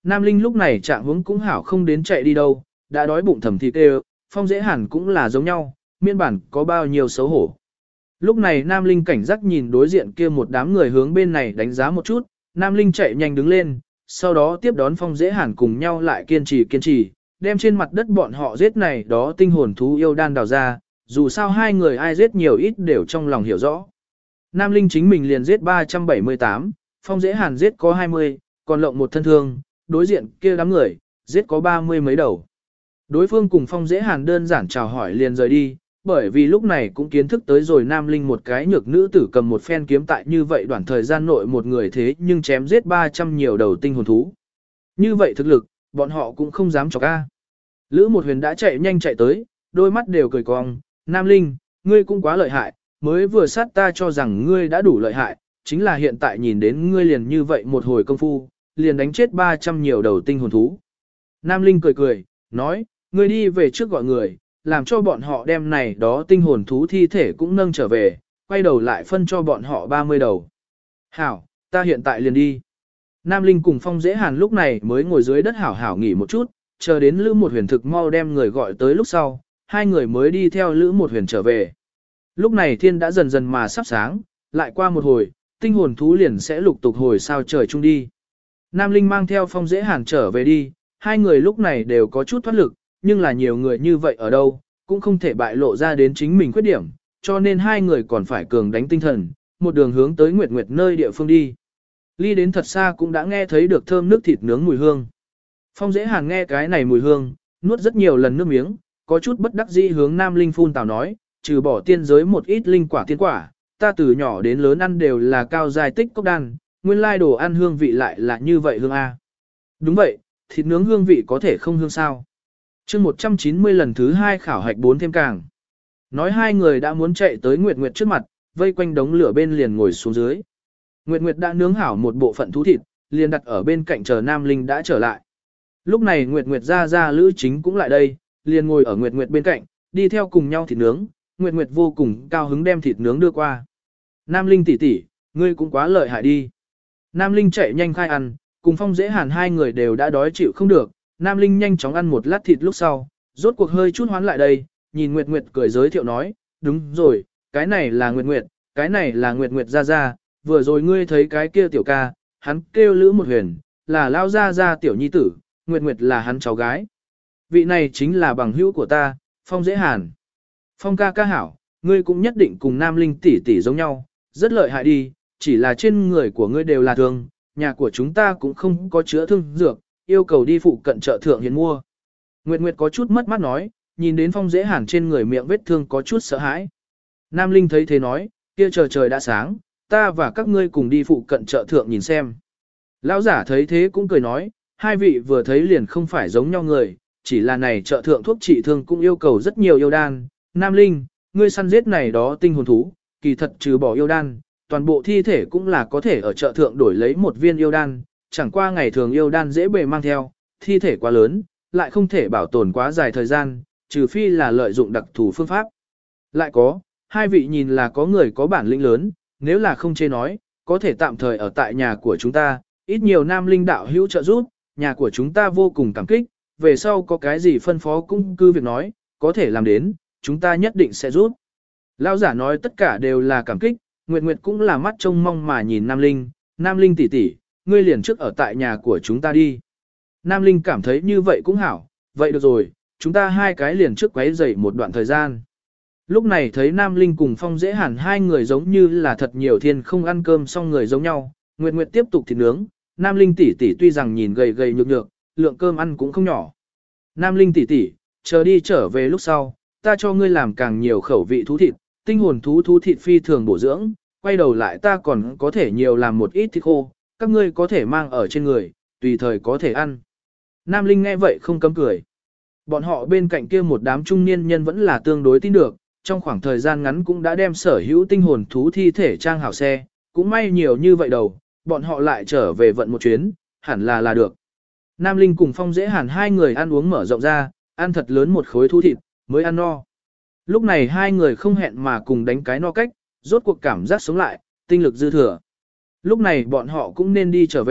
Nam Linh lúc này trạng huống cũng hảo không đến chạy đi đâu, đã đói bụng thầm thịt đều, Phong Dễ Hàn cũng là giống nhau, miên bản có bao nhiêu xấu hổ. Lúc này Nam Linh cảnh giác nhìn đối diện kia một đám người hướng bên này đánh giá một chút, Nam Linh chạy nhanh đứng lên, sau đó tiếp đón Phong Dễ Hàn cùng nhau lại kiên trì, đem trên mặt đất bọn họ giết này đó tinh hồn thú yêu đan đào ra, dù sao hai người ai giết nhiều ít đều trong lòng hiểu rõ. Nam Linh chính mình liền giết 378, Phong Dễ Hàn giết có 20, còn lộng một thân thương, đối diện kia đám người, giết có 30 mấy đầu. Đối phương cùng Phong Dễ Hàn đơn giản chào hỏi liền rời đi, bởi vì lúc này cũng kiến thức tới rồi Nam Linh một cái nhược nữ tử cầm một phen kiếm tại như vậy đoạn thời gian nội một người thế nhưng chém giết 300 nhiều đầu tinh hồn thú. Như vậy thực lực, bọn họ cũng không dám chọc ca. Lữ một huyền đã chạy nhanh chạy tới, đôi mắt đều cười cong, Nam Linh, ngươi cũng quá lợi hại, mới vừa sát ta cho rằng ngươi đã đủ lợi hại, chính là hiện tại nhìn đến ngươi liền như vậy một hồi công phu, liền đánh chết 300 nhiều đầu tinh hồn thú. Nam Linh cười, nói, ngươi đi về trước gọi người, làm cho bọn họ đem này đó tinh hồn thú thi thể cũng nâng trở về, quay đầu lại phân cho bọn họ 30 đầu. Hảo, ta hiện tại liền đi. Nam Linh cùng Phong Dễ Hàn lúc này mới ngồi dưới đất hảo nghỉ một chút, chờ đến Lữ Một Huyền thực mau đem người gọi tới lúc sau, hai người mới đi theo Lữ Một Huyền trở về. Lúc này thiên đã dần dần mà sắp sáng, lại qua một hồi, tinh hồn thú liền sẽ lục tục hồi sao trời chung đi. Nam Linh mang theo Phong Dễ Hàn trở về đi, hai người lúc này đều có chút thoát lực, nhưng là nhiều người như vậy ở đâu, cũng không thể bại lộ ra đến chính mình khuyết điểm, cho nên hai người còn phải cường đánh tinh thần, một đường hướng tới Nguyệt Nguyệt nơi địa phương đi. Ly đến thật xa cũng đã nghe thấy được thơm nước thịt nướng mùi hương. Phong Dễ Hàn nghe cái này mùi hương, nuốt rất nhiều lần nước miếng, có chút bất đắc dĩ hướng Nam Linh phun tào nói, trừ bỏ tiên giới một ít linh quả tiên quả, ta từ nhỏ đến lớn ăn đều là cao giai tích cốc đan, nguyên lai đồ ăn hương vị lại là như vậy hương A. Đúng vậy, thịt nướng hương vị có thể không hương sao. chương 190 lần thứ 2 khảo hạch 4 thêm càng. Nói hai người đã muốn chạy tới Nguyệt Nguyệt trước mặt, vây quanh đống lửa bên liền ngồi xuống dưới. Nguyệt Nguyệt đã nướng hảo một bộ phận thú thịt, liền đặt ở bên cạnh chờ Nam Linh đã trở lại. Lúc này Nguyệt Nguyệt ra Lữ Chính cũng lại đây, liền ngồi ở Nguyệt Nguyệt bên cạnh, đi theo cùng nhau thịt nướng, Nguyệt Nguyệt vô cùng cao hứng đem thịt nướng đưa qua. Nam Linh tỷ tỷ, ngươi cũng quá lợi hại đi. Nam Linh chạy nhanh khai ăn, cùng Phong Dễ Hàn hai người đều đã đói chịu không được, Nam Linh nhanh chóng ăn một lát thịt lúc sau, rốt cuộc hơi chút hoán lại đây, nhìn Nguyệt Nguyệt cười giới thiệu nói, đúng rồi, cái này là Nguyệt Nguyệt, cái này là Nguyệt Nguyệt ra, vừa rồi ngươi thấy cái kia tiểu ca, hắn kêu Lữ Một Huyền, là lao ra tiểu nhi tử, Nguyệt Nguyệt là hắn cháu gái. Vị này chính là bằng hữu của ta, Phong Dễ Hàn. Phong ca hảo, ngươi cũng nhất định cùng Nam Linh tỷ tỷ giống nhau, rất lợi hại đi, chỉ là trên người của ngươi đều là thương, nhà của chúng ta cũng không có chữa thương dược, yêu cầu đi phụ cận chợ thượng hiến mua. Nguyệt Nguyệt có chút mất mát nói, nhìn đến Phong Dễ Hàn trên người miệng vết thương có chút sợ hãi. Nam Linh thấy thế nói, kia trời đã sáng, ta và các ngươi cùng đi phụ cận chợ thượng nhìn xem. Lão giả thấy thế cũng cười nói, hai vị vừa thấy liền không phải giống nhau người, chỉ là này chợ thượng thuốc trị thương cũng yêu cầu rất nhiều yêu đan. Nam Linh, ngươi săn giết này đó tinh hồn thú, kỳ thật trừ bỏ yêu đan, toàn bộ thi thể cũng là có thể ở chợ thượng đổi lấy một viên yêu đan, chẳng qua ngày thường yêu đan dễ bề mang theo, thi thể quá lớn, lại không thể bảo tồn quá dài thời gian, trừ phi là lợi dụng đặc thù phương pháp. Lại có, hai vị nhìn là có người có bản lĩnh lớn, nếu là không chê nói, có thể tạm thời ở tại nhà của chúng ta, ít nhiều Nam Linh đạo hữu trợ giúp, nhà của chúng ta vô cùng cảm kích, về sau có cái gì phân phó cũng cứ việc nói, có thể làm đến, chúng ta nhất định sẽ giúp. Lão giả nói tất cả đều là cảm kích, Nguyệt Nguyệt cũng là mắt trông mong mà nhìn Nam Linh tỷ tỷ, ngươi liền trước ở tại nhà của chúng ta đi. Nam Linh cảm thấy như vậy cũng hảo, vậy được rồi, chúng ta hai cái liền trước quấy rầy một đoạn thời gian. Lúc này thấy Nam Linh cùng Phong Dễ Hàn hai người giống như là thật nhiều thiên không ăn cơm xong người giống nhau, Nguyệt Nguyệt tiếp tục thịt nướng, Nam Linh tỷ tỷ tuy rằng nhìn gầy nhược, lượng cơm ăn cũng không nhỏ. Nam Linh tỷ tỷ, chờ đi trở về lúc sau, ta cho ngươi làm càng nhiều khẩu vị thú thịt, tinh hồn thú thịt phi thường bổ dưỡng, quay đầu lại ta còn có thể nhiều làm một ít thịt khô, các ngươi có thể mang ở trên người, tùy thời có thể ăn. Nam Linh nghe vậy không cấm cười. Bọn họ bên cạnh kia một đám trung niên nhân vẫn là tương đối tin được, trong khoảng thời gian ngắn cũng đã đem sở hữu tinh hồn thú thi thể trang hảo xe, cũng may nhiều như vậy đầu, bọn họ lại trở về vận một chuyến, hẳn là được. Nam Linh cùng Phong Dễ Hàn hai người ăn uống mở rộng ra, ăn thật lớn một khối thú thịt, mới ăn no. Lúc này hai người không hẹn mà cùng đánh cái no cách, rốt cuộc cảm giác sống lại, tinh lực dư thừa. Lúc này bọn họ cũng nên đi trở về,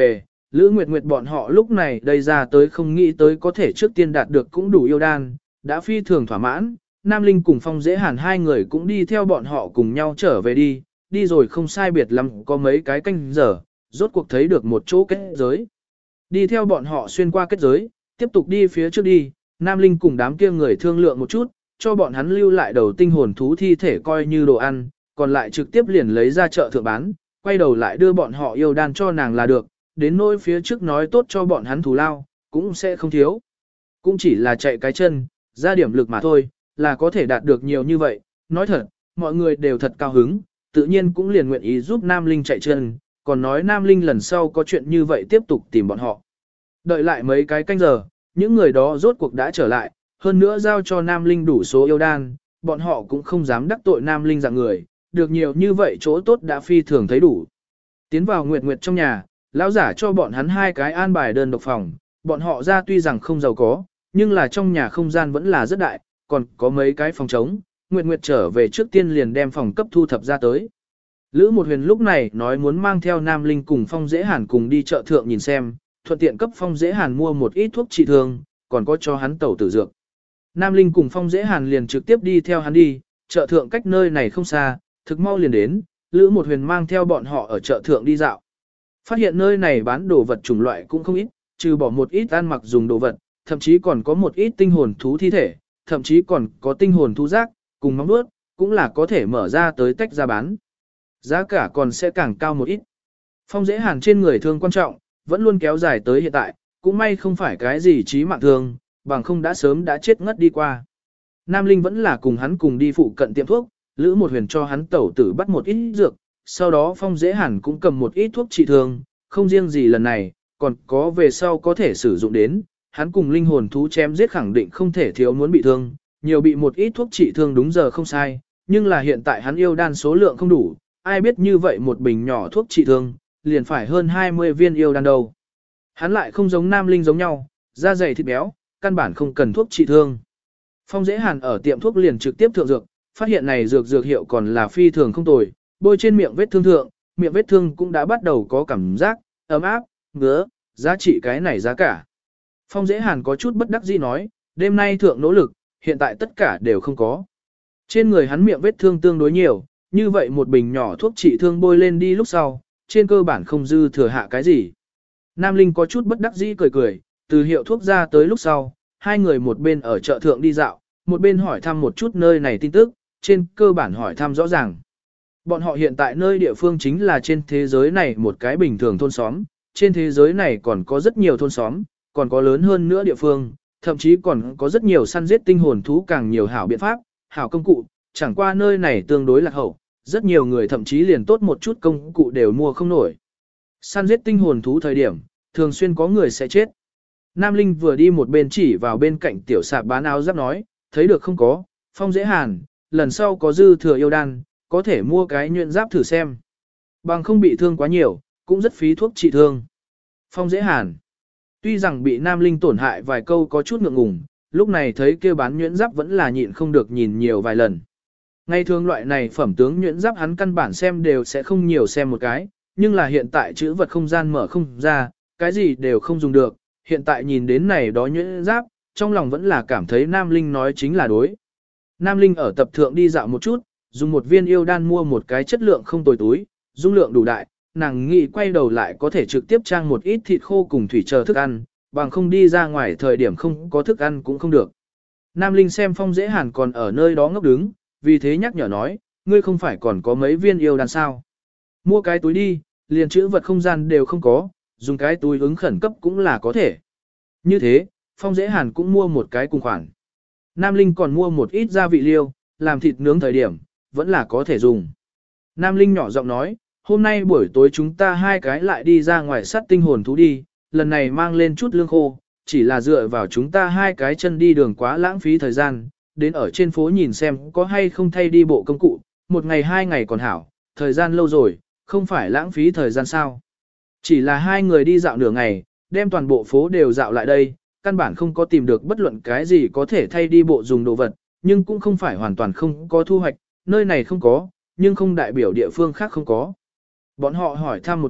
Lữ Nguyệt Nguyệt bọn họ lúc này đây ra tới không nghĩ tới có thể trước tiên đạt được cũng đủ yêu đan, đã phi thường thỏa mãn, Nam Linh cùng Phong Dễ Hàn hai người cũng đi theo bọn họ cùng nhau trở về đi rồi không sai biệt lắm có mấy cái canh giờ, rốt cuộc thấy được một chỗ kết giới. Đi theo bọn họ xuyên qua kết giới, tiếp tục đi phía trước đi, Nam Linh cùng đám kia người thương lượng một chút, cho bọn hắn lưu lại đầu tinh hồn thú thi thể coi như đồ ăn, còn lại trực tiếp liền lấy ra chợ thượng bán, quay đầu lại đưa bọn họ yêu đan cho nàng là được, đến nỗi phía trước nói tốt cho bọn hắn thù lao, cũng sẽ không thiếu. Cũng chỉ là chạy cái chân, ra điểm lực mà thôi, là có thể đạt được nhiều như vậy, nói thật, mọi người đều thật cao hứng, tự nhiên cũng liền nguyện ý giúp Nam Linh chạy chân, còn nói Nam Linh lần sau có chuyện như vậy tiếp tục tìm bọn họ. Đợi lại mấy cái canh giờ, những người đó rốt cuộc đã trở lại, hơn nữa giao cho Nam Linh đủ số yêu đan, bọn họ cũng không dám đắc tội Nam Linh dạng người, được nhiều như vậy chỗ tốt đã phi thường thấy đủ. Tiến vào Nguyệt Nguyệt trong nhà, lão giả cho bọn hắn hai cái an bài đơn độc phòng, bọn họ ra tuy rằng không giàu có, nhưng là trong nhà không gian vẫn là rất đại, còn có mấy cái phòng trống, Nguyệt Nguyệt trở về trước tiên liền đem phòng cấp thu thập ra tới. Lữ Một Huyền lúc này nói muốn mang theo Nam Linh cùng Phong Dễ Hàn cùng đi chợ thượng nhìn xem, thuận tiện cấp Phong Dễ Hàn mua một ít thuốc trị thương, còn có cho hắn tẩu tử dược. Nam Linh cùng Phong Dễ Hàn liền trực tiếp đi theo hắn đi, chợ thượng cách nơi này không xa, thực mau liền đến, Lữ Một Huyền mang theo bọn họ ở chợ thượng đi dạo. Phát hiện nơi này bán đồ vật chủng loại cũng không ít, trừ bỏ một ít ăn mặc dùng đồ vật, thậm chí còn có một ít tinh hồn thú thi thể, thậm chí còn có tinh hồn thú giác, cùng móng vuốt, cũng là có thể mở ra tới tách ra bán. Giá cả còn sẽ càng cao một ít. Phong Dễ Hàn trên người thương quan trọng, vẫn luôn kéo dài tới hiện tại, cũng may không phải cái gì chí mạng thương, bằng không đã sớm đã chết ngất đi qua. Nam Linh vẫn là cùng hắn cùng đi phụ cận tiệm thuốc, Lữ Một Huyền cho hắn tẩu tử bắt một ít dược, sau đó Phong Dễ Hàn cũng cầm một ít thuốc trị thương, không riêng gì lần này, còn có về sau có thể sử dụng đến, hắn cùng linh hồn thú chém giết khẳng định không thể thiếu muốn bị thương, nhiều bị một ít thuốc trị thương đúng giờ không sai, nhưng là hiện tại hắn yêu đan số lượng không đủ, ai biết như vậy một bình nhỏ thuốc trị thương, liền phải hơn 20 viên yêu đan đâu. Hắn lại không giống Nam Linh giống nhau, da dày thịt béo, căn bản không cần thuốc trị thương. Phong Dễ Hàn ở tiệm thuốc liền trực tiếp thượng dược, phát hiện này dược hiệu còn là phi thường không tồi, bôi trên miệng vết thương thượng, miệng vết thương cũng đã bắt đầu có cảm giác ấm áp, ngứa, giá trị cái này giá cả. Phong Dễ Hàn có chút bất đắc dĩ nói, đêm nay thượng nỗ lực, hiện tại tất cả đều không có. Trên người hắn miệng vết thương tương đối nhiều, như vậy một bình nhỏ thuốc trị thương bôi lên đi lúc sau, trên cơ bản không dư thừa hạ cái gì. Nam Linh có chút bất đắc dĩ cười cười, từ hiệu thuốc ra tới lúc sau, hai người một bên ở chợ thượng đi dạo, một bên hỏi thăm một chút nơi này tin tức, trên cơ bản hỏi thăm rõ ràng. Bọn họ hiện tại nơi địa phương chính là trên thế giới này một cái bình thường thôn xóm, trên thế giới này còn có rất nhiều thôn xóm, còn có lớn hơn nữa địa phương, thậm chí còn có rất nhiều săn giết tinh hồn thú càng nhiều hảo biện pháp, hảo công cụ, chẳng qua nơi này tương đối lạc hậu, rất nhiều người thậm chí liền tốt một chút công cụ đều mua không nổi. Săn giết tinh hồn thú thời điểm, thường xuyên có người sẽ chết. Nam Linh vừa đi một bên chỉ vào bên cạnh tiểu sạp bán áo giáp nói, thấy được không có, Phong Dễ Hàn, lần sau có dư thừa yêu đan, có thể mua cái nhuyễn giáp thử xem. Bằng không bị thương quá nhiều, cũng rất phí thuốc trị thương. Phong Dễ Hàn, tuy rằng bị Nam Linh tổn hại vài câu có chút ngượng ngùng, lúc này thấy kêu bán nhuyễn giáp vẫn là nhịn không được nhìn nhiều vài lần. Ngay thường loại này phẩm tướng nhuyễn giáp hắn căn bản xem đều sẽ không nhiều xem một cái, nhưng là hiện tại chữ vật không gian mở không ra, cái gì đều không dùng được, hiện tại nhìn đến này đó nhuyễn giáp, trong lòng vẫn là cảm thấy Nam Linh nói chính là đối. Nam Linh ở tập thượng đi dạo một chút, dùng một viên yêu đan mua một cái chất lượng không tồi túi, dung lượng đủ đại, nàng nghĩ quay đầu lại có thể trực tiếp trang một ít thịt khô cùng thủy chờ thức ăn, bằng không đi ra ngoài thời điểm không có thức ăn cũng không được. Nam Linh xem Phong Dễ Hàn còn ở nơi đó ngốc đứng, vì thế nhắc nhở nói, ngươi không phải còn có mấy viên yêu đan sao. Mua cái túi đi, liền chữ vật không gian đều không có, dùng cái túi ứng khẩn cấp cũng là có thể. Như thế, Phong Dễ Hàn cũng mua một cái cùng khoản. Nam Linh còn mua một ít gia vị liêu, làm thịt nướng thời điểm, vẫn là có thể dùng. Nam Linh nhỏ giọng nói, hôm nay buổi tối chúng ta hai cái lại đi ra ngoài sát tinh hồn thú đi, lần này mang lên chút lương khô, chỉ là dựa vào chúng ta hai cái chân đi đường quá lãng phí thời gian, đến ở trên phố nhìn xem có hay không thay đi bộ công cụ, một ngày hai ngày còn hảo, thời gian lâu rồi, không phải lãng phí thời gian sao. Chỉ là hai người đi dạo nửa ngày, đem toàn bộ phố đều dạo lại đây, căn bản không có tìm được bất luận cái gì có thể thay đi bộ dùng đồ vật, nhưng cũng không phải hoàn toàn không có thu hoạch, nơi này không có, nhưng không đại biểu địa phương khác không có. Bọn họ hỏi thăm một chút,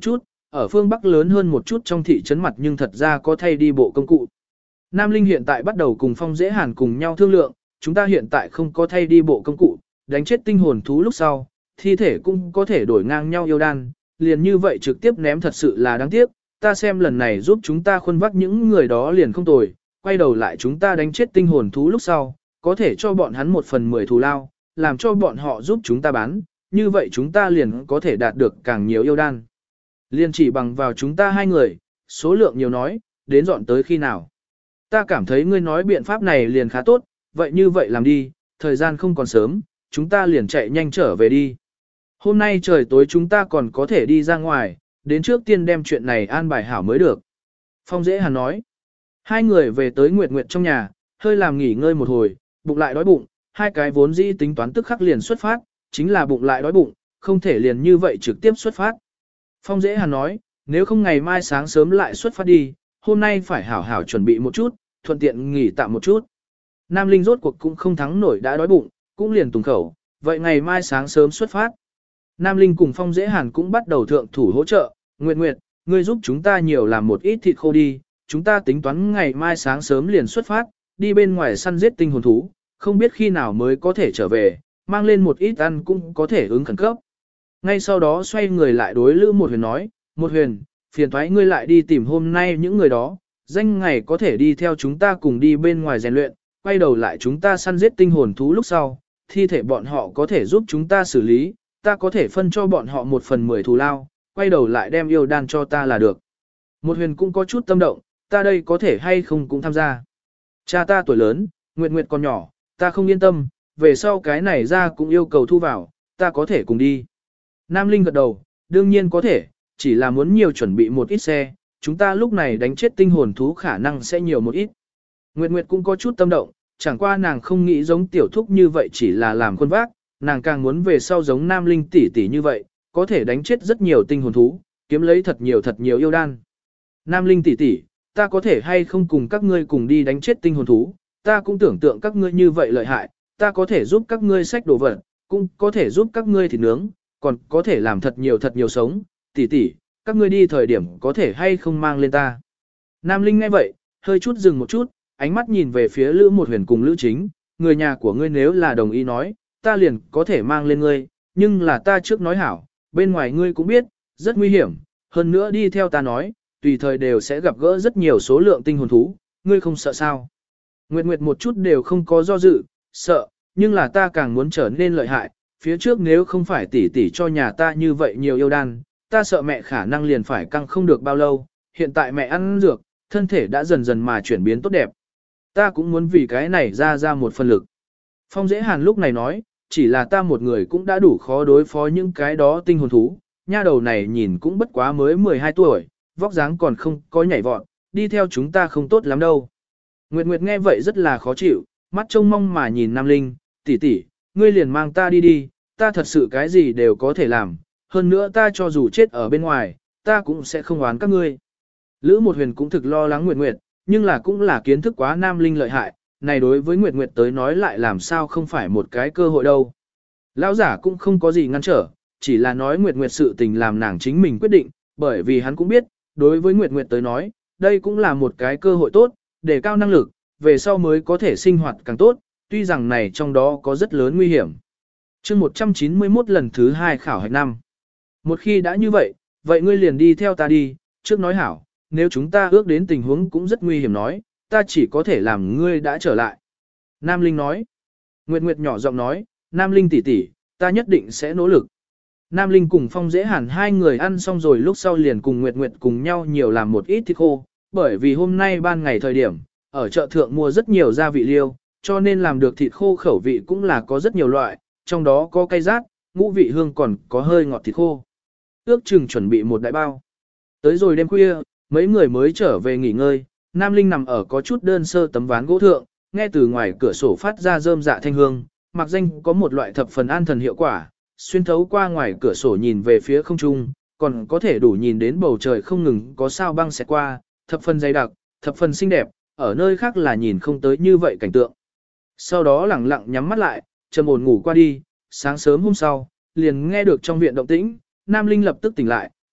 ở phương Bắc lớn hơn một chút trong thị trấn mặt nhưng thật ra có thay đi bộ công cụ. Nam Linh hiện tại bắt đầu cùng Phong Dễ Hàn cùng nhau thương lượng, chúng ta hiện tại không có thay đi bộ công cụ, đánh chết tinh hồn thú lúc sau, thi thể cũng có thể đổi ngang nhau yêu đan, liền như vậy trực tiếp ném thật sự là đáng tiếc, ta xem lần này giúp chúng ta khuân vác những người đó liền không tồi, quay đầu lại chúng ta đánh chết tinh hồn thú lúc sau, có thể cho bọn hắn 1/10 thù lao, làm cho bọn họ giúp chúng ta bán, như vậy chúng ta liền có thể đạt được càng nhiều yêu đan. Liền chỉ bằng vào chúng ta hai người, số lượng nhiều nói, đến dọn tới khi nào. Ta cảm thấy ngươi nói biện pháp này liền khá tốt, vậy như vậy làm đi, thời gian không còn sớm, chúng ta liền chạy nhanh trở về đi. Hôm nay trời tối chúng ta còn có thể đi ra ngoài, đến trước tiên đem chuyện này an bài hảo mới được. Phong Dễ Hàn nói, hai người về tới Nguyệt Nguyệt trong nhà, hơi làm nghỉ ngơi một hồi, bụng lại đói bụng, hai cái vốn dĩ tính toán tức khắc liền xuất phát, chính là bụng lại đói bụng, không thể liền như vậy trực tiếp xuất phát. Phong Dễ Hàn nói, nếu không ngày mai sáng sớm lại xuất phát đi, hôm nay phải hảo hảo chuẩn bị một chút, thuận tiện nghỉ tạm một chút. Nam Linh rốt cuộc cũng không thắng nổi đã đói bụng, cũng liền tùng khẩu, vậy ngày mai sáng sớm xuất phát. Nam Linh cùng Phong Dễ Hàn cũng bắt đầu thượng thủ hỗ trợ, Nguyệt Nguyệt, ngươi giúp chúng ta nhiều làm một ít thịt khô đi, chúng ta tính toán ngày mai sáng sớm liền xuất phát, đi bên ngoài săn giết tinh hồn thú, không biết khi nào mới có thể trở về, mang lên một ít ăn cũng có thể ứng khẩn cấp. Ngay sau đó xoay người lại đối Lữ Một Huyền nói, Một Huyền, phiền thoái ngươi lại đi tìm hôm nay những người đó, danh ngày có thể đi theo chúng ta cùng đi bên ngoài rèn luyện, quay đầu lại chúng ta săn giết tinh hồn thú lúc sau, thi thể bọn họ có thể giúp chúng ta xử lý, ta có thể phân cho bọn họ 1/10 thù lao, quay đầu lại đem yêu đan cho ta là được. Một Huyền cũng có chút tâm động, ta đây có thể hay không cũng tham gia. Cha ta tuổi lớn, Nguyệt Nguyệt còn nhỏ, ta không yên tâm, về sau cái này ra cũng yêu cầu thu vào, ta có thể cùng đi. Nam Linh gật đầu, đương nhiên có thể, chỉ là muốn nhiều chuẩn bị một ít xe, chúng ta lúc này đánh chết tinh hồn thú khả năng sẽ nhiều một ít. Nguyệt Nguyệt cũng có chút tâm động, chẳng qua nàng không nghĩ giống tiểu thúc như vậy chỉ là làm khuôn vác, nàng càng muốn về sau giống Nam Linh tỷ tỷ như vậy, có thể đánh chết rất nhiều tinh hồn thú, kiếm lấy thật nhiều yêu đan. Nam Linh tỷ tỷ, ta có thể hay không cùng các ngươi cùng đi đánh chết tinh hồn thú, ta cũng tưởng tượng các ngươi như vậy lợi hại, ta có thể giúp các ngươi xách đồ vật, cũng có thể giúp các ngươi thịt nướng, còn có thể làm thật nhiều sống, tỷ tỷ, các ngươi đi thời điểm có thể hay không mang lên ta. Nam Linh nghe vậy, hơi chút dừng một chút, ánh mắt nhìn về phía Lữ Một Huyền cùng Lữ Chính, người nhà của ngươi nếu là đồng ý nói, ta liền có thể mang lên ngươi, nhưng là ta trước nói hảo, bên ngoài ngươi cũng biết, rất nguy hiểm, hơn nữa đi theo ta nói, tùy thời đều sẽ gặp gỡ rất nhiều số lượng tinh hồn thú, ngươi không sợ sao. Nguyệt Nguyệt một chút đều không có do dự, sợ, nhưng là ta càng muốn trở nên lợi hại, phía trước nếu không phải tỷ tỷ cho nhà ta như vậy nhiều yêu đan, ta sợ mẹ khả năng liền phải căng không được bao lâu, hiện tại mẹ ăn dược, thân thể đã dần dần mà chuyển biến tốt đẹp. Ta cũng muốn vì cái này ra một phần lực. Phong Dễ Hàn lúc này nói, chỉ là ta một người cũng đã đủ khó đối phó những cái đó tinh hồn thú, nha đầu này nhìn cũng bất quá mới 12 tuổi, vóc dáng còn không có nhảy vọt, đi theo chúng ta không tốt lắm đâu. Nguyệt Nguyệt nghe vậy rất là khó chịu, mắt trông mong mà nhìn Nam Linh, tỷ tỷ, ngươi liền mang ta đi đi, ta thật sự cái gì đều có thể làm, hơn nữa ta cho dù chết ở bên ngoài, ta cũng sẽ không oán các ngươi. Lữ Một Huyền cũng thực lo lắng Nguyệt Nguyệt, nhưng là cũng là kiến thức quá Nam Linh lợi hại, này đối với Nguyệt Nguyệt tới nói lại làm sao không phải một cái cơ hội đâu. Lão giả cũng không có gì ngăn trở, chỉ là nói Nguyệt Nguyệt sự tình làm nàng chính mình quyết định, bởi vì hắn cũng biết, đối với Nguyệt Nguyệt tới nói, đây cũng là một cái cơ hội tốt, để cao năng lực, về sau mới có thể sinh hoạt càng tốt, tuy rằng này trong đó có rất lớn nguy hiểm. Chương 191 lần thứ 2 khảo hạch năm. Một khi đã như vậy, vậy ngươi liền đi theo ta đi, trước nói hảo, nếu chúng ta ước đến tình huống cũng rất nguy hiểm nói, ta chỉ có thể làm ngươi đã trở lại. Nam Linh nói. Nguyệt Nguyệt nhỏ giọng nói, Nam Linh tỷ tỷ, ta nhất định sẽ nỗ lực. Nam Linh cùng Phong Dễ Hàn hai người ăn xong rồi lúc sau liền cùng Nguyệt Nguyệt cùng nhau nhiều làm một ít thịt khô, bởi vì hôm nay ban ngày thời điểm, ở chợ thượng mua rất nhiều gia vị liêu, cho nên làm được thịt khô khẩu vị cũng là có rất nhiều loại, trong đó có cay rát, ngũ vị hương còn có hơi ngọt thịt khô. Ước chừng chuẩn bị một đại bao. Tới rồi đêm khuya, mấy người mới trở về nghỉ ngơi, Nam Linh nằm ở có chút đơn sơ tấm ván gỗ thượng, nghe từ ngoài cửa sổ phát ra rơm dạ thanh hương, mặc danh có một loại thập phần an thần hiệu quả, xuyên thấu qua ngoài cửa sổ nhìn về phía không trung, còn có thể đủ nhìn đến bầu trời không ngừng có sao băng xẹt qua, thập phần dày đặc, thập phần xinh đẹp, ở nơi khác là nhìn không tới như vậy cảnh tượng. Sau đó lẳng lặng nhắm mắt lại, trầm ổn ngủ qua đi, sáng sớm hôm sau, liền nghe được trong viện động tĩnh, Nam Linh lập tức tỉnh lại,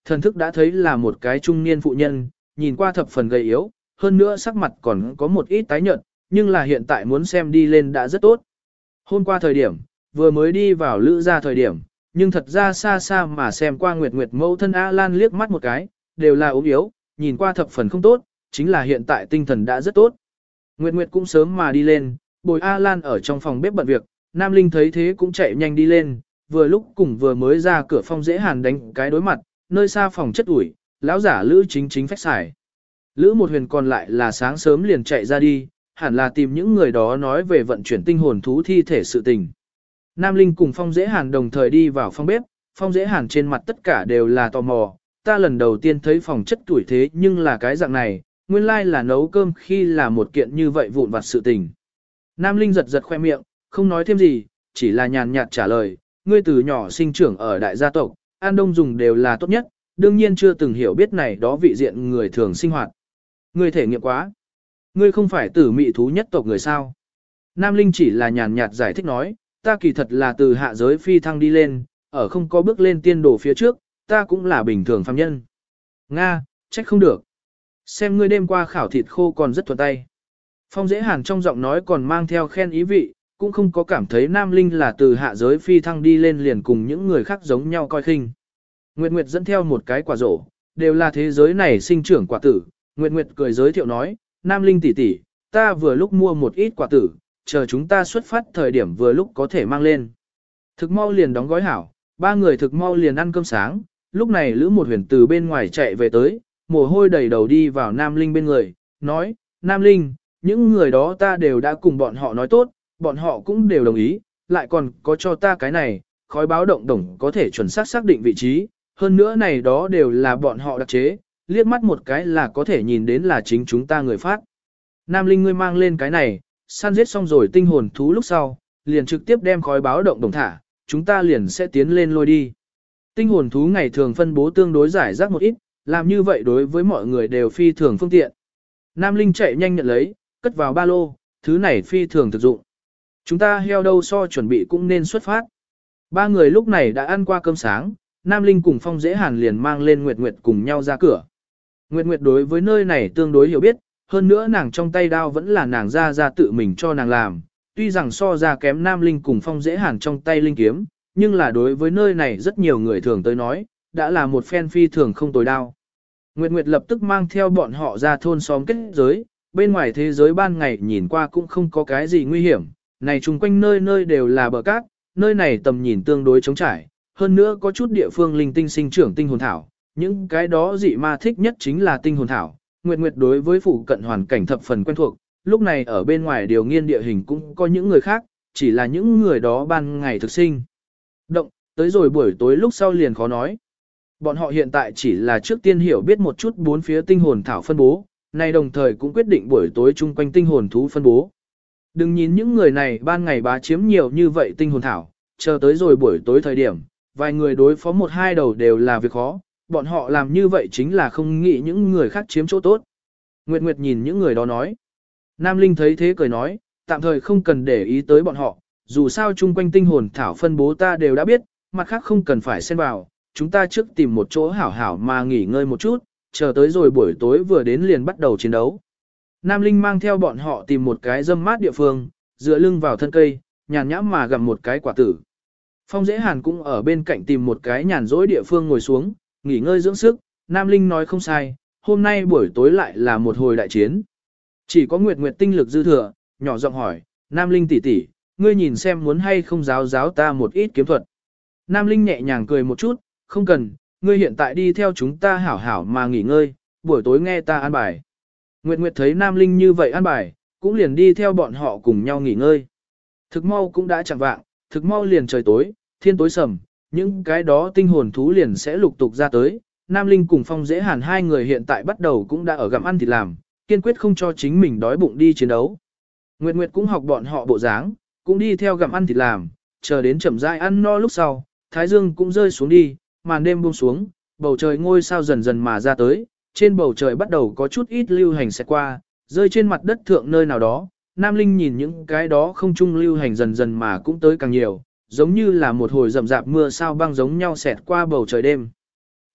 Thần thức đã thấy là một cái trung niên phụ nhân, nhìn qua thập phần gầy yếu, hơn nữa sắc mặt còn có một ít tái nhợt, nhưng là hiện tại muốn xem đi lên đã rất tốt. Hôm qua thời điểm, vừa mới đi vào lữ ra thời điểm, nhưng thật ra xa xa mà xem qua Nguyệt Nguyệt mẫu thân A Lan liếc mắt một cái, đều là ốm yếu, nhìn qua thập phần không tốt, chính là hiện tại tinh thần đã rất tốt. Nguyệt Nguyệt cũng sớm mà đi lên, bồi A Lan ở trong phòng bếp bận việc, Nam Linh thấy thế cũng chạy nhanh đi lên, vừa lúc cùng vừa mới ra cửa Phong Dễ Hàn đánh cái đối mặt, nơi xa phòng chất ủi, lão giả Lữ Chính Chính phách xài. Lữ Một Huyền còn lại là sáng sớm liền chạy ra đi, hẳn là tìm những người đó nói về vận chuyển tinh hồn thú thi thể sự tình. Nam Linh cùng Phong Dễ Hàn đồng thời đi vào phòng bếp, Phong Dễ Hàn trên mặt tất cả đều là tò mò, ta lần đầu tiên thấy phòng chất tuổi thế nhưng là cái dạng này, nguyên lai là nấu cơm khi là một kiện như vậy vụn vặt sự tình. Nam Linh giật giật khoe miệng, không nói thêm gì, chỉ là nhàn nhạt trả lời, ngươi từ nhỏ sinh trưởng ở đại gia tộc, ăn đông dùng đều là tốt nhất, đương nhiên chưa từng hiểu biết này đó vị diện người thường sinh hoạt. Ngươi thể nghiệm quá. Ngươi không phải tử mị thú nhất tộc người sao. Nam Linh chỉ là nhàn nhạt giải thích nói, ta kỳ thật là từ hạ giới phi thăng đi lên, ở không có bước lên tiên đồ phía trước, ta cũng là bình thường phàm nhân. Nga, trách không được. Xem ngươi đêm qua khảo thịt khô còn rất thuận tay. Phong Dễ Hàn trong giọng nói còn mang theo khen ý vị, cũng không có cảm thấy Nam Linh là từ hạ giới phi thăng đi lên liền cùng những người khác giống nhau coi khinh. Nguyệt Nguyệt dẫn theo một cái quả rổ, đều là thế giới này sinh trưởng quả tử. Nguyệt Nguyệt cười giới thiệu nói, Nam Linh tỷ tỷ, ta vừa lúc mua một ít quả tử, chờ chúng ta xuất phát thời điểm vừa lúc có thể mang lên. Thực mau liền đóng gói hảo, ba người thực mau liền ăn cơm sáng, lúc này Lữ Một Huyền từ bên ngoài chạy về tới, mồ hôi đầy đầu đi vào Nam Linh bên người, nói, Nam Linh, những người đó ta đều đã cùng bọn họ nói tốt, bọn họ cũng đều đồng ý, lại còn có cho ta cái này, khói báo động đồng có thể chuẩn xác xác định vị trí, hơn nữa này đó đều là bọn họ đặc chế, liếc mắt một cái là có thể nhìn đến là chính chúng ta người phát. Nam Linh ngươi mang lên cái này, săn giết xong rồi tinh hồn thú lúc sau, liền trực tiếp đem khói báo động đồng thả, chúng ta liền sẽ tiến lên lôi đi. Tinh hồn thú ngày thường phân bố tương đối giải rác một ít, làm như vậy đối với mọi người đều phi thường phương tiện. Nam Linh chạy nhanh nhận lấy, cất vào ba lô, thứ này phi thường thực dụng. Chúng ta heo đâu so chuẩn bị cũng nên xuất phát. Ba người lúc này đã ăn qua cơm sáng, Nam Linh cùng Phong Dễ Hàn liền mang lên Nguyệt Nguyệt cùng nhau ra cửa. Nguyệt Nguyệt đối với nơi này tương đối hiểu biết, hơn nữa nàng trong tay đao vẫn là nàng ra tự mình cho nàng làm. Tuy rằng so ra kém Nam Linh cùng Phong Dễ Hàn trong tay linh kiếm, nhưng là đối với nơi này rất nhiều người thường tới nói, đã là một phen phi thường không tồi đao. Nguyệt Nguyệt lập tức mang theo bọn họ ra thôn xóm kết giới, bên ngoài thế giới ban ngày nhìn qua cũng không có cái gì nguy hiểm, này chung quanh nơi nơi đều là bờ cát, nơi này tầm nhìn tương đối trống trải, hơn nữa có chút địa phương linh tinh sinh trưởng tinh hồn thảo, những cái đó dị ma thích nhất chính là tinh hồn thảo. Nguyệt Nguyệt đối với phụ cận hoàn cảnh thập phần quen thuộc, lúc này ở bên ngoài điều nghiên địa hình cũng có những người khác, chỉ là những người đó ban ngày thực sinh. Động, tới rồi buổi tối lúc sau liền khó nói. Bọn họ hiện tại chỉ là trước tiên hiểu biết một chút bốn phía tinh hồn thảo phân bố, nay đồng thời cũng quyết định buổi tối chung quanh tinh hồn thú phân bố. Đừng nhìn những người này ban ngày bá chiếm nhiều như vậy tinh hồn thảo, chờ tới rồi buổi tối thời điểm, vài người đối phó một hai đầu đều là việc khó, bọn họ làm như vậy chính là không nghĩ những người khác chiếm chỗ tốt. Nguyệt Nguyệt nhìn những người đó nói. Nam Linh thấy thế cười nói, tạm thời không cần để ý tới bọn họ, dù sao chung quanh tinh hồn thảo phân bố ta đều đã biết, mặt khác không cần phải xen vào, chúng ta trước tìm một chỗ hảo hảo mà nghỉ ngơi một chút, chờ tới rồi buổi tối vừa đến liền bắt đầu chiến đấu. Nam Linh mang theo bọn họ tìm một cái râm mát địa phương, dựa lưng vào thân cây, nhàn nhãm mà gặm một cái quả tử. Phong Dễ Hàn cũng ở bên cạnh tìm một cái nhàn rỗi địa phương ngồi xuống, nghỉ ngơi dưỡng sức. Nam Linh nói không sai, hôm nay buổi tối lại là một hồi đại chiến. Chỉ có Nguyệt Nguyệt tinh lực dư thừa, nhỏ giọng hỏi, Nam Linh tỷ tỷ, ngươi nhìn xem muốn hay không giáo ta một ít kiếm thuật. Nam Linh nhẹ nhàng cười một chút, không cần, ngươi hiện tại đi theo chúng ta hảo hảo mà nghỉ ngơi, buổi tối nghe ta an bài. Nguyệt Nguyệt thấy Nam Linh như vậy an bài, cũng liền đi theo bọn họ cùng nhau nghỉ ngơi. Thực mau cũng đã chẳng vạng, thực mau liền trời tối, thiên tối sầm, những cái đó tinh hồn thú liền sẽ lục tục ra tới. Nam Linh cùng Phong Dễ Hàn hai người hiện tại bắt đầu cũng đã ở gặm ăn thịt làm, kiên quyết không cho chính mình đói bụng đi chiến đấu. Nguyệt Nguyệt cũng học bọn họ bộ dáng, cũng đi theo gặm ăn thịt làm, chờ đến chậm rãi ăn no lúc sau, thái dương cũng rơi xuống đi, màn đêm buông xuống, bầu trời ngôi sao dần dần mà ra tới, trên bầu trời bắt đầu có chút ít lưu hành sẽ qua, rơi trên mặt đất thượng nơi nào đó. Nam Linh nhìn những cái đó không trung lưu hành dần dần mà cũng tới càng nhiều, giống như là một hồi rậm rạp mưa sao băng giống nhau xẹt qua bầu trời đêm.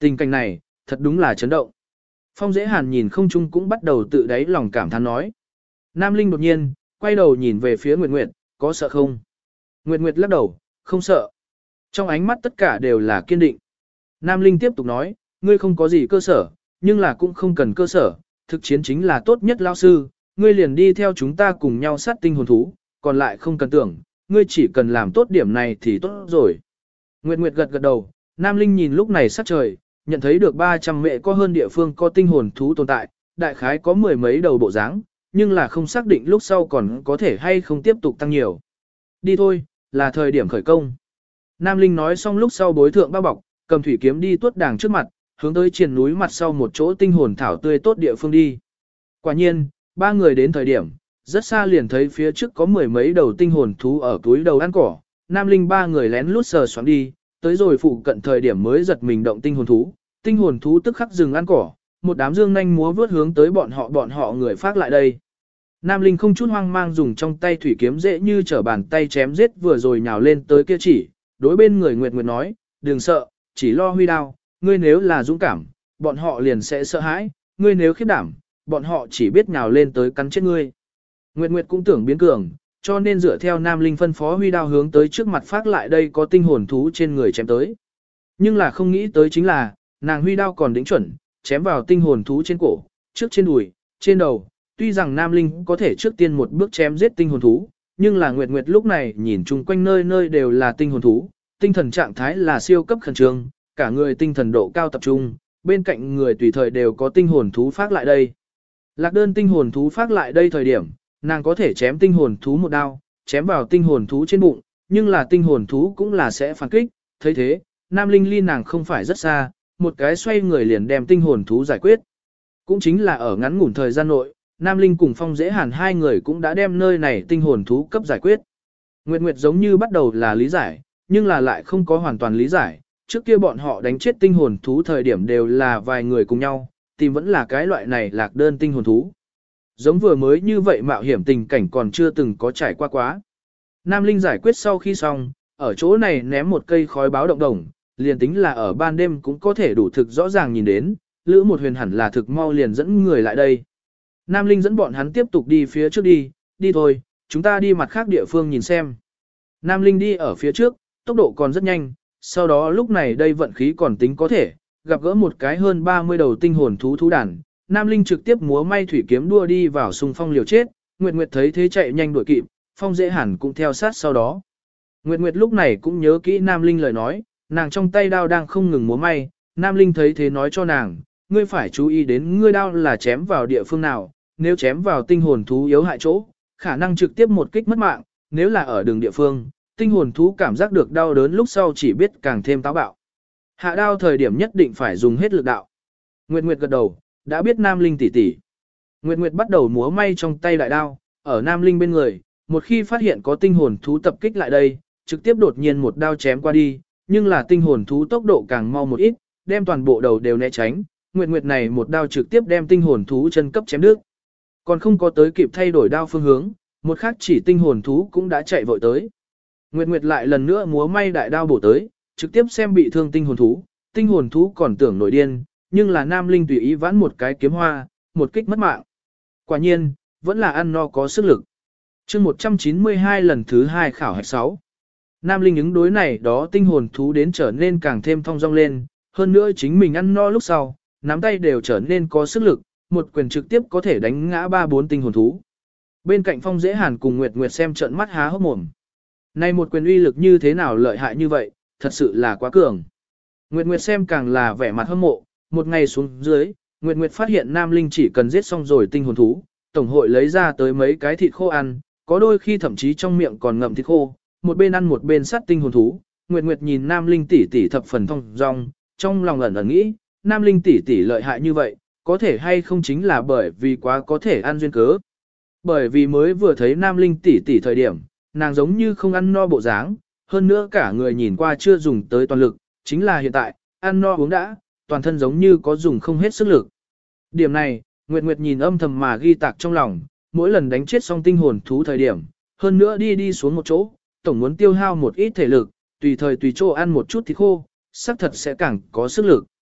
Tình cảnh này, thật đúng là chấn động. Phong Dễ Hàn nhìn không chung cũng bắt đầu tự đáy lòng cảm thán nói. Nam Linh đột nhiên, quay đầu nhìn về phía Nguyệt Nguyệt, có sợ không? Nguyệt Nguyệt lắc đầu, không sợ. Trong ánh mắt tất cả đều là kiên định. Nam Linh tiếp tục nói, ngươi không có gì cơ sở, nhưng là cũng không cần cơ sở, thực chiến chính là tốt nhất lao sư, ngươi liền đi theo chúng ta cùng nhau sát tinh hồn thú, còn lại không cần tưởng, ngươi chỉ cần làm tốt điểm này thì tốt rồi. Nguyệt Nguyệt gật gật đầu, Nam Linh nhìn lúc này sát trời, nhận thấy được 300 mệ có hơn địa phương có tinh hồn thú tồn tại, đại khái có mười mấy đầu bộ dáng, nhưng là không xác định lúc sau còn có thể hay không tiếp tục tăng nhiều. Đi thôi, là thời điểm khởi công. Nam Linh nói xong lúc sau bối thượng bao bọc, cầm thủy kiếm đi tuốt đàng trước mặt, hướng tới triền núi mặt sau một chỗ tinh hồn thảo tươi tốt địa phương đi. Quả nhiên, ba người đến thời điểm, rất xa liền thấy phía trước có mười mấy đầu tinh hồn thú ở túi đầu ăn cỏ. Nam Linh ba người lén lút sờ soạn đi, tới rồi phụ cận thời điểm mới giật mình động tinh hồn thú tức khắc dừng ăn cỏ, một đám dương nhanh múa vướt hướng tới bọn họ người phát lại đây. Nam Linh không chút hoang mang dùng trong tay thủy kiếm dễ như trở bàn tay chém giết vừa rồi nhào lên tới kia chỉ, đối bên người Nguyệt Nguyệt nói, đừng sợ, chỉ lo huy đao, ngươi nếu là dũng cảm, bọn họ liền sẽ sợ hãi, ngươi nếu khiếp đảm, bọn họ chỉ biết nhào lên tới cắn chết ngươi. Nguyệt Nguyệt cũng tưởng biến cường, cho nên dựa theo Nam Linh phân phó huy đao hướng tới trước mặt phát lại đây có tinh hồn thú trên người chém tới. Nhưng là không nghĩ tới chính là, nàng huy đao còn đỉnh chuẩn, chém vào tinh hồn thú trên cổ, trước trên đùi, trên đầu. Tuy rằng Nam Linh có thể trước tiên một bước chém giết tinh hồn thú, nhưng là Nguyệt Nguyệt lúc này nhìn chung quanh nơi nơi đều là tinh hồn thú, tinh thần trạng thái là siêu cấp khẩn trương, cả người tinh thần độ cao tập trung, bên cạnh người tùy thời đều có tinh hồn thú phát lại đây. Lạc đơn tinh hồn thú phát lại đây thời điểm, nàng có thể chém tinh hồn thú một đao, chém vào tinh hồn thú trên bụng, nhưng là tinh hồn thú cũng là sẽ phản kích, thấy thế, Nam Linh ly nàng không phải rất xa, một cái xoay người liền đem tinh hồn thú giải quyết. Cũng chính là ở ngắn ngủn thời gian nội, Nam Linh cùng Phong Dễ Hàn hai người cũng đã đem nơi này tinh hồn thú cấp giải quyết. Nguyệt Nguyệt giống như bắt đầu là lý giải, nhưng là lại không có hoàn toàn lý giải, trước kia bọn họ đánh chết tinh hồn thú thời điểm đều là vài người cùng nhau, tìm vẫn là cái loại này lạc đơn tinh hồn thú. Giống vừa mới như vậy mạo hiểm tình cảnh còn chưa từng có trải qua quá. Nam Linh giải quyết sau khi xong, ở chỗ này ném một cây khói báo động đồng, liền tính là ở ban đêm cũng có thể đủ thực rõ ràng nhìn đến, Lữ Một Huyền hẳn là thực mau liền dẫn người lại đây. Nam Linh dẫn bọn hắn tiếp tục đi phía trước đi thôi, chúng ta đi mặt khác địa phương nhìn xem. Nam Linh đi ở phía trước, tốc độ còn rất nhanh, sau đó lúc này đây vận khí còn tính có thể, gặp gỡ một cái hơn 30 đầu tinh hồn thú đàn. Nam Linh trực tiếp múa may thủy kiếm đua đi vào xung phong liều chết, Nguyệt Nguyệt thấy thế chạy nhanh đuổi kịp, Phong Dễ Hàn cũng theo sát sau đó. Nguyệt Nguyệt lúc này cũng nhớ kỹ Nam Linh lời nói, nàng trong tay đao đang không ngừng múa may, Nam Linh thấy thế nói cho nàng, ngươi phải chú ý đến ngươi đao là chém vào địa phương nào, nếu chém vào tinh hồn thú yếu hại chỗ, khả năng trực tiếp một kích mất mạng, nếu là ở đường địa phương, tinh hồn thú cảm giác được đau đớn lúc sau chỉ biết càng thêm táo bạo. Hạ đao thời điểm nhất định phải dùng hết lực đạo. Nguyệt Nguyệt gật đầu, đã biết Nam Linh tỉ tỉ. Nguyệt Nguyệt bắt đầu múa may trong tay đại đao, ở Nam Linh bên người, một khi phát hiện có tinh hồn thú tập kích lại đây, trực tiếp đột nhiên một đao chém qua đi, nhưng là tinh hồn thú tốc độ càng mau một ít, đem toàn bộ đầu đều né tránh, Nguyệt Nguyệt này một đao trực tiếp đem tinh hồn thú chân cấp chém đứt. Còn không có tới kịp thay đổi đao phương hướng, một khác chỉ tinh hồn thú cũng đã chạy vội tới. Nguyệt Nguyệt lại lần nữa múa may đại đao bổ tới, trực tiếp xem bị thương tinh hồn thú còn tưởng nổi điên, nhưng là Nam Linh tùy ý vãn một cái kiếm hoa, một kích mất mạng. Quả nhiên, vẫn là ăn no có sức lực. Chương 192 lần thứ 2 khảo hạch 6. Nam Linh ứng đối này đó tinh hồn thú đến trở nên càng thêm thong dong lên, hơn nữa chính mình ăn no lúc sau, nắm tay đều trở nên có sức lực, một quyền trực tiếp có thể đánh ngã 3-4 tinh hồn thú. Bên cạnh Phong Dễ Hàn cùng Nguyệt Nguyệt xem trợn mắt há hốc mồm. Này một quyền uy lực như thế nào lợi hại như vậy, thật sự là quá cường. Nguyệt Nguyệt xem càng là vẻ mặt hâm mộ, một ngày xuống dưới, Nguyệt Nguyệt phát hiện Nam Linh chỉ cần giết xong rồi tinh hồn thú, tổng hội lấy ra tới mấy cái thịt khô ăn, có đôi khi thậm chí trong miệng còn ngậm thịt khô, một bên ăn một bên sát tinh hồn thú. Nguyệt Nguyệt nhìn Nam Linh tỷ tỷ thập phần thông dong, trong lòng ẩn ẩn nghĩ, Nam Linh tỷ tỷ lợi hại như vậy, có thể hay không chính là bởi vì quá có thể ăn duyên cớ. Bởi vì mới vừa thấy Nam Linh tỷ tỷ thời điểm, nàng giống như không ăn no bộ dáng, hơn nữa cả người nhìn qua chưa dùng tới toàn lực, chính là hiện tại, ăn no uống đã, toàn thân giống như có dùng không hết sức lực. Điểm này, Nguyệt Nguyệt nhìn âm thầm mà ghi tạc trong lòng, mỗi lần đánh chết xong tinh hồn thú thời điểm, hơn nữa đi xuống một chỗ, tổng muốn tiêu hao một ít thể lực, tùy thời tùy chỗ ăn một chút thịt khô, xác thật sẽ càng có sức lực.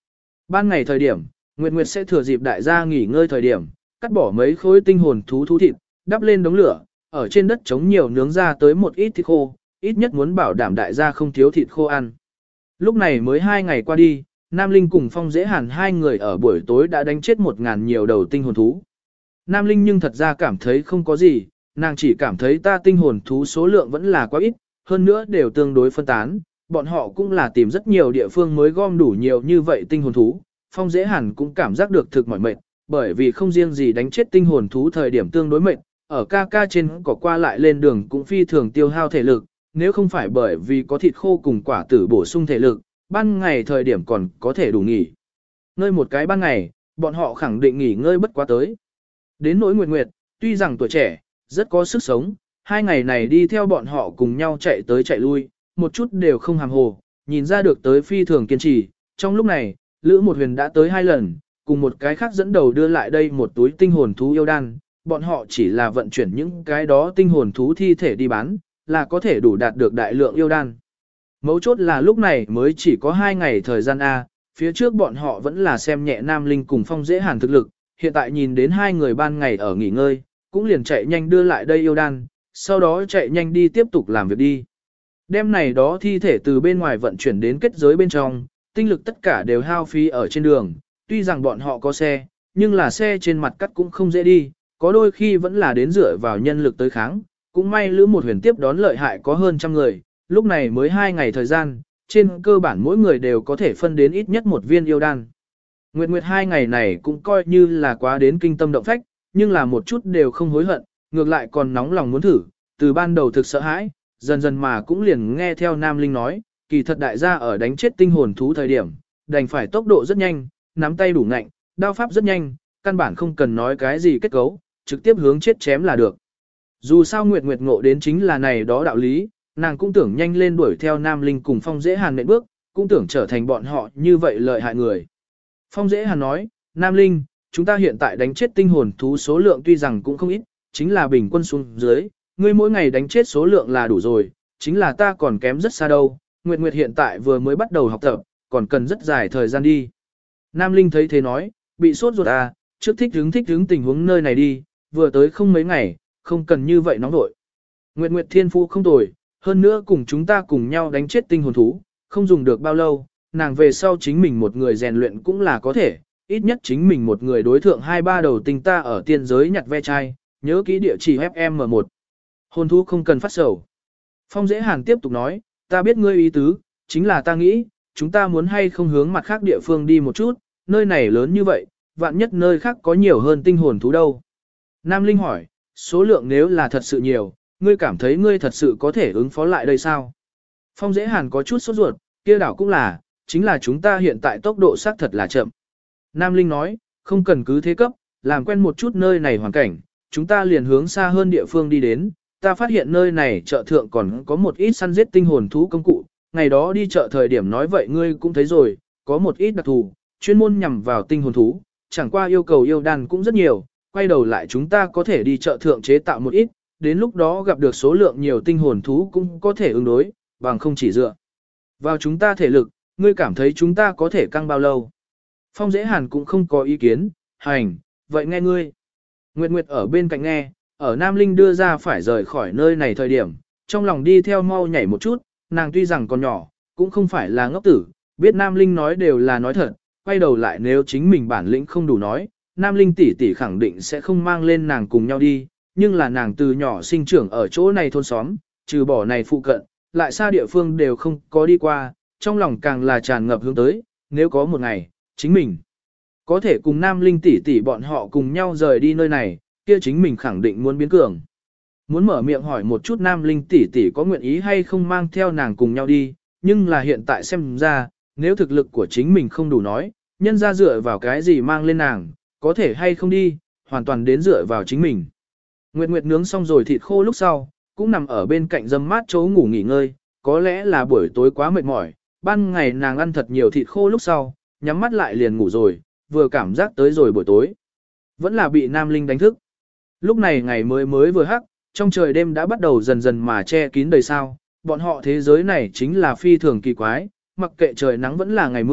ban ngày thời điểm, Nguyệt Nguyệt sẽ thừa dịp đại gia nghỉ ngơi thời điểm, cắt bỏ mấy khối tinh hồn thú thú thịt, đắp lên đống lửa, ở trên đất trống nhiều nướng ra tới một ít thịt khô, ít nhất muốn bảo đảm đại gia không thiếu thịt khô ăn. Lúc này mới 2 ngày qua đi, Nam Linh cùng Phong Dễ Hàn hai người ở buổi tối đã đánh chết 1.000 nhiều đầu tinh hồn thú. Nam Linh nhưng thật ra cảm thấy không có gì, nàng chỉ cảm thấy ta tinh hồn thú số lượng vẫn là quá ít, hơn nữa đều tương đối phân tán, bọn họ cũng là tìm rất nhiều địa phương mới gom đủ nhiều như vậy tinh hồn thú. Phong Dễ Hàn cũng cảm giác được thực mỏi mệt, bởi vì không riêng gì đánh chết tinh hồn thú thời điểm tương đối mệt, ở ca trên cỏ qua lại lên đường cũng phi thường tiêu hao thể lực, nếu không phải bởi vì có thịt khô cùng quả tử bổ sung thể lực, ban ngày thời điểm còn có thể đủ nghỉ. Ngơi một cái ban ngày, bọn họ khẳng định nghỉ ngơi bất quá tới. Đến nỗi Nguyệt Nguyệt, tuy rằng tuổi trẻ, rất có sức sống, 2 ngày này đi theo bọn họ cùng nhau chạy tới chạy lui, một chút đều không hàm hồ, nhìn ra được tới phi thường kiên trì. Trong lúc này, Lữ Một Huyền đã tới 2 lần, cùng một cái khác dẫn đầu đưa lại đây một túi tinh hồn thú yêu đan, bọn họ chỉ là vận chuyển những cái đó tinh hồn thú thi thể đi bán, là có thể đủ đạt được đại lượng yêu đan. Mấu chốt là lúc này mới chỉ có 2 ngày thời gian A, phía trước bọn họ vẫn là xem nhẹ Nam Linh cùng Phong Dễ Hàn thực lực, hiện tại nhìn đến 2 người ban ngày ở nghỉ ngơi, cũng liền chạy nhanh đưa lại đây yêu đan, sau đó chạy nhanh đi tiếp tục làm việc đi. Đêm này đó thi thể từ bên ngoài vận chuyển đến kết giới bên trong, tinh lực tất cả đều hao phí ở trên đường, tuy rằng bọn họ có xe, nhưng là xe trên mặt cắt cũng không dễ đi, có đôi khi vẫn là đến dựa vào nhân lực tới kháng, cũng may Lữ Một Huyền tiếp đón lợi hại có hơn 100 người, lúc này mới 2 ngày thời gian, trên cơ bản mỗi người đều có thể phân đến ít nhất một viên yêu đan. Nguyệt Nguyệt 2 ngày này cũng coi như là quá đến kinh tâm động phách, nhưng là một chút đều không hối hận, ngược lại còn nóng lòng muốn thử, từ ban đầu thực sợ hãi, dần dần mà cũng liền nghe theo Nam Linh nói, kỳ thật đại gia ở đánh chết tinh hồn thú thời điểm, đành phải tốc độ rất nhanh, nắm tay đủ ngạnh, đao pháp rất nhanh, căn bản không cần nói cái gì kết cấu, trực tiếp hướng chết chém là được. Dù sao Nguyệt Nguyệt ngộ đến chính là này đó đạo lý, nàng cũng tưởng nhanh lên đuổi theo Nam Linh cùng Phong Dễ Hàn nệm bước, cũng tưởng trở thành bọn họ như vậy lợi hại người. Phong Dễ Hàn nói, Nam Linh, chúng ta hiện tại đánh chết tinh hồn thú số lượng tuy rằng cũng không ít, chính là bình quân xuống dưới, ngươi mỗi ngày đánh chết số lượng là đủ rồi, chính là ta còn kém rất xa đâu, Nguyệt Nguyệt hiện tại vừa mới bắt đầu học tập, còn cần rất dài thời gian đi. Nam Linh thấy thế nói, bị sốt ruột à, trước thích hứng tình huống nơi này đi, vừa tới không mấy ngày, không cần như vậy nóng nội. Nguyệt Nguyệt thiên phu không tồi, hơn nữa cùng chúng ta cùng nhau đánh chết tinh hồn thú, không dùng được bao lâu, nàng về sau chính mình một người rèn luyện cũng là có thể, ít nhất chính mình một người đối thượng 2-3 đầu tinh ta ở tiên giới nhặt ve chai, nhớ kỹ địa chỉ FM1. Hồn thú không cần phát sầu. Phong Dễ Hàn tiếp tục nói, ta biết ngươi ý tứ, chính là ta nghĩ, chúng ta muốn hay không hướng mặt khác địa phương đi một chút, nơi này lớn như vậy, vạn nhất nơi khác có nhiều hơn tinh hồn thú đâu. Nam Linh hỏi, số lượng nếu là thật sự nhiều, ngươi cảm thấy ngươi thật sự có thể ứng phó lại đây sao? Phong Dễ Hàn có chút sốt ruột, kia đảo cũng là, chính là chúng ta hiện tại tốc độ xác thật là chậm. Nam Linh nói, không cần cứ thế cấp, làm quen một chút nơi này hoàn cảnh, chúng ta liền hướng xa hơn địa phương đi đến. Ta phát hiện nơi này chợ thượng còn có một ít săn giết tinh hồn thú công cụ, ngày đó đi chợ thời điểm nói vậy ngươi cũng thấy rồi, có một ít đặc thù, chuyên môn nhằm vào tinh hồn thú, chẳng qua yêu cầu yêu đan cũng rất nhiều, quay đầu lại chúng ta có thể đi chợ thượng chế tạo một ít, đến lúc đó gặp được số lượng nhiều tinh hồn thú cũng có thể ứng đối, bằng không chỉ dựa vào chúng ta thể lực, ngươi cảm thấy chúng ta có thể căng bao lâu. Phong Dễ Hàn cũng không có ý kiến, hành, vậy nghe ngươi. Nguyệt Nguyệt ở bên cạnh nghe, ở Nam Linh đưa ra phải rời khỏi nơi này thời điểm, trong lòng đi theo mau nhảy một chút, nàng tuy rằng còn nhỏ, cũng không phải là ngốc tử, biết Nam Linh nói đều là nói thật, quay đầu lại nếu chính mình bản lĩnh không đủ nói, Nam Linh tỷ tỷ khẳng định sẽ không mang lên nàng cùng nhau đi, nhưng là nàng từ nhỏ sinh trưởng ở chỗ này thôn xóm, trừ bỏ này phụ cận, lại xa địa phương đều không có đi qua, trong lòng càng là tràn ngập hướng tới, nếu có một ngày, chính mình có thể cùng Nam Linh tỷ tỷ bọn họ cùng nhau rời đi nơi này, kia chính mình khẳng định muốn biến cường. Muốn mở miệng hỏi một chút Nam Linh tỷ tỷ có nguyện ý hay không mang theo nàng cùng nhau đi, nhưng là hiện tại xem ra, nếu thực lực của chính mình không đủ nói, nhân ra dựa vào cái gì mang lên nàng, có thể hay không đi, hoàn toàn đến dựa vào chính mình. Nguyệt Nguyệt nướng xong rồi thịt khô lúc sau, cũng nằm ở bên cạnh dâm mát chỗ ngủ nghỉ ngơi, có lẽ là buổi tối quá mệt mỏi, ban ngày nàng ăn thật nhiều thịt khô lúc sau, nhắm mắt lại liền ngủ rồi, vừa cảm giác tới rồi buổi tối. Vẫn là bị Nam Linh đánh thức. Lúc này ngày mới vừa hắc, trong trời đêm đã bắt đầu dần dần mà che kín đầy sao, bọn họ thế giới này chính là phi thường kỳ quái, mặc kệ trời nắng vẫn là ngày mưa,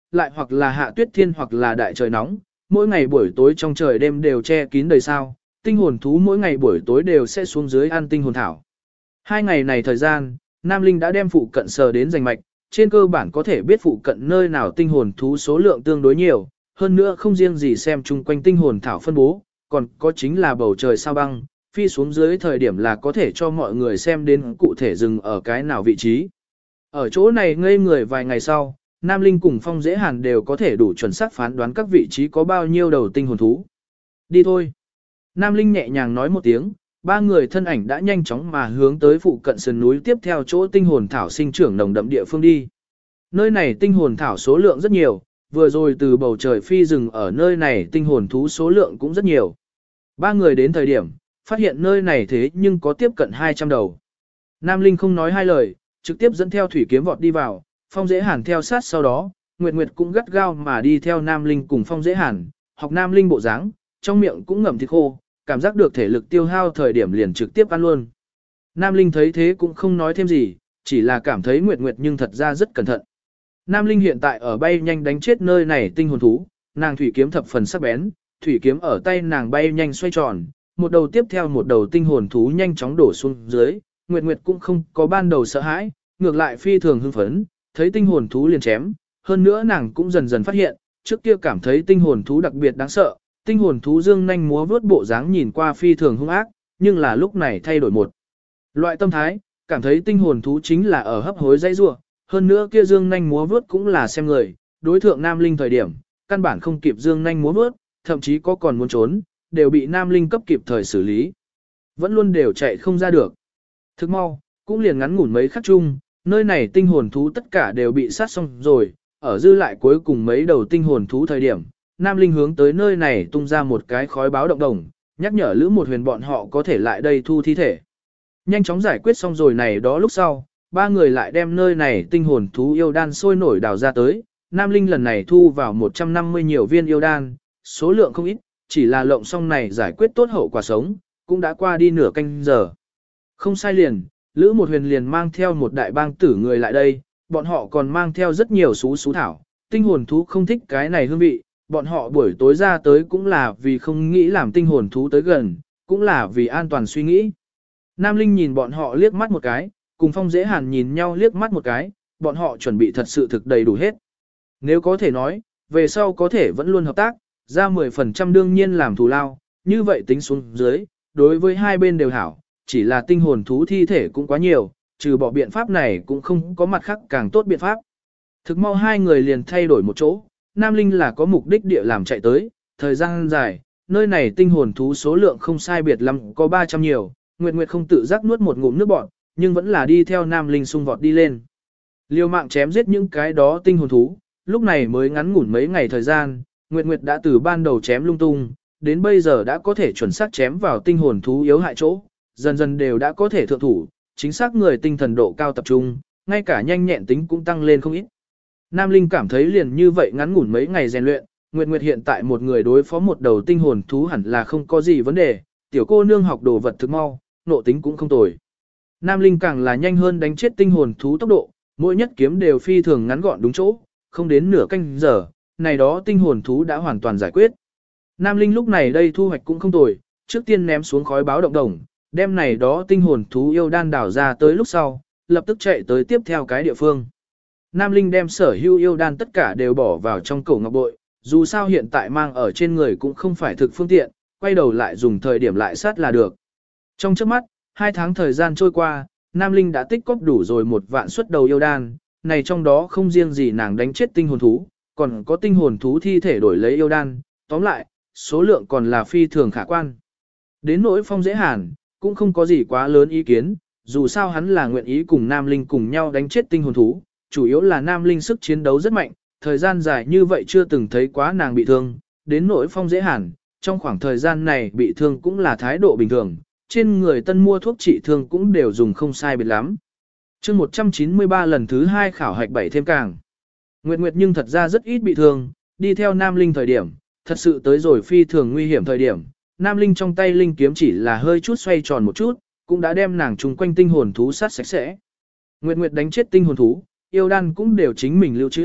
lại hoặc là hạ tuyết thiên hoặc là đại trời nóng, mỗi ngày buổi tối trong trời đêm đều che kín đầy sao, tinh hồn thú mỗi ngày buổi tối đều sẽ xuống dưới ăn tinh hồn thảo. 2 ngày này thời gian, Nam Linh đã đem phụ cận sờ đến rành mạch, trên cơ bản có thể biết phụ cận nơi nào tinh hồn thú số lượng tương đối nhiều, hơn nữa không riêng gì xem chung quanh tinh hồn thảo phân bố, còn có chính là bầu trời sao băng, phi xuống dưới thời điểm là có thể cho mọi người xem đến cụ thể rừng ở cái nào vị trí. Ở chỗ này ngây người vài ngày sau, Nam Linh cùng Phong Dễ Hàn đều có thể đủ chuẩn xác phán đoán các vị trí có bao nhiêu đầu tinh hồn thú. Đi thôi. Nam Linh nhẹ nhàng nói một tiếng, 3 người thân ảnh đã nhanh chóng mà hướng tới phụ cận sườn núi tiếp theo chỗ tinh hồn thảo sinh trưởng nồng đậm địa phương đi. Nơi này tinh hồn thảo số lượng rất nhiều, vừa rồi từ bầu trời phi rừng ở nơi này tinh hồn thú số lượng cũng rất nhiều. 3 người đến thời điểm, phát hiện nơi này thế nhưng có tiếp cận 200 đầu. Nam Linh không nói hai lời, trực tiếp dẫn theo thủy kiếm vọt đi vào, Phong Dễ Hàn theo sát sau đó, Nguyệt Nguyệt cũng gắt gao mà đi theo Nam Linh cùng Phong Dễ Hàn, học Nam Linh bộ dáng, trong miệng cũng ngậm thịt khô, cảm giác được thể lực tiêu hao thời điểm liền trực tiếp ăn luôn. Nam Linh thấy thế cũng không nói thêm gì, chỉ là cảm thấy Nguyệt Nguyệt nhưng thật ra rất cẩn thận. Nam Linh hiện tại ở bay nhanh đánh chết nơi này tinh hồn thú, nàng thủy kiếm thập phần sắc bén, thủy kiếm ở tay nàng bay nhanh xoay tròn, một đầu tiếp theo một đầu tinh hồn thú nhanh chóng đổ xuống dưới, Nguyệt Nguyệt cũng không có ban đầu sợ hãi, ngược lại phi thường hưng phấn, thấy tinh hồn thú liền chém, hơn nữa nàng cũng dần dần phát hiện, trước kia cảm thấy tinh hồn thú đặc biệt đáng sợ, tinh hồn thú dương nhanh múa vướt bộ dáng nhìn qua phi thường hung ác, nhưng là lúc này thay đổi một loại tâm thái, cảm thấy tinh hồn thú chính là ở hấp hối dãy rủa, hơn nữa kia dương nhanh múa vướt cũng là xem người, đối thượng Nam Linh thời điểm, căn bản không kịp dương nhanh múa vướt, thậm chí có còn muốn trốn, đều bị Nam Linh cấp kịp thời xử lý. Vẫn luôn đều chạy không ra được. Thức mau, cũng liền ngắn ngủn mấy khắc chung, nơi này tinh hồn thú tất cả đều bị sát xong rồi, ở dư lại cuối cùng mấy đầu tinh hồn thú thời điểm, Nam Linh hướng tới nơi này tung ra một cái khói báo động đồng, nhắc nhở Lữ Một Huyền bọn họ có thể lại đây thu thi thể. Nhanh chóng giải quyết xong rồi này đó lúc sau, 3 người lại đem nơi này tinh hồn thú yêu đan sôi nổi đào ra tới, Nam Linh lần này thu vào 150 nhiều viên yêu đan, số lượng không ít, chỉ là lộng xong này giải quyết tốt hậu quả sống, cũng đã qua đi nửa canh giờ. Không sai liền, Lữ Một Huyền liền mang theo một đại bang tử người lại đây, bọn họ còn mang theo rất nhiều xú thảo, tinh hồn thú không thích cái này hương vị, bọn họ buổi tối ra tới cũng là vì không nghĩ làm tinh hồn thú tới gần, cũng là vì an toàn suy nghĩ. Nam Linh nhìn bọn họ liếc mắt một cái, cùng Phong Dễ Hàn nhìn nhau liếc mắt một cái, bọn họ chuẩn bị thật sự thực đầy đủ hết. Nếu có thể nói, về sau có thể vẫn luôn hợp tác, ra 10% đương nhiên làm thù lao, như vậy tính xuống dưới, đối với hai bên đều hảo, chỉ là tinh hồn thú thi thể cũng quá nhiều, trừ bỏ biện pháp này cũng không có mặt khác càng tốt biện pháp. Thực mau hai người liền thay đổi một chỗ, Nam Linh là có mục đích địa làm chạy tới, thời gian dài, nơi này tinh hồn thú số lượng không sai biệt lắm có 300 nhiều, Nguyệt Nguyệt không tự giác nuốt một ngụm nước bọt, nhưng vẫn là đi theo Nam Linh xung vọt đi lên. Liều mạng chém giết những cái đó tinh hồn thú, lúc này mới ngắn ngủn mấy ngày thời gian, Nguyệt Nguyệt đã từ ban đầu chém lung tung, đến bây giờ đã có thể chuẩn xác chém vào tinh hồn thú yếu hại chỗ, dần dần đều đã có thể thượng thủ, chính xác người tinh thần độ cao tập trung, ngay cả nhanh nhẹn tính cũng tăng lên không ít. Nam Linh cảm thấy liền như vậy ngắn ngủn mấy ngày rèn luyện, Nguyệt Nguyệt hiện tại một người đối phó một đầu tinh hồn thú hẳn là không có gì vấn đề, tiểu cô nương học đồ vật thực mau, nộ tính cũng không tồi. Nam Linh càng là nhanh hơn đánh chết tinh hồn thú tốc độ, mỗi nhất kiếm đều phi thường ngắn gọn đúng chỗ, không đến nửa canh giờ, này đó tinh hồn thú đã hoàn toàn giải quyết. Nam Linh lúc này đây thu hoạch cũng không tồi, trước tiên ném xuống khói báo động đồng, đem này đó tinh hồn thú yêu đan đảo ra tới lúc sau, lập tức chạy tới tiếp theo cái địa phương. Nam Linh đem sở hữu yêu đan tất cả đều bỏ vào trong cổ ngọc bội, dù sao hiện tại mang ở trên người cũng không phải thực phương tiện, quay đầu lại dùng thời điểm lại sát là được. Trong trước mắt, 2 tháng thời gian trôi qua, Nam Linh đã tích cóp đủ rồi 1 vạn suất đầu yêu đan, này trong đó không riêng gì nàng đánh chết tinh hồn thú, còn có tinh hồn thú thi thể đổi lấy yêu đan, tóm lại, số lượng còn là phi thường khả quan. Đến nỗi Phong Dễ Hàn, cũng không có gì quá lớn ý kiến, dù sao hắn là nguyện ý cùng Nam Linh cùng nhau đánh chết tinh hồn thú, chủ yếu là Nam Linh sức chiến đấu rất mạnh, thời gian dài như vậy chưa từng thấy quá nàng bị thương, đến nỗi Phong Dễ Hàn, trong khoảng thời gian này bị thương cũng là thái độ bình thường, trên người tân mua thuốc trị thương cũng đều dùng không sai biệt lắm. Chương 193 lần thứ 2 khảo hạch 7 thêm càng. Nguyệt Nguyệt nhưng thật ra rất ít bị thương, đi theo Nam Linh thời điểm, thật sự tới rồi phi thường nguy hiểm thời điểm, Nam Linh trong tay linh kiếm chỉ là hơi chút xoay tròn một chút, cũng đã đem nàng chung quanh tinh hồn thú sát sạch sẽ. Nguyệt Nguyệt đánh chết tinh hồn thú, yêu đan cũng đều chính mình lưu trữ,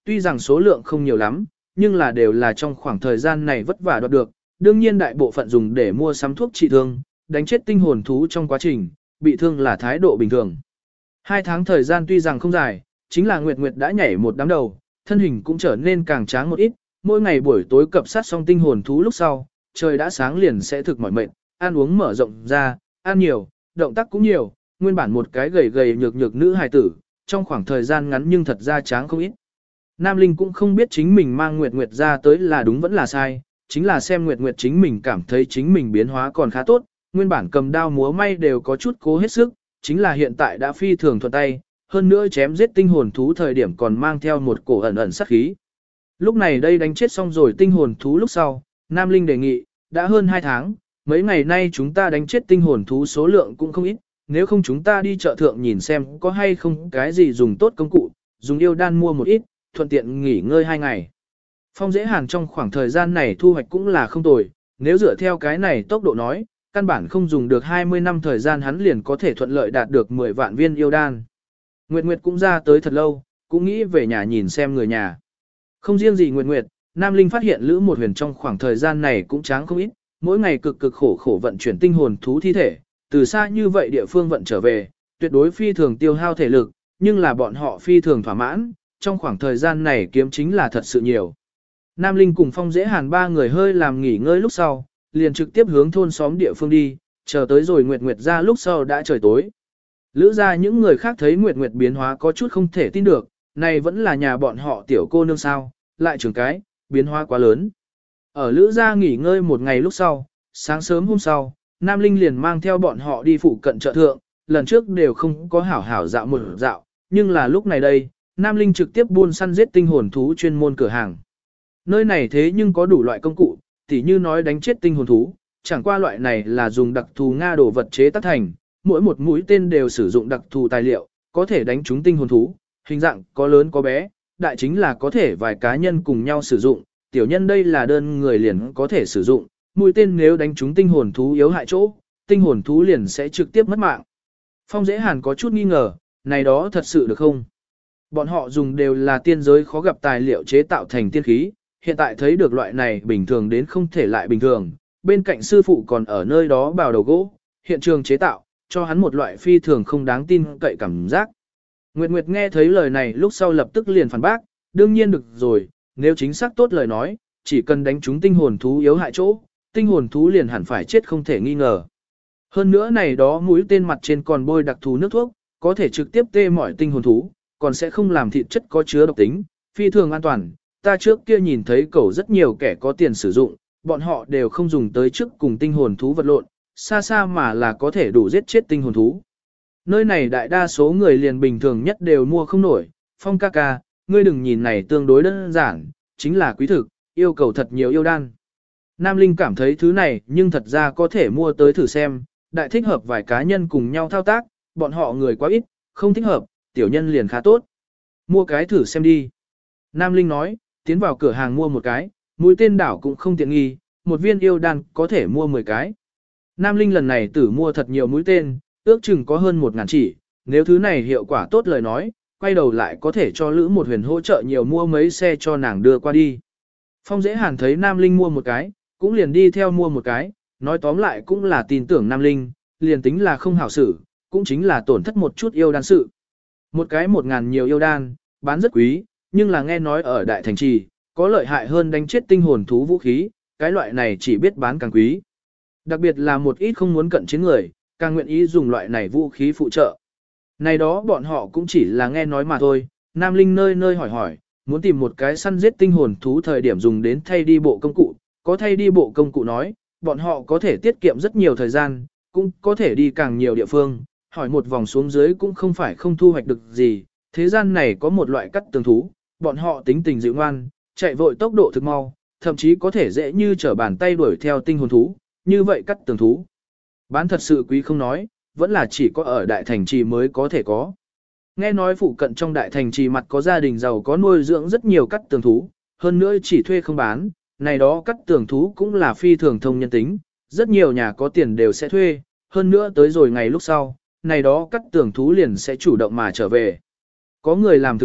tuy rằng số lượng không nhiều lắm, nhưng là đều là trong khoảng thời gian này vất vả đoạt được, đương nhiên đại bộ phận dùng để mua sắm thuốc trị thương, đánh chết tinh hồn thú trong quá trình, bị thương là thái độ bình thường. 2 tháng thời gian tuy rằng không dài, chính là Nguyệt Nguyệt đã nhảy một đám đầu, thân hình cũng trở nên càng tráng một ít, mỗi ngày buổi tối cập sát xong tinh hồn thú lúc sau, trời đã sáng liền sẽ thực mỏi mệt, ăn uống mở rộng ra, ăn nhiều, động tác cũng nhiều, nguyên bản một cái gầy gầy nhược nhược nữ hài tử, trong khoảng thời gian ngắn nhưng thật ra tráng không ít. Nam Linh cũng không biết chính mình mang Nguyệt Nguyệt ra tới là đúng vẫn là sai, chính là xem Nguyệt Nguyệt chính mình cảm thấy chính mình biến hóa còn khá tốt, nguyên bản cầm đao múa may đều có chút cố hết sức, chính là hiện tại đã phi thường thuận tay, hơn nữa chém giết tinh hồn thú thời điểm còn mang theo một cổ ẩn ẩn sát khí. Lúc này đây đánh chết xong rồi tinh hồn thú lúc sau, Nam Linh đề nghị, đã hơn 2 tháng, mấy ngày nay chúng ta đánh chết tinh hồn thú số lượng cũng không ít, nếu không chúng ta đi chợ thượng nhìn xem có hay không cái gì dùng tốt công cụ, dùng yêu đan mua một ít, thuận tiện nghỉ ngơi 2 ngày. Phong Dễ Hàn trong khoảng thời gian này thu hoạch cũng là không tồi, nếu dựa theo cái này tốc độ nói, căn bản không dùng được 20 năm thời gian hắn liền có thể thuận lợi đạt được 10 vạn viên yêu đan. Nguyệt Nguyệt cũng ra tới thật lâu, cũng nghĩ về nhà nhìn xem người nhà. Không riêng gì Nguyệt Nguyệt, Nam Linh phát hiện Lữ Một Huyền trong khoảng thời gian này cũng tráng không ít, mỗi ngày cực cực khổ khổ vận chuyển tinh hồn thú thi thể, từ xa như vậy địa phương vận trở về, tuyệt đối phi thường tiêu hao thể lực, nhưng là bọn họ phi thường thỏa mãn, trong khoảng thời gian này kiếm chính là thật sự nhiều. Nam Linh cùng Phong Dễ Hàn 3 người hơi làm nghỉ ngơi lúc sau, liền trực tiếp hướng thôn xóm địa phương đi, chờ tới rồi Nguyệt Nguyệt ra lúc sau đã trời tối. Lữ ra những người khác thấy Nguyệt Nguyệt biến hóa có chút không thể tin được, này vẫn là nhà bọn họ tiểu cô nương sao, lại trưởng cái, biến hóa quá lớn. Ở Lữ ra nghỉ ngơi một ngày lúc sau, sáng sớm hôm sau, Nam Linh liền mang theo bọn họ đi phụ cận chợ thượng, lần trước đều không có hảo hảo dạo một dạo, nhưng là lúc này đây, Nam Linh trực tiếp buôn săn giết tinh hồn thú chuyên môn cửa hàng. Nơi này thế nhưng có đủ loại công cụ, tỉ như nói đánh chết tinh hồn thú, chẳng qua loại này là dùng đặc thù Nga đồ vật chế tác thành, mỗi một mũi tên đều sử dụng đặc thù tài liệu, có thể đánh trúng tinh hồn thú, hình dạng có lớn có bé, đại chính là có thể vài cá nhân cùng nhau sử dụng, tiểu nhân đây là đơn người liền có thể sử dụng, mũi tên nếu đánh trúng tinh hồn thú yếu hại chỗ, tinh hồn thú liền sẽ trực tiếp mất mạng. Phong Dễ Hàn có chút nghi ngờ, này đó thật sự được không? Bọn họ dùng đều là tiên giới khó gặp tài liệu chế tạo thành tiên khí, hiện tại thấy được loại này bình thường đến không thể lại bình thường, bên cạnh sư phụ còn ở nơi đó bào đầu gỗ, hiện trường chế tạo, cho hắn một loại phi thường không đáng tin cậy cảm giác. Nguyệt Nguyệt nghe thấy lời này lúc sau lập tức liền phản bác, đương nhiên được rồi, nếu chính xác tốt lời nói, chỉ cần đánh trúng tinh hồn thú yếu hại chỗ, tinh hồn thú liền hẳn phải chết không thể nghi ngờ. Hơn nữa này đó mũi tên mặt trên còn bôi đặc thù nước thuốc, có thể trực tiếp tê mỏi tinh hồn thú, còn sẽ không làm thịt chất có chứa độc tính, phi thường an toàn. Ta trước kia nhìn thấy cẩu rất nhiều kẻ có tiền sử dụng, bọn họ đều không dùng tới trước cùng tinh hồn thú vật lộn, xa xa mà là có thể đủ giết chết tinh hồn thú. Nơi này đại đa số người liền bình thường nhất đều mua không nổi, Phong ca ca, ngươi đừng nhìn này tương đối đơn giản, chính là quý thực, yêu cầu thật nhiều yêu đan. Nam Linh cảm thấy thứ này nhưng thật ra có thể mua tới thử xem, đại thích hợp vài cá nhân cùng nhau thao tác, bọn họ người quá ít, không thích hợp, tiểu nhân liền khá tốt. Mua cái thử xem đi. Nam Linh nói, tiến vào cửa hàng mua một cái, mũi tên đảo cũng không tiện nghi, một viên yêu đan có thể mua 10 cái. Nam Linh lần này tử mua thật nhiều mũi tên, ước chừng có hơn 1.000 chỉ, nếu thứ này hiệu quả tốt lời nói, quay đầu lại có thể cho Lữ Một Huyền hỗ trợ nhiều mua mấy xe cho nàng đưa qua đi. Phong Dễ Hàn thấy Nam Linh mua một cái, cũng liền đi theo mua một cái, nói tóm lại cũng là tin tưởng Nam Linh, liền tính là không hảo xử, cũng chính là tổn thất một chút yêu đan sự. Một cái 1.000 nhiều yêu đan, bán rất quý, nhưng là nghe nói ở Đại Thành Trì, có lợi hại hơn đánh chết tinh hồn thú vũ khí, cái loại này chỉ biết bán càng quý. Đặc biệt là một ít không muốn cận chiến người, càng nguyện ý dùng loại này vũ khí phụ trợ. Này đó bọn họ cũng chỉ là nghe nói mà thôi, Nam Linh nơi nơi hỏi hỏi, muốn tìm một cái săn giết tinh hồn thú thời điểm dùng đến thay đi bộ công cụ, có thay đi bộ công cụ nói, bọn họ có thể tiết kiệm rất nhiều thời gian, cũng có thể đi càng nhiều địa phương, hỏi một vòng xuống dưới cũng không phải không thu hoạch được gì, thế gian này có một loại cắt tường thú, bọn họ tính tình dịu ngoan, chạy vội tốc độ thực mau, thậm chí có thể dễ như trở bàn tay đuổi theo tinh hồn thú, như vậy cắt tường thú. Bán thật sự quý không nói, vẫn là chỉ có ở đại thành trì mới có thể có. Nghe nói phụ cận trong đại thành trì mặt có gia đình giàu có nuôi dưỡng rất nhiều cắt tường thú, hơn nữa chỉ thuê không bán, này đó cắt tường thú cũng là phi thường thông nhân tính, rất nhiều nhà có tiền đều sẽ thuê, hơn nữa tới rồi ngày lúc sau, này đó cắt tường thú liền sẽ chủ động mà trở về. Có người làm thực nghiệm,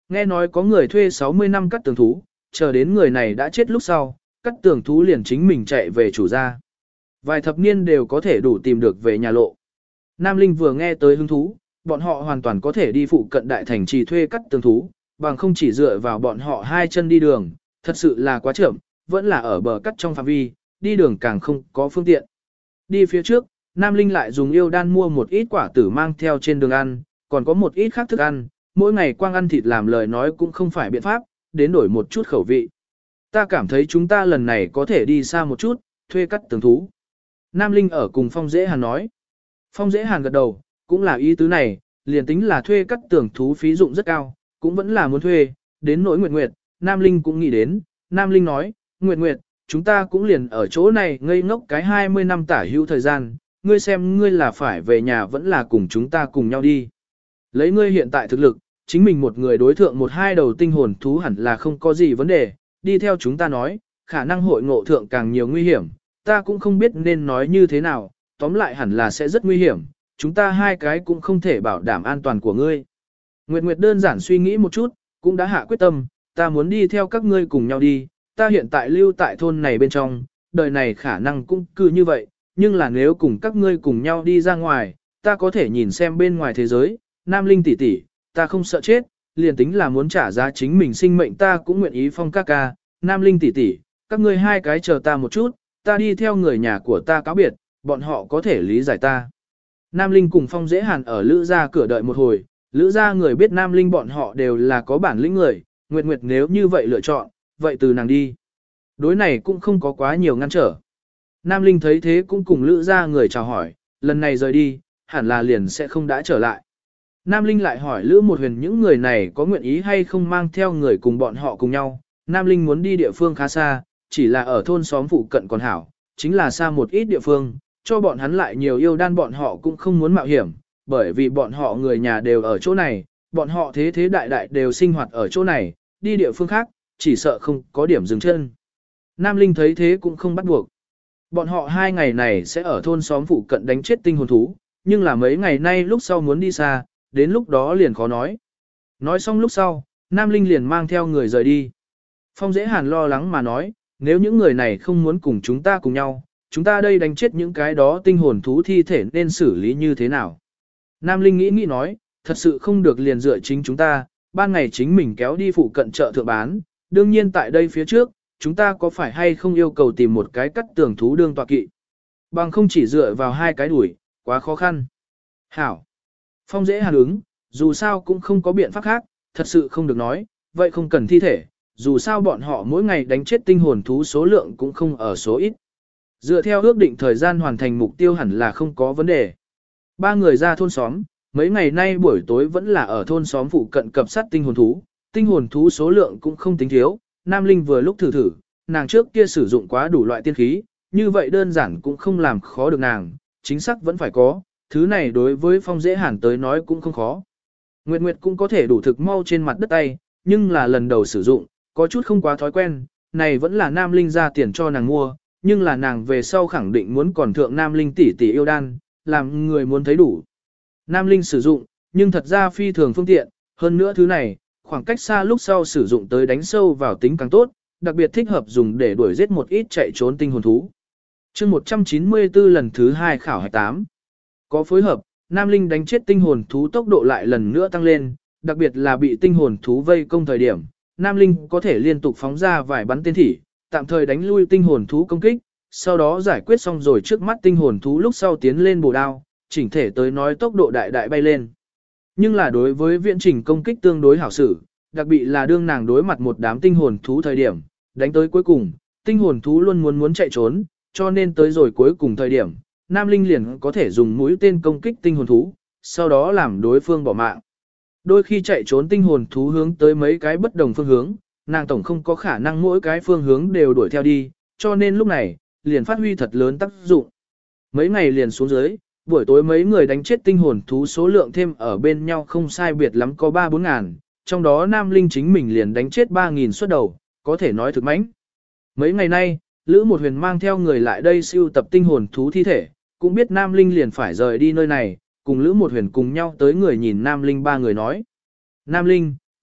Nghe nói có người thuê 60 năm cắt tường thú, chờ đến người này đã chết lúc sau, cắt tường thú liền chính mình chạy về chủ gia. Vài thập niên đều có thể đủ tìm được về nhà lộ. Nam Linh vừa nghe tới hứng thú, bọn họ hoàn toàn có thể đi phụ cận đại thành trì thuê cắt tường thú, bằng không chỉ dựa vào bọn họ hai chân đi đường, thật sự là quá chậm, vẫn là ở bờ cắt trong phạm vi, đi đường càng không có phương tiện. Đi phía trước, Nam Linh lại dùng yêu đan mua một ít quả tử mang theo trên đường ăn, còn có một ít khác thức ăn, mỗi ngày quang ăn thịt làm lời nói cũng không phải biện pháp, đến đổi một chút khẩu vị. Ta cảm thấy chúng ta lần này có thể đi xa một chút, thuê cắt tường thú. Nam Linh ở cùng Phong Dễ Hàn nói. Phong Dễ Hàn gật đầu, cũng là ý tứ này, liền tính là thuê cắt tường thú phí dụng rất cao, cũng vẫn là muốn thuê, đến nỗi Nguyệt Nguyệt, Nam Linh cũng nghĩ đến, Nam Linh nói, Nguyệt Nguyệt, chúng ta cũng liền ở chỗ này ngây ngốc cái 20 năm tả hữu thời gian, ngươi xem ngươi là phải về nhà vẫn là cùng chúng ta cùng nhau đi. Lấy ngươi hiện tại thực lực, chính mình một người đối thượng một hai đầu tinh hồn thú hẳn là không có gì vấn đề, đi theo chúng ta nói, khả năng hội ngộ thượng càng nhiều nguy hiểm, ta cũng không biết nên nói như thế nào, tóm lại hẳn là sẽ rất nguy hiểm, chúng ta hai cái cũng không thể bảo đảm an toàn của ngươi. Nguyệt Nguyệt đơn giản suy nghĩ một chút, cũng đã hạ quyết tâm, ta muốn đi theo các ngươi cùng nhau đi, ta hiện tại lưu tại thôn này bên trong, đời này khả năng cũng cứ như vậy, nhưng là nếu cùng các ngươi cùng nhau đi ra ngoài, ta có thể nhìn xem bên ngoài thế giới, Nam Linh tỷ tỷ, ta không sợ chết, liền tính là muốn trả giá chính mình sinh mệnh ta cũng nguyện ý. Phong ca ca, Nam Linh tỷ tỷ, các ngươi hai cái chờ ta một chút, ta đi theo người nhà của ta cáo biệt, bọn họ có thể lý giải ta. Nam Linh cùng Phong Dễ Hàn ở Lữ gia cửa đợi một hồi, Lữ gia người biết Nam Linh bọn họ đều là có bản lĩnh người, Nguyệt Nguyệt nếu như vậy lựa chọn, vậy từ nàng đi. Đối này cũng không có quá nhiều ngăn trở. Nam Linh thấy thế cũng cùng Lữ gia người chào hỏi, lần này rời đi, hẳn là liền sẽ không đã trở lại. Nam Linh lại hỏi Lữ Một Huyền những người này có nguyện ý hay không mang theo người cùng bọn họ cùng nhau. Nam Linh muốn đi địa phương khá xa, chỉ là ở thôn xóm phụ cận còn hảo, chính là xa một ít địa phương, cho bọn hắn lại nhiều yêu đan bọn họ cũng không muốn mạo hiểm, bởi vì bọn họ người nhà đều ở chỗ này, bọn họ thế thế đại đại đều sinh hoạt ở chỗ này, đi địa phương khác, chỉ sợ không có điểm dừng chân. Nam Linh thấy thế cũng không bắt buộc. Bọn họ 2 ngày này sẽ ở thôn xóm phụ cận đánh chết tinh hồn thú, nhưng là mấy ngày nay lúc sau muốn đi xa, đến lúc đó liền khó nói. Nói xong lúc sau, Nam Linh liền mang theo người rời đi. Phong Dễ Hàn lo lắng mà nói, nếu những người này không muốn cùng chúng ta cùng nhau, chúng ta đây đánh chết những cái đó tinh hồn thú thi thể nên xử lý như thế nào. Nam Linh nghĩ nói, thật sự không được liền dựa chính chúng ta, ban ngày chính mình kéo đi phụ cận chợ thượng bán, đương nhiên tại đây phía trước, chúng ta có phải hay không yêu cầu tìm một cái cắt tường thú đương tọa kỵ. Bằng không chỉ dựa vào 2 cái đuổi, quá khó khăn. Hảo. Phong Dễ Hàn ứng, dù sao cũng không có biện pháp khác, thật sự không được nói, vậy không cần thi thể, dù sao bọn họ mỗi ngày đánh chết tinh hồn thú số lượng cũng không ở số ít. Dựa theo ước định thời gian hoàn thành mục tiêu hẳn là không có vấn đề. 3 người ra thôn xóm, mấy ngày nay buổi tối vẫn là ở thôn xóm phụ cận cập sát tinh hồn thú số lượng cũng không tính thiếu. Nam Linh vừa lúc thử, nàng trước kia sử dụng quá đủ loại tiên khí, như vậy đơn giản cũng không làm khó được nàng, chính xác vẫn phải có, thứ này đối với Phong Dễ Hàn tới nói cũng không khó. Nguyệt Nguyệt cũng có thể đủ thực mau trên mặt đất tay, nhưng là lần đầu sử dụng, có chút không quá thói quen, này vẫn là Nam Linh ra tiền cho nàng mua, nhưng là nàng về sau khẳng định muốn còn thượng Nam Linh tỷ tỷ yêu đan, làm người muốn thấy đủ. Nam Linh sử dụng, nhưng thật ra phi thường phương tiện, hơn nữa thứ này, khoảng cách xa lúc sau sử dụng tới đánh sâu vào tính càng tốt, đặc biệt thích hợp dùng để đuổi giết một ít chạy trốn tinh hồn thú. Chương 194 lần thứ 2 khảo hạch 8. Có phối hợp, Nam Linh đánh chết tinh hồn thú tốc độ lại lần nữa tăng lên, đặc biệt là bị tinh hồn thú vây công thời điểm, Nam Linh có thể liên tục phóng ra vài bắn tên thỉ, tạm thời đánh lui tinh hồn thú công kích, sau đó giải quyết xong rồi trước mắt tinh hồn thú lúc sau tiến lên bổ đao, chỉnh thể tới nói tốc độ đại đại bay lên. Nhưng là đối với viễn trình công kích tương đối hảo sử, đặc biệt là đương nàng đối mặt một đám tinh hồn thú thời điểm, đánh tới cuối cùng, tinh hồn thú luôn muốn chạy trốn, cho nên tới rồi cuối cùng thời điểm, Nam Linh liền có thể dùng mũi tên công kích tinh hồn thú, sau đó làm đối phương bỏ mạng. Đôi khi chạy trốn tinh hồn thú hướng tới mấy cái bất đồng phương hướng, nàng tổng không có khả năng mỗi cái phương hướng đều đuổi theo đi, cho nên lúc này, liền phát huy thật lớn tác dụng. Mấy ngày liền xuống dưới, buổi tối mấy người đánh chết tinh hồn thú số lượng thêm ở bên nhau không sai biệt lắm có 3-4 ngàn, trong đó Nam Linh chính mình liền đánh chết 3.000 suất đầu, có thể nói thực mãnh. Mấy ngày nay, Lữ Một Huyền mang theo người lại đây siêu tập tinh hồn thú thi thể, cũng biết Nam Linh liền phải rời đi nơi này, cùng Lữ Một Huyền cùng nhau tới người nhìn Nam Linh 3 người nói. Nam Linh,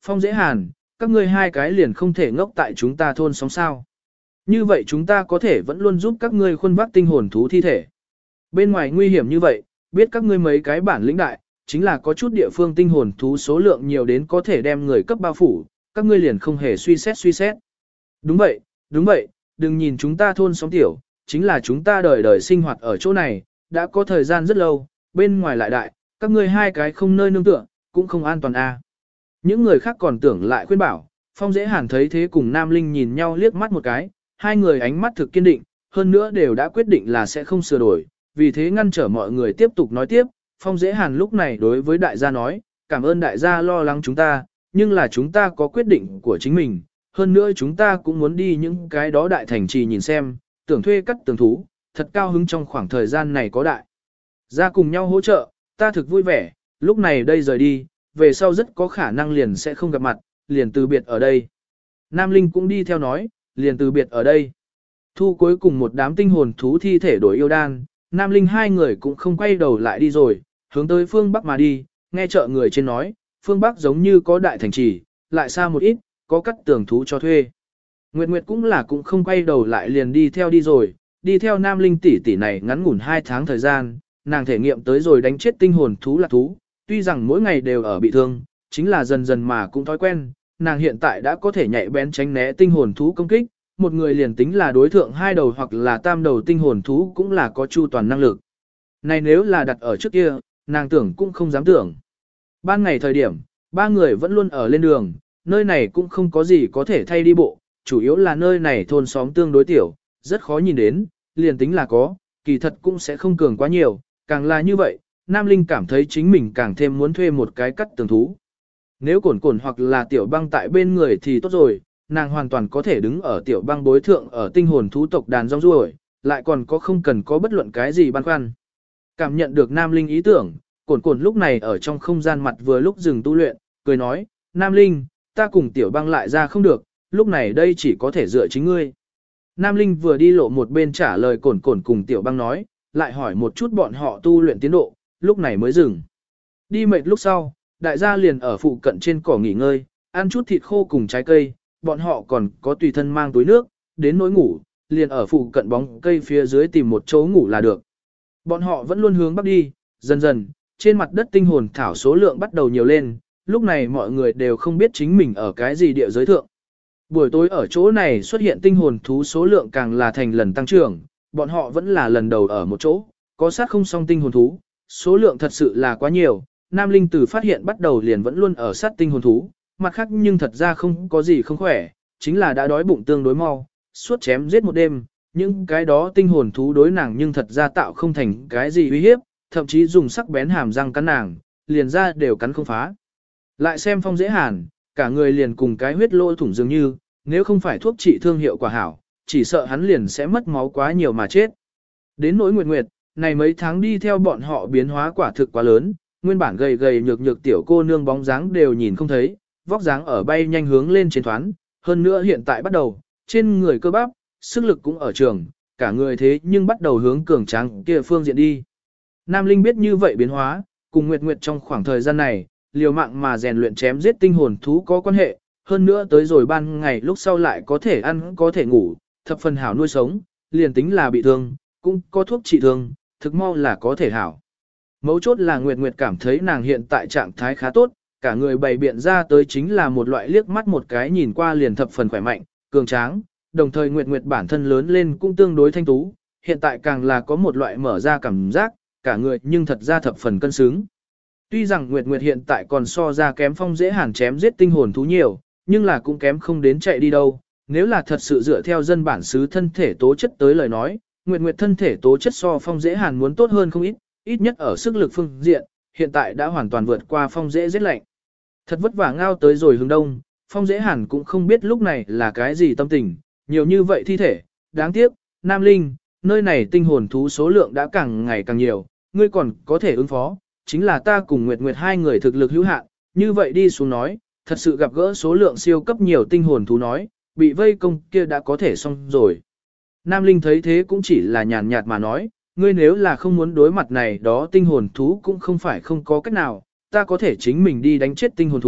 Phong Dễ Hàn, các ngươi hai cái liền không thể ngốc tại chúng ta thôn sống sao. Như vậy chúng ta có thể vẫn luôn giúp các ngươi khuân vác tinh hồn thú thi thể. Bên ngoài nguy hiểm như vậy, biết các ngươi mấy cái bản lĩnh đại, chính là có chút địa phương tinh hồn thú số lượng nhiều đến có thể đem người cấp bao phủ, các ngươi liền không hề suy xét. Đúng vậy, đừng nhìn chúng ta thôn xóm tiểu, chính là chúng ta đời đời sinh hoạt ở chỗ này, đã có thời gian rất lâu, bên ngoài lại đại, các ngươi hai cái không nơi nương tựa, cũng không an toàn a. Những người khác còn tưởng lại khuyên bảo, Phong Dễ Hàn thấy thế cùng Nam Linh nhìn nhau liếc mắt một cái, hai người ánh mắt thực kiên định, hơn nữa đều đã quyết định là sẽ không sửa đổi, vì thế ngăn trở mọi người tiếp tục nói tiếp. Phong Dễ Hàn lúc này đối với đại gia nói, cảm ơn đại gia lo lắng chúng ta, nhưng là chúng ta có quyết định của chính mình, hơn nữa chúng ta cũng muốn đi những cái đó đại thành trì nhìn xem, tưởng thuê cắt tường thú, thật cao hứng trong khoảng thời gian này có đại gia cùng nhau hỗ trợ, ta thực vui vẻ, lúc này đây rời đi, về sau rất có khả năng liền sẽ không gặp mặt, liền từ biệt ở đây. Nam Linh cũng đi theo nói, liền từ biệt ở đây. Thu cuối cùng một đám tinh hồn thú thi thể đổi yêu đan, Nam Linh hai người cũng không quay đầu lại đi rồi, hướng tới phương Bắc mà đi, nghe chợ người trên nói, phương Bắc giống như có đại thành trì, lại xa một ít, có cắt tường thú cho thuê. Nguyệt Nguyệt cũng không quay đầu lại liền đi theo đi rồi, đi theo Nam Linh tỷ tỷ này ngắn ngủn 2 tháng thời gian, nàng thể nghiệm tới rồi đánh chết tinh hồn thú là thú, tuy rằng mỗi ngày đều ở bị thương, chính là dần dần mà cũng thói quen, nàng hiện tại đã có thể nhạy bén tránh né tinh hồn thú công kích, một người liền tính là đối thượng 2 đầu hoặc là tam đầu tinh hồn thú cũng là có chu toàn năng lực. Này nếu là đặt ở trước kia, nàng tưởng cũng không dám tưởng. Ban ngày thời điểm, ba người vẫn luôn ở lên đường, nơi này cũng không có gì có thể thay đi bộ, chủ yếu là nơi này thôn xóm tương đối tiểu, rất khó nhìn đến, liền tính là có, kỳ thật cũng sẽ không cường quá nhiều, càng là như vậy, Nam Linh cảm thấy chính mình càng thêm muốn thuê một cái cắt tường thú. Nếu cồn cồn hoặc là tiểu băng tại bên người thì tốt rồi, nàng hoàn toàn có thể đứng ở tiểu băng đối thượng ở tinh hồn thú tộc đàn rong ruổi, lại còn có không cần có bất luận cái gì băn khoăn. Cảm nhận được Nam Linh ý tưởng, cồn cồn lúc này ở trong không gian mặt vừa lúc dừng tu luyện, cười nói, Nam Linh, ta cùng tiểu băng lại ra không được, lúc này đây chỉ có thể dựa chính ngươi. Nam Linh vừa đi lộ một bên trả lời cồn cồn cùng tiểu băng nói, lại hỏi một chút bọn họ tu luyện tiến độ, lúc này mới dừng. Đi mệt lúc sau, đại gia liền ở phụ cận trên cỏ nghỉ ngơi, ăn chút thịt khô cùng trái cây, bọn họ còn có tùy thân mang túi nước, đến nỗi ngủ, liền ở phụ cận bóng cây phía dưới tìm một chỗ ngủ là được. Bọn họ vẫn luôn hướng bắc đi, dần dần, trên mặt đất tinh hồn thảo số lượng bắt đầu nhiều lên, lúc này mọi người đều không biết chính mình ở cái gì địa giới thượng. Buổi tối ở chỗ này xuất hiện tinh hồn thú số lượng càng là thành lần tăng trưởng, bọn họ vẫn là lần đầu ở một chỗ, có sát không song tinh hồn thú, số lượng thật sự là quá nhiều. Nam Linh từ phát hiện bắt đầu liền vẫn luôn ở sát tinh hồn thú, mặt khác nhưng thật ra không có gì không khỏe, chính là đã đói bụng tương đối mau, suốt chém giết một đêm, những cái đó tinh hồn thú đối nàng nhưng thật ra tạo không thành cái gì uy hiếp, thậm chí dùng sắc bén hàm răng cắn nàng, liền ra đều cắn không phá. Lại xem Phong Dễ Hàn, cả người liền cùng cái huyết lỗ thủng dường như, nếu không phải thuốc trị thương hiệu quả hảo, chỉ sợ hắn liền sẽ mất máu quá nhiều mà chết. Đến nỗi Nguyệt Nguyệt, này mấy tháng đi theo bọn họ biến hóa quả thực quá lớn, nguyên bản gầy gầy nhược nhược tiểu cô nương bóng dáng đều nhìn không thấy, vóc dáng ở bay nhanh hướng lên trên thoán, hơn nữa hiện tại bắt đầu, trên người cơ bắp, sức lực cũng ở trường, cả người thế nhưng bắt đầu hướng cường tráng kia phương diện đi. Nam Linh biết như vậy biến hóa, cùng Nguyệt Nguyệt trong khoảng thời gian này, liều mạng mà rèn luyện chém giết tinh hồn thú có quan hệ, hơn nữa tới rồi ban ngày lúc sau lại có thể ăn có thể ngủ, thập phần hảo nuôi sống, liền tính là bị thương, cũng có thuốc trị thương, thực mau là có thể hảo. Mấu chốt là Nguyệt Nguyệt cảm thấy nàng hiện tại trạng thái khá tốt, cả người bày biện ra tới chính là một loại liếc mắt một cái nhìn qua liền thập phần khỏe mạnh, cường tráng, đồng thời Nguyệt Nguyệt bản thân lớn lên cũng tương đối thanh tú, hiện tại càng là có một loại mở ra cảm giác, cả người nhưng thật ra thập phần cân xứng. Tuy rằng Nguyệt Nguyệt hiện tại còn so ra kém Phong Dễ Hàn chém giết tinh hồn thú nhiều, nhưng là cũng kém không đến chạy đi đâu, nếu là thật sự dựa theo dân bản xứ thân thể tố chất tới lời nói, Nguyệt Nguyệt thân thể tố chất so Phong Dễ Hàn muốn tốt hơn không ít, ít nhất ở sức lực phương diện, hiện tại đã hoàn toàn vượt qua Phong Dễ giết lạnh. Thật vất vả ngao tới rồi hướng đông, Phong Dễ Hàn cũng không biết lúc này là cái gì tâm tình, nhiều như vậy thi thể, đáng tiếc, Nam Linh, nơi này tinh hồn thú số lượng đã càng ngày càng nhiều, ngươi còn có thể ứng phó, chính là ta cùng Nguyệt Nguyệt hai người thực lực hữu hạn, như vậy đi xuống nói, thật sự gặp gỡ số lượng siêu cấp nhiều tinh hồn thú nói, bị vây công kia đã có thể xong rồi. Nam Linh thấy thế cũng chỉ là nhàn nhạt mà nói, ngươi nếu là không muốn đối mặt này đó tinh hồn thú cũng không phải không có cách nào, ta có thể chính mình đi đánh chết tinh hồn thú,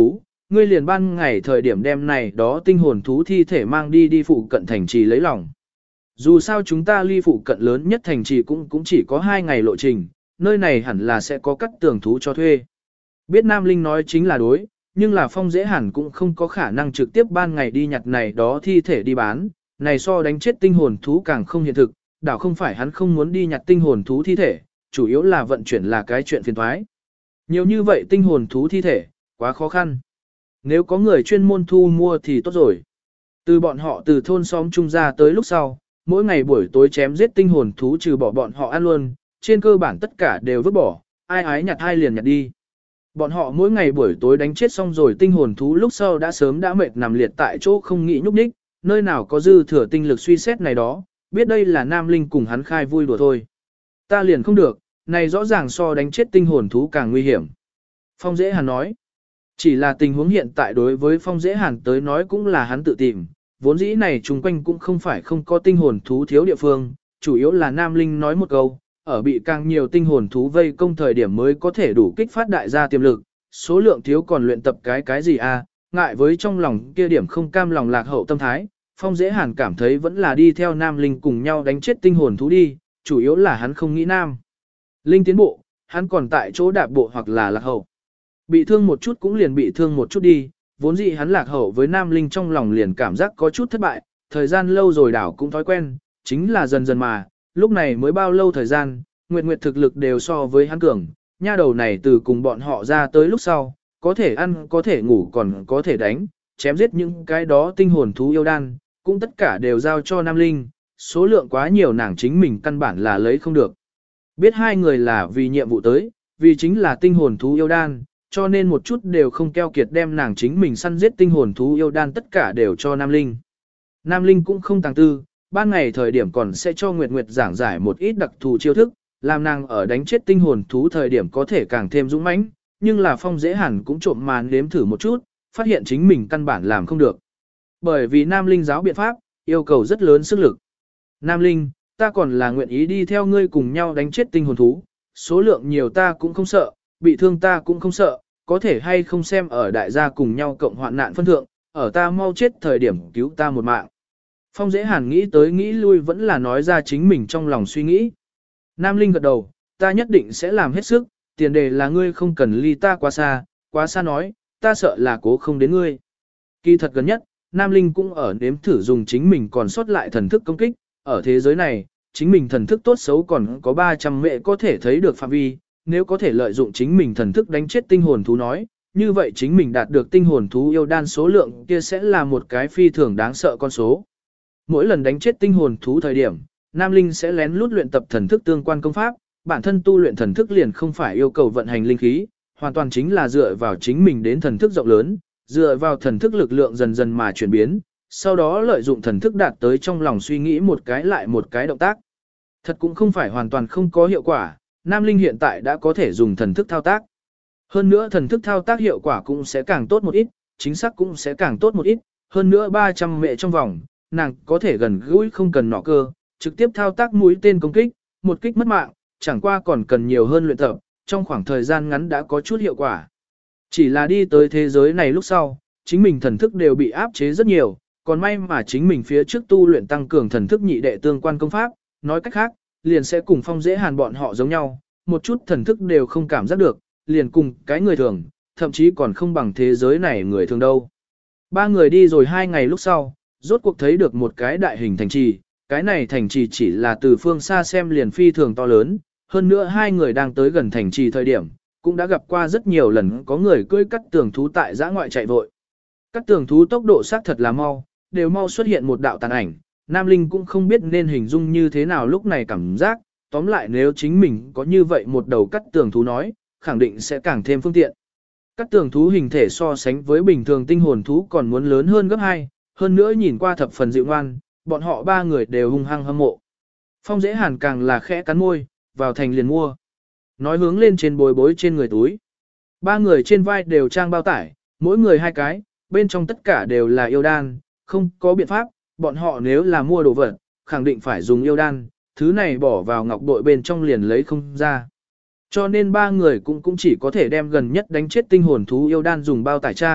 ngươi liền ban ngày thời điểm đem này đó tinh hồn thú thi thể mang đi phụ cận thành trì lấy lòng. Dù sao chúng ta ly phụ cận lớn nhất thành trì cũng chỉ có 2 ngày lộ trình, nơi này hẳn là sẽ có cắt tường thú cho thuê. Biết Nam Linh nói chính là đối, nhưng là Phong Dễ Hàn cũng không có khả năng trực tiếp ban ngày đi nhặt này đó thi thể đi bán, này so đánh chết tinh hồn thú càng không hiện thực, đảo không phải hắn không muốn đi nhặt tinh hồn thú thi thể, chủ yếu là vận chuyển là cái chuyện phiền toái. Nhiều như vậy tinh hồn thú thi thể, quá khó khăn. Nếu có người chuyên môn thu mua thì tốt rồi. Từ bọn họ từ thôn xóm trung ra tới lúc sau, mỗi ngày buổi tối chém giết tinh hồn thú trừ bỏ bọn họ ăn luôn, trên cơ bản tất cả đều vứt bỏ, ai ái nhặt ai liền nhặt đi. Bọn họ mỗi ngày buổi tối đánh chết xong rồi tinh hồn thú lúc sau đã sớm đã mệt nằm liệt tại chỗ không nghĩ nhúc nhích, nơi nào có dư thừa tinh lực suy xét này đó, biết đây là Nam Linh cùng hắn khai vui đùa thôi. Ta liền không được, này rõ ràng so đánh chết tinh hồn thú càng nguy hiểm. Phong Dễ Hàn nói, chỉ là tình huống hiện tại đối với Phong Dễ Hàn tới nói cũng là hắn tự tìm, vốn dĩ này chung quanh cũng không phải không có tinh hồn thú thiếu địa phương, chủ yếu là Nam Linh nói một câu, ở bị càng nhiều tinh hồn thú vây công thời điểm mới có thể đủ kích phát đại gia tiềm lực, số lượng thiếu còn luyện tập cái gì à, ngại với trong lòng kia điểm không cam lòng lạc hậu tâm thái, Phong Dễ Hàn cảm thấy vẫn là đi theo Nam Linh cùng nhau đánh chết tinh hồn thú đi, chủ yếu là hắn không nghĩ Nam Linh tiến bộ, hắn còn tại chỗ đạp bộ hoặc là lạc hậu. Bị thương một chút cũng liền bị thương một chút đi, vốn dĩ hắn lạc hậu với Nam Linh trong lòng liền cảm giác có chút thất bại, thời gian lâu rồi đảo cũng thói quen, chính là dần dần mà, lúc này mới bao lâu thời gian, Nguyệt Nguyệt thực lực đều so với hắn cường, nha đầu này từ cùng bọn họ ra tới lúc sau, có thể ăn, có thể ngủ còn có thể đánh, chém giết những cái đó tinh hồn thú yêu đan, cũng tất cả đều giao cho Nam Linh, số lượng quá nhiều nàng chính mình căn bản là lấy không được. Biết hai người là vì nhiệm vụ tới, vì chính là tinh hồn thú yêu đan, cho nên một chút đều không keo kiệt đem nàng chính mình săn giết tinh hồn thú yêu đan tất cả đều cho Nam Linh. Nam Linh cũng không tàng tư, ban ngày thời điểm còn sẽ cho Nguyệt Nguyệt giảng giải một ít đặc thù chiêu thức, làm nàng ở đánh chết tinh hồn thú thời điểm có thể càng thêm dũng mãnh, nhưng là Phong Dễ Hàn cũng trộm màn nếm thử một chút, phát hiện chính mình căn bản làm không được. Bởi vì Nam Linh giáo biện pháp, yêu cầu rất lớn sức lực. Nam Linh, ta còn là nguyện ý đi theo ngươi cùng nhau đánh chết tinh hồn thú, số lượng nhiều ta cũng không sợ, bị thương ta cũng không sợ, có thể hay không xem ở đại gia cùng nhau cộng hoạn nạn phân thượng, ở ta mau chết thời điểm cứu ta một mạng. Phong Dễ Hàn nghĩ tới nghĩ lui vẫn là nói ra chính mình trong lòng suy nghĩ. Nam Linh gật đầu, ta nhất định sẽ làm hết sức, tiền đề là ngươi không cần ly ta quá xa nói, ta sợ là cố không đến ngươi. Kỳ thật gần nhất, Nam Linh cũng ở nếm thử dùng chính mình còn sót lại thần thức công kích, ở thế giới này, chính mình thần thức tốt xấu còn có 300 mệ có thể thấy được phạm vi, nếu có thể lợi dụng chính mình thần thức đánh chết tinh hồn thú nói, như vậy chính mình đạt được tinh hồn thú yêu đan số lượng kia sẽ là một cái phi thường đáng sợ con số. Mỗi lần đánh chết tinh hồn thú thời điểm, Nam Linh sẽ lén lút luyện tập thần thức tương quan công pháp, bản thân tu luyện thần thức liền không phải yêu cầu vận hành linh khí, hoàn toàn chính là dựa vào chính mình đến thần thức rộng lớn, dựa vào thần thức lực lượng dần dần mà chuyển biến, sau đó lợi dụng thần thức đạt tới trong lòng suy nghĩ một cái lại một cái động tác. Thật cũng không phải hoàn toàn không có hiệu quả, Nam Linh hiện tại đã có thể dùng thần thức thao tác. Hơn nữa thần thức thao tác hiệu quả cũng sẽ càng tốt một ít, chính xác cũng sẽ càng tốt một ít, hơn nữa 300 mệ trong vòng, nàng có thể gần gũi không cần nọ cơ, trực tiếp thao tác mũi tên công kích, một kích mất mạng, chẳng qua còn cần nhiều hơn luyện tập, trong khoảng thời gian ngắn đã có chút hiệu quả. Chỉ là đi tới thế giới này lúc sau, chính mình thần thức đều bị áp chế rất nhiều, còn may mà chính mình phía trước tu luyện tăng cường thần thức nhị đệ tương quan công pháp, nói cách khác, liền sẽ cùng Phong Dễ Hàn bọn họ giống nhau, một chút thần thức đều không cảm giác được, liền cùng cái người thường, thậm chí còn không bằng thế giới này người thường đâu. Ba người đi rồi 2 ngày lúc sau, rốt cuộc thấy được một cái đại hình thành trì, cái này thành trì chỉ là từ phương xa xem liền phi thường to lớn, hơn nữa hai người đang tới gần thành trì thời điểm, cũng đã gặp qua rất nhiều lần có người cưỡi cắt tường thú tại giã ngoại chạy vội. Cắt tường thú tốc độ xác thật là mau, đều mau xuất hiện một đạo tàn ảnh, Nam Linh cũng không biết nên hình dung như thế nào lúc này cảm giác, tóm lại nếu chính mình có như vậy một đầu cắt tường thú nói, khẳng định sẽ càng thêm phương tiện. Cắt tường thú hình thể so sánh với bình thường tinh hồn thú còn muốn lớn hơn gấp 2, hơn nữa nhìn qua thập phần dịu ngoan, bọn họ ba người đều hung hăng hâm mộ. Phong Dễ Hàn càng là khẽ cắn môi, vào thành liền mua. Nói hướng lên trên bối bối trên người túi. Ba người trên vai đều trang bao tải, mỗi người 2 cái, bên trong tất cả đều là yêu đan, không có biện pháp, bọn họ nếu là mua đồ vật, khẳng định phải dùng yêu đan, thứ này bỏ vào ngọc bội bên trong liền lấy không ra. Cho nên ba người cũng chỉ có thể đem gần nhất đánh chết tinh hồn thú yêu đan dùng bao tải trang,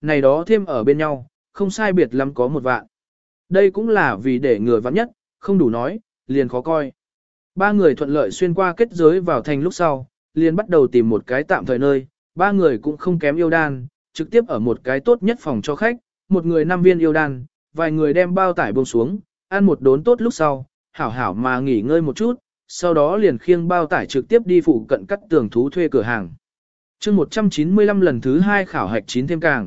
này đó thêm ở bên nhau, không sai biệt lắm có 1 vạn. Đây cũng là vì để ngừa vắng nhất, không đủ nói, liền khó coi. 3 người thuận lợi xuyên qua kết giới vào thành lúc sau, liền bắt đầu tìm một cái tạm thời nơi, 3 người cũng không kém yêu đan, trực tiếp ở một cái tốt nhất phòng cho khách, một người 5 viên yêu đan, vài người đem bao tải buông xuống, ăn một đốn tốt lúc sau, hảo hảo mà nghỉ ngơi một chút, sau đó liền khiêng bao tải trực tiếp đi phụ cận cắt tường thú thuê cửa hàng. chương 195 lần thứ 2 khảo hạch 9 thêm càng.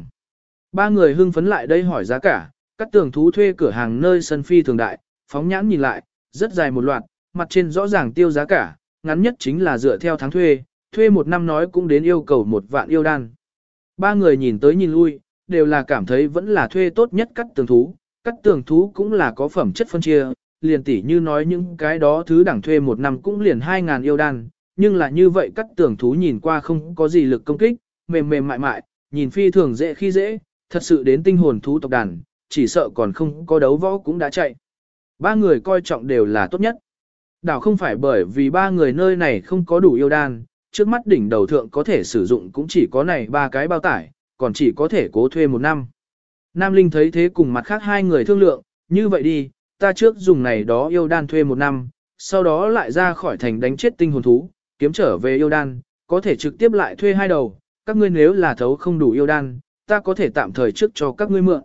3 người hưng phấn lại đây hỏi giá cả, cắt tường thú thuê cửa hàng nơi sân phi thường đại, phóng nhãn nhìn lại, rất dài một loạt, mặt trên rõ ràng tiêu giá cả, ngắn nhất chính là dựa theo tháng thuê, thuê 1 năm nói cũng đến yêu cầu 1 vạn yêu đan. 3 người nhìn tới nhìn lui, đều là cảm thấy vẫn là thuê tốt nhất cắt tường thú cũng là có phẩm chất phân chia, liền tỉ như nói những cái đó thứ đẳng thuê 1 năm cũng liền 2.000 yêu đan, nhưng là như vậy cắt tường thú nhìn qua không có gì lực công kích, mềm mềm mại mại, nhìn phi thường dễ khi dễ, thật sự đến tinh hồn thú tộc đàn, chỉ sợ còn không có đấu võ cũng đã chạy. 3 người coi trọng đều là tốt nhất. Đảo không phải bởi vì 3 người nơi này không có đủ yêu đan, trước mắt đỉnh đầu thượng có thể sử dụng cũng chỉ có này 3 cái bao tải, còn chỉ có thể cố thuê 1 năm. Nam Linh thấy thế cùng mặt khác 2 người thương lượng, như vậy đi, ta trước dùng này đó yêu đan thuê 1 năm, sau đó lại ra khỏi thành đánh chết tinh hồn thú, kiếm trở về yêu đan, có thể trực tiếp lại thuê 2 đầu, các ngươi nếu là thấu không đủ yêu đan, ta có thể tạm thời trước cho các ngươi mượn.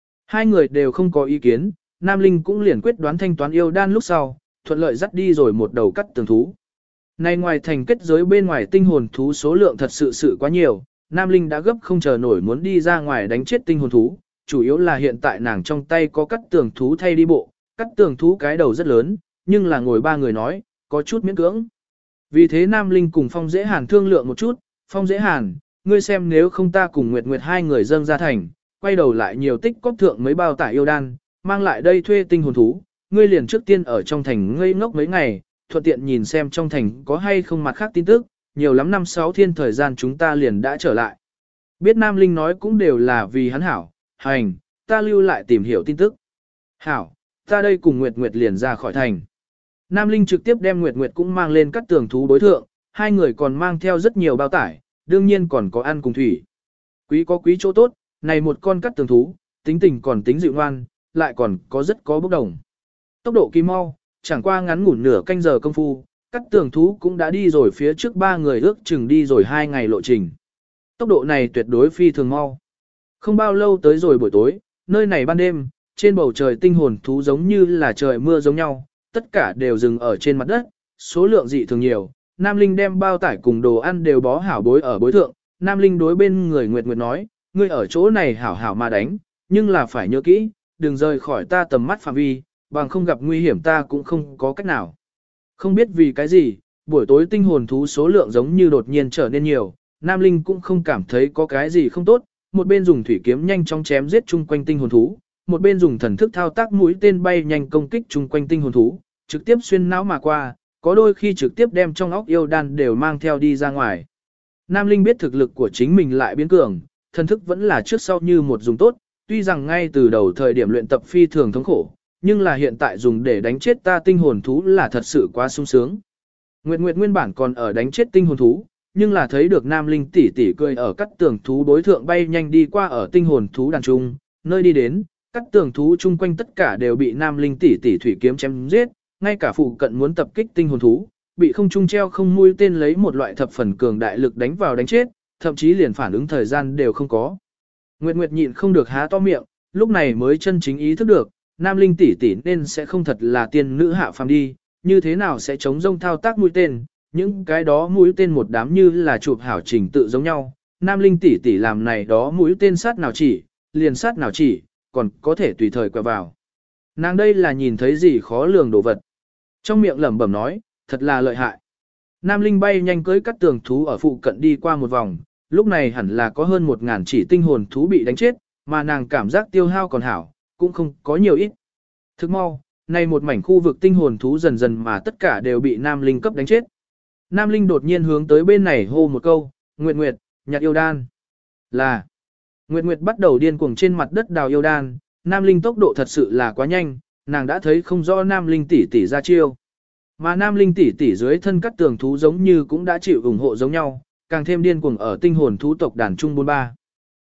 2 người đều không có ý kiến, Nam Linh cũng liền quyết đoán thanh toán yêu đan lúc sau, thuận lợi dắt đi rồi một đầu cắt tường thú. Nay ngoài thành kết giới bên ngoài tinh hồn thú số lượng thật sự quá nhiều, Nam Linh đã gấp không chờ nổi muốn đi ra ngoài đánh chết tinh hồn thú, chủ yếu là hiện tại nàng trong tay có cắt tường thú thay đi bộ, cắt tường thú cái đầu rất lớn, nhưng là ngồi 3 người nói, có chút miễn cưỡng. Vì thế Nam Linh cùng Phong Dễ Hàn thương lượng một chút, Phong Dễ Hàn, ngươi xem nếu không ta cùng Nguyệt Nguyệt 2 người dâng ra thành, quay đầu lại nhiều tích cóp thượng mấy bao tải yêu đan, mang lại đây thuê tinh hồn thú, ngươi liền trước tiên ở trong thành ngây ngốc mấy ngày, thuận tiện nhìn xem trong thành có hay không mặt khác tin tức, nhiều lắm 5-6 thiên thời gian chúng ta liền đã trở lại. Biết Nam Linh nói cũng đều là vì hắn hảo, hành, ta lưu lại tìm hiểu tin tức. Hảo, ta đây cùng Nguyệt Nguyệt liền ra khỏi thành. Nam Linh trực tiếp đem Nguyệt Nguyệt cũng mang lên các tường thú đối thượng, 2 người còn mang theo rất nhiều bao tải, đương nhiên còn có ăn cùng thủy. Quý có quý chỗ tốt, này một con cắt tường thú, tính tình còn tính dịu ngoan, lại còn có rất có bốc đồng. Tốc độ kỳ mau, chẳng qua ngắn ngủn nửa canh giờ công phu, cắt tường thú cũng đã đi rồi phía trước 3 người ước chừng đi rồi 2 ngày lộ trình. Tốc độ này tuyệt đối phi thường mau. Không bao lâu tới rồi buổi tối, nơi này ban đêm, trên bầu trời tinh hồn thú giống như là trời mưa giống nhau, tất cả đều dừng ở trên mặt đất, số lượng dị thường nhiều. Nam Linh đem bao tải cùng đồ ăn đều bó hảo bối ở bối thượng, Nam Linh đối bên người Nguyệt Nguyệt nói, ngươi ở chỗ này hảo hảo mà đánh, nhưng là phải nhớ kỹ, đừng rời khỏi ta tầm mắt phạm vi, bằng không gặp nguy hiểm ta cũng không có cách nào. Không biết vì cái gì, buổi tối tinh hồn thú số lượng giống như đột nhiên trở nên nhiều, Nam Linh cũng không cảm thấy có cái gì không tốt, một bên dùng thủy kiếm nhanh chóng chém giết chung quanh tinh hồn thú, một bên dùng thần thức thao tác mũi tên bay nhanh công kích chung quanh tinh hồn thú, trực tiếp xuyên não mà qua, có đôi khi trực tiếp đem trong óc yêu đan đều mang theo đi ra ngoài. Nam Linh biết thực lực của chính mình lại biến cường, thần thức vẫn là trước sau như một dùng tốt, tuy rằng ngay từ đầu thời điểm luyện tập phi thường thống khổ, nhưng là hiện tại dùng để đánh chết ta tinh hồn thú là thật sự quá sung sướng. Nguyệt Nguyệt nguyên bản còn ở đánh chết tinh hồn thú, nhưng là thấy được Nam Linh tỷ tỷ cười ở cắt tường thú đối thượng bay nhanh đi qua ở tinh hồn thú đàn trung, nơi đi đến, cắt tường thú chung quanh tất cả đều bị Nam Linh tỷ tỷ thủy kiếm chém giết, ngay cả phụ cận muốn tập kích tinh hồn thú, bị không trung treo không mũi tên lấy một loại thập phần cường đại lực đánh vào đánh chết, thậm chí liền phản ứng thời gian đều không có. Nguyệt Nguyệt nhịn không được há to miệng, lúc này mới chân chính ý thức được, Nam Linh tỷ tỷ nên sẽ không thật là tiên nữ hạ phàm đi, như thế nào sẽ chống rông thao tác mũi tên, những cái đó mũi tên một đám như là chụp hảo trình tự giống nhau, Nam Linh tỷ tỷ làm này đó mũi tên sát nào chỉ, liền sát nào chỉ, còn có thể tùy thời quẹo vào. Nàng đây là nhìn thấy gì khó lường đồ vật. Trong miệng lẩm bẩm nói, thật là lợi hại. Nam Linh bay nhanh cưới cắt tường thú ở phụ cận đi qua một vòng, lúc này hẳn là có hơn 1.000 chỉ tinh hồn thú bị đánh chết, mà nàng cảm giác tiêu hao còn hảo, cũng không có nhiều ít. Thức mau, nay một mảnh khu vực tinh hồn thú dần dần mà tất cả đều bị Nam Linh cấp đánh chết. Nam Linh đột nhiên hướng tới bên này hô một câu, Nguyệt Nguyệt, nhặt yêu đan. Là. Nguyệt Nguyệt bắt đầu điên cuồng trên mặt đất đào yêu đan, Nam Linh tốc độ thật sự là quá nhanh, nàng đã thấy không rõ Nam Linh tỷ tỷ ra chiêu. Mà Nam Linh tỷ tỷ dưới thân cắt tường thú giống như cũng đã chịu ủng hộ giống nhau, càng thêm điên cuồng ở tinh hồn thú tộc đàn trung 43.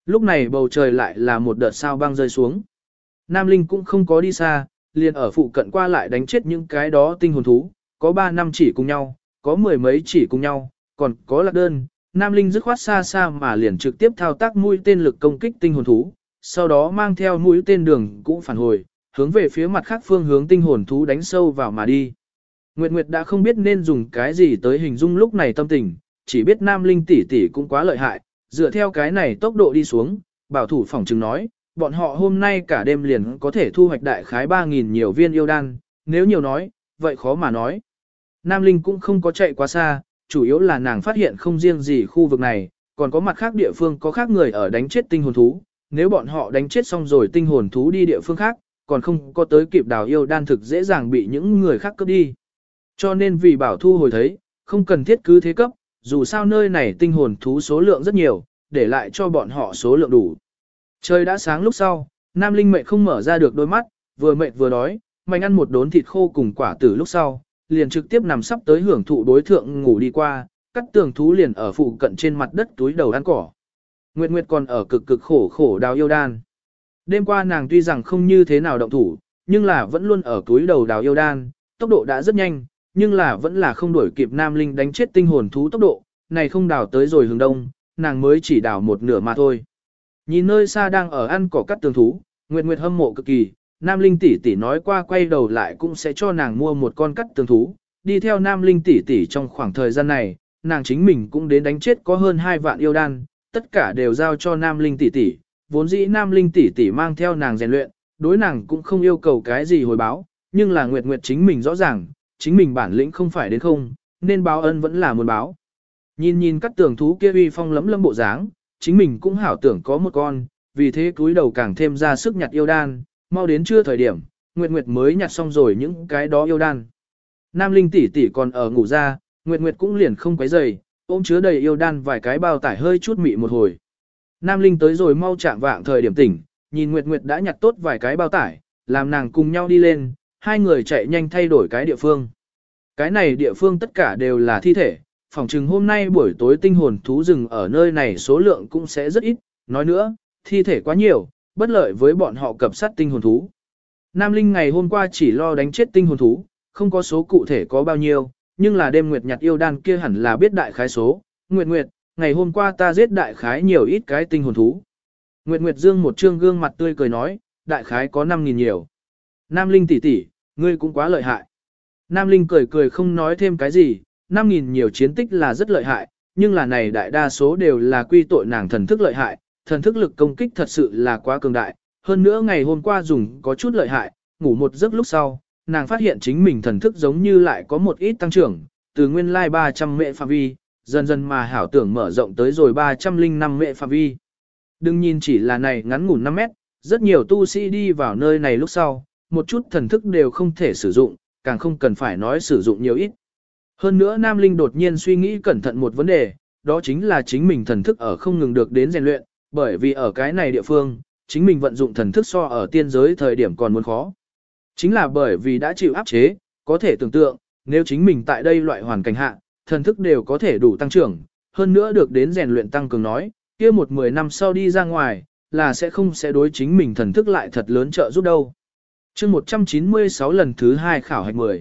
Lúc này bầu trời lại là một đợt sao băng rơi xuống. Nam Linh cũng không có đi xa, liền ở phụ cận qua lại đánh chết những cái đó tinh hồn thú, có 3 năm chỉ cùng nhau, có 10 mấy chỉ cùng nhau, còn có lạc đơn. Nam Linh dứt khoát xa xa mà liền trực tiếp thao tác mũi tên lực công kích tinh hồn thú, sau đó mang theo mũi tên đường cũng phản hồi, hướng về phía mặt khác phương hướng tinh hồn thú đánh sâu vào mà đi. Nguyệt Nguyệt đã không biết nên dùng cái gì tới hình dung lúc này tâm tình, chỉ biết Nam Linh tỷ tỷ cũng quá lợi hại, dựa theo cái này tốc độ đi xuống, bảo thủ phỏng chừng nói, bọn họ hôm nay cả đêm liền có thể thu hoạch đại khái 3.000 nhiều viên yêu đan, nếu nhiều nói, vậy khó mà nói. Nam Linh cũng không có chạy quá xa, chủ yếu là nàng phát hiện không riêng gì khu vực này, còn có mặt khác địa phương có khác người ở đánh chết tinh hồn thú, nếu bọn họ đánh chết xong rồi tinh hồn thú đi địa phương khác, còn không có tới kịp đào yêu đan thực dễ dàng bị những người khác cướp đi. Cho nên vì bảo thu hồi thấy, không cần thiết cứ thế cấp, dù sao nơi này tinh hồn thú số lượng rất nhiều, để lại cho bọn họ số lượng đủ. Trời đã sáng lúc sau, Nam Linh mệt không mở ra được đôi mắt, vừa mệt vừa đói, mạnh ăn một đốn thịt khô cùng quả tử lúc sau, liền trực tiếp nằm sắp tới hưởng thụ đối thượng ngủ đi qua, cắt tường thú liền ở phụ cận trên mặt đất túi đầu ăn cỏ. Nguyệt Nguyệt còn ở cực cực khổ khổ đào yêu đan. Đêm qua nàng tuy rằng không như thế nào động thủ, nhưng là vẫn luôn ở túi đầu đào yêu đan, tốc độ đã rất nhanh, nhưng là vẫn là không đuổi kịp Nam Linh đánh chết tinh hồn thú tốc độ, này không đào tới rồi hướng đông, nàng mới chỉ đào một nửa mà thôi. Nhìn nơi xa đang ở ăn cỏ cắt tường thú, Nguyệt Nguyệt hâm mộ cực kỳ, Nam Linh tỷ tỷ nói qua quay đầu lại cũng sẽ cho nàng mua một con cắt tường thú, đi theo Nam Linh tỷ tỷ trong khoảng thời gian này, nàng chính mình cũng đến đánh chết có hơn 2 vạn yêu đan, tất cả đều giao cho Nam Linh tỷ tỷ, vốn dĩ Nam Linh tỷ tỷ mang theo nàng rèn luyện, đối nàng cũng không yêu cầu cái gì hồi báo, nhưng là Nguyệt Nguyệt chính mình rõ ràng, chính mình bản lĩnh không phải đến không, nên báo ân vẫn là muốn báo. Nhìn nhìn các tường thú kia uy phong lấm lâm bộ dáng, chính mình cũng hảo tưởng có một con, vì thế cúi đầu càng thêm ra sức nhặt yêu đan, mau đến trưa thời điểm, Nguyệt Nguyệt mới nhặt xong rồi những cái đó yêu đan. Nam Linh tỷ tỷ còn ở ngủ ra, Nguyệt Nguyệt cũng liền không quấy rầy, ôm chứa đầy yêu đan vài cái bao tải hơi chút mị một hồi. Nam Linh tới rồi mau chạm vạng thời điểm tỉnh, nhìn Nguyệt Nguyệt đã nhặt tốt vài cái bao tải, làm nàng cùng nhau đi lên, hai người chạy nhanh thay đổi cái địa phương. Cái này địa phương tất cả đều là thi thể, phỏng chừng hôm nay buổi tối tinh hồn thú rừng ở nơi này số lượng cũng sẽ rất ít, nói nữa, thi thể quá nhiều, bất lợi với bọn họ cập sát tinh hồn thú. Nam Linh ngày hôm qua chỉ lo đánh chết tinh hồn thú, không có số cụ thể có bao nhiêu, nhưng là đêm Nguyệt nhặt yêu đan kia hẳn là biết đại khái số. Nguyệt Nguyệt, ngày hôm qua ta giết đại khái nhiều ít cái tinh hồn thú. Nguyệt Nguyệt dương một trương gương mặt tươi cười nói, đại khái có 5.000 nhiều. Nam Linh tỷ tỷ, ngươi cũng quá lợi hại. Nam Linh cười cười không nói thêm cái gì, 5.000 nhiều chiến tích là rất lợi hại, nhưng là này đại đa số đều là quy tội nàng thần thức lợi hại, thần thức lực công kích thật sự là quá cường đại. Hơn nữa ngày hôm qua dùng có chút lợi hại, ngủ một giấc lúc sau, nàng phát hiện chính mình thần thức giống như lại có một ít tăng trưởng, từ nguyên lai 300 mệ phạm vi, dần dần mà hảo tưởng mở rộng tới rồi 305 mệ phạm vi. Đừng nhìn chỉ là này ngắn ngủn 5 mét, rất nhiều tu sĩ đi vào nơi này lúc sau, một chút thần thức đều không thể sử dụng, càng không cần phải nói sử dụng nhiều ít. Hơn nữa Nam Linh đột nhiên suy nghĩ cẩn thận một vấn đề, đó chính là chính mình thần thức ở không ngừng được đến rèn luyện, bởi vì ở cái này địa phương, chính mình vận dụng thần thức so ở tiên giới thời điểm còn muốn khó. Chính là bởi vì đã chịu áp chế, có thể tưởng tượng, nếu chính mình tại đây loại hoàn cảnh hạ, thần thức đều có thể đủ tăng trưởng, hơn nữa được đến rèn luyện tăng cường nói, kia 10 năm sau đi ra ngoài, là sẽ đối chính mình thần thức lại thật lớn trợ giúp đâu. Chương 196 lần thứ 2 khảo hạch 10.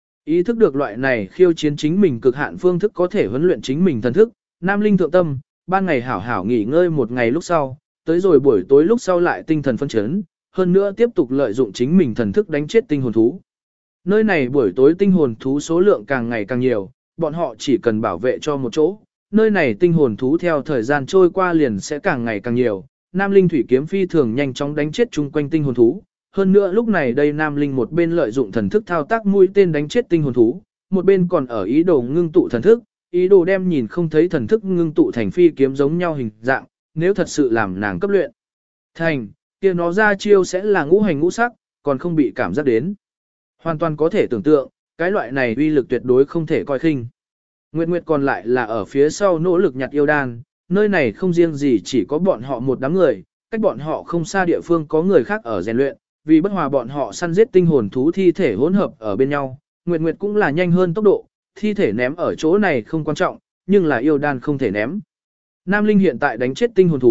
Ý thức được loại này khiêu chiến chính mình cực hạn phương thức có thể huấn luyện chính mình thần thức, Nam Linh thượng tâm, ban ngày hảo hảo nghỉ ngơi một ngày lúc sau, tới rồi buổi tối lúc sau lại tinh thần phân chấn, hơn nữa tiếp tục lợi dụng chính mình thần thức đánh chết tinh hồn thú. Nơi này buổi tối tinh hồn thú số lượng càng ngày càng nhiều, bọn họ chỉ cần bảo vệ cho một chỗ, nơi này tinh hồn thú theo thời gian trôi qua liền sẽ càng ngày càng nhiều. Nam Linh thủy kiếm phi thường nhanh chóng đánh chết chung quanh tinh hồn thú. Hơn nữa lúc này đây Nam Linh một bên lợi dụng thần thức thao tác mũi tên đánh chết tinh hồn thú, một bên còn ở ý đồ ngưng tụ thần thức, ý đồ đem nhìn không thấy thần thức ngưng tụ thành phi kiếm giống nhau hình dạng, nếu thật sự làm nàng cấp luyện thành, kia nó ra chiêu sẽ là ngũ hành ngũ sắc, còn không bị cảm giác đến. Hoàn toàn có thể tưởng tượng, cái loại này uy lực tuyệt đối không thể coi khinh. Nguyệt Nguyệt còn lại là ở phía sau nỗ lực nhặt yêu đan, nơi này không riêng gì chỉ có bọn họ một đám người, cách bọn họ không xa địa phương có người khác ở rèn luyện, vì bất hòa bọn họ săn giết tinh hồn thú thi thể hỗn hợp ở bên nhau, Nguyệt Nguyệt cũng là nhanh hơn tốc độ, thi thể ném ở chỗ này không quan trọng, nhưng là yêu đan không thể ném. Nam Linh hiện tại đánh chết tinh hồn thú,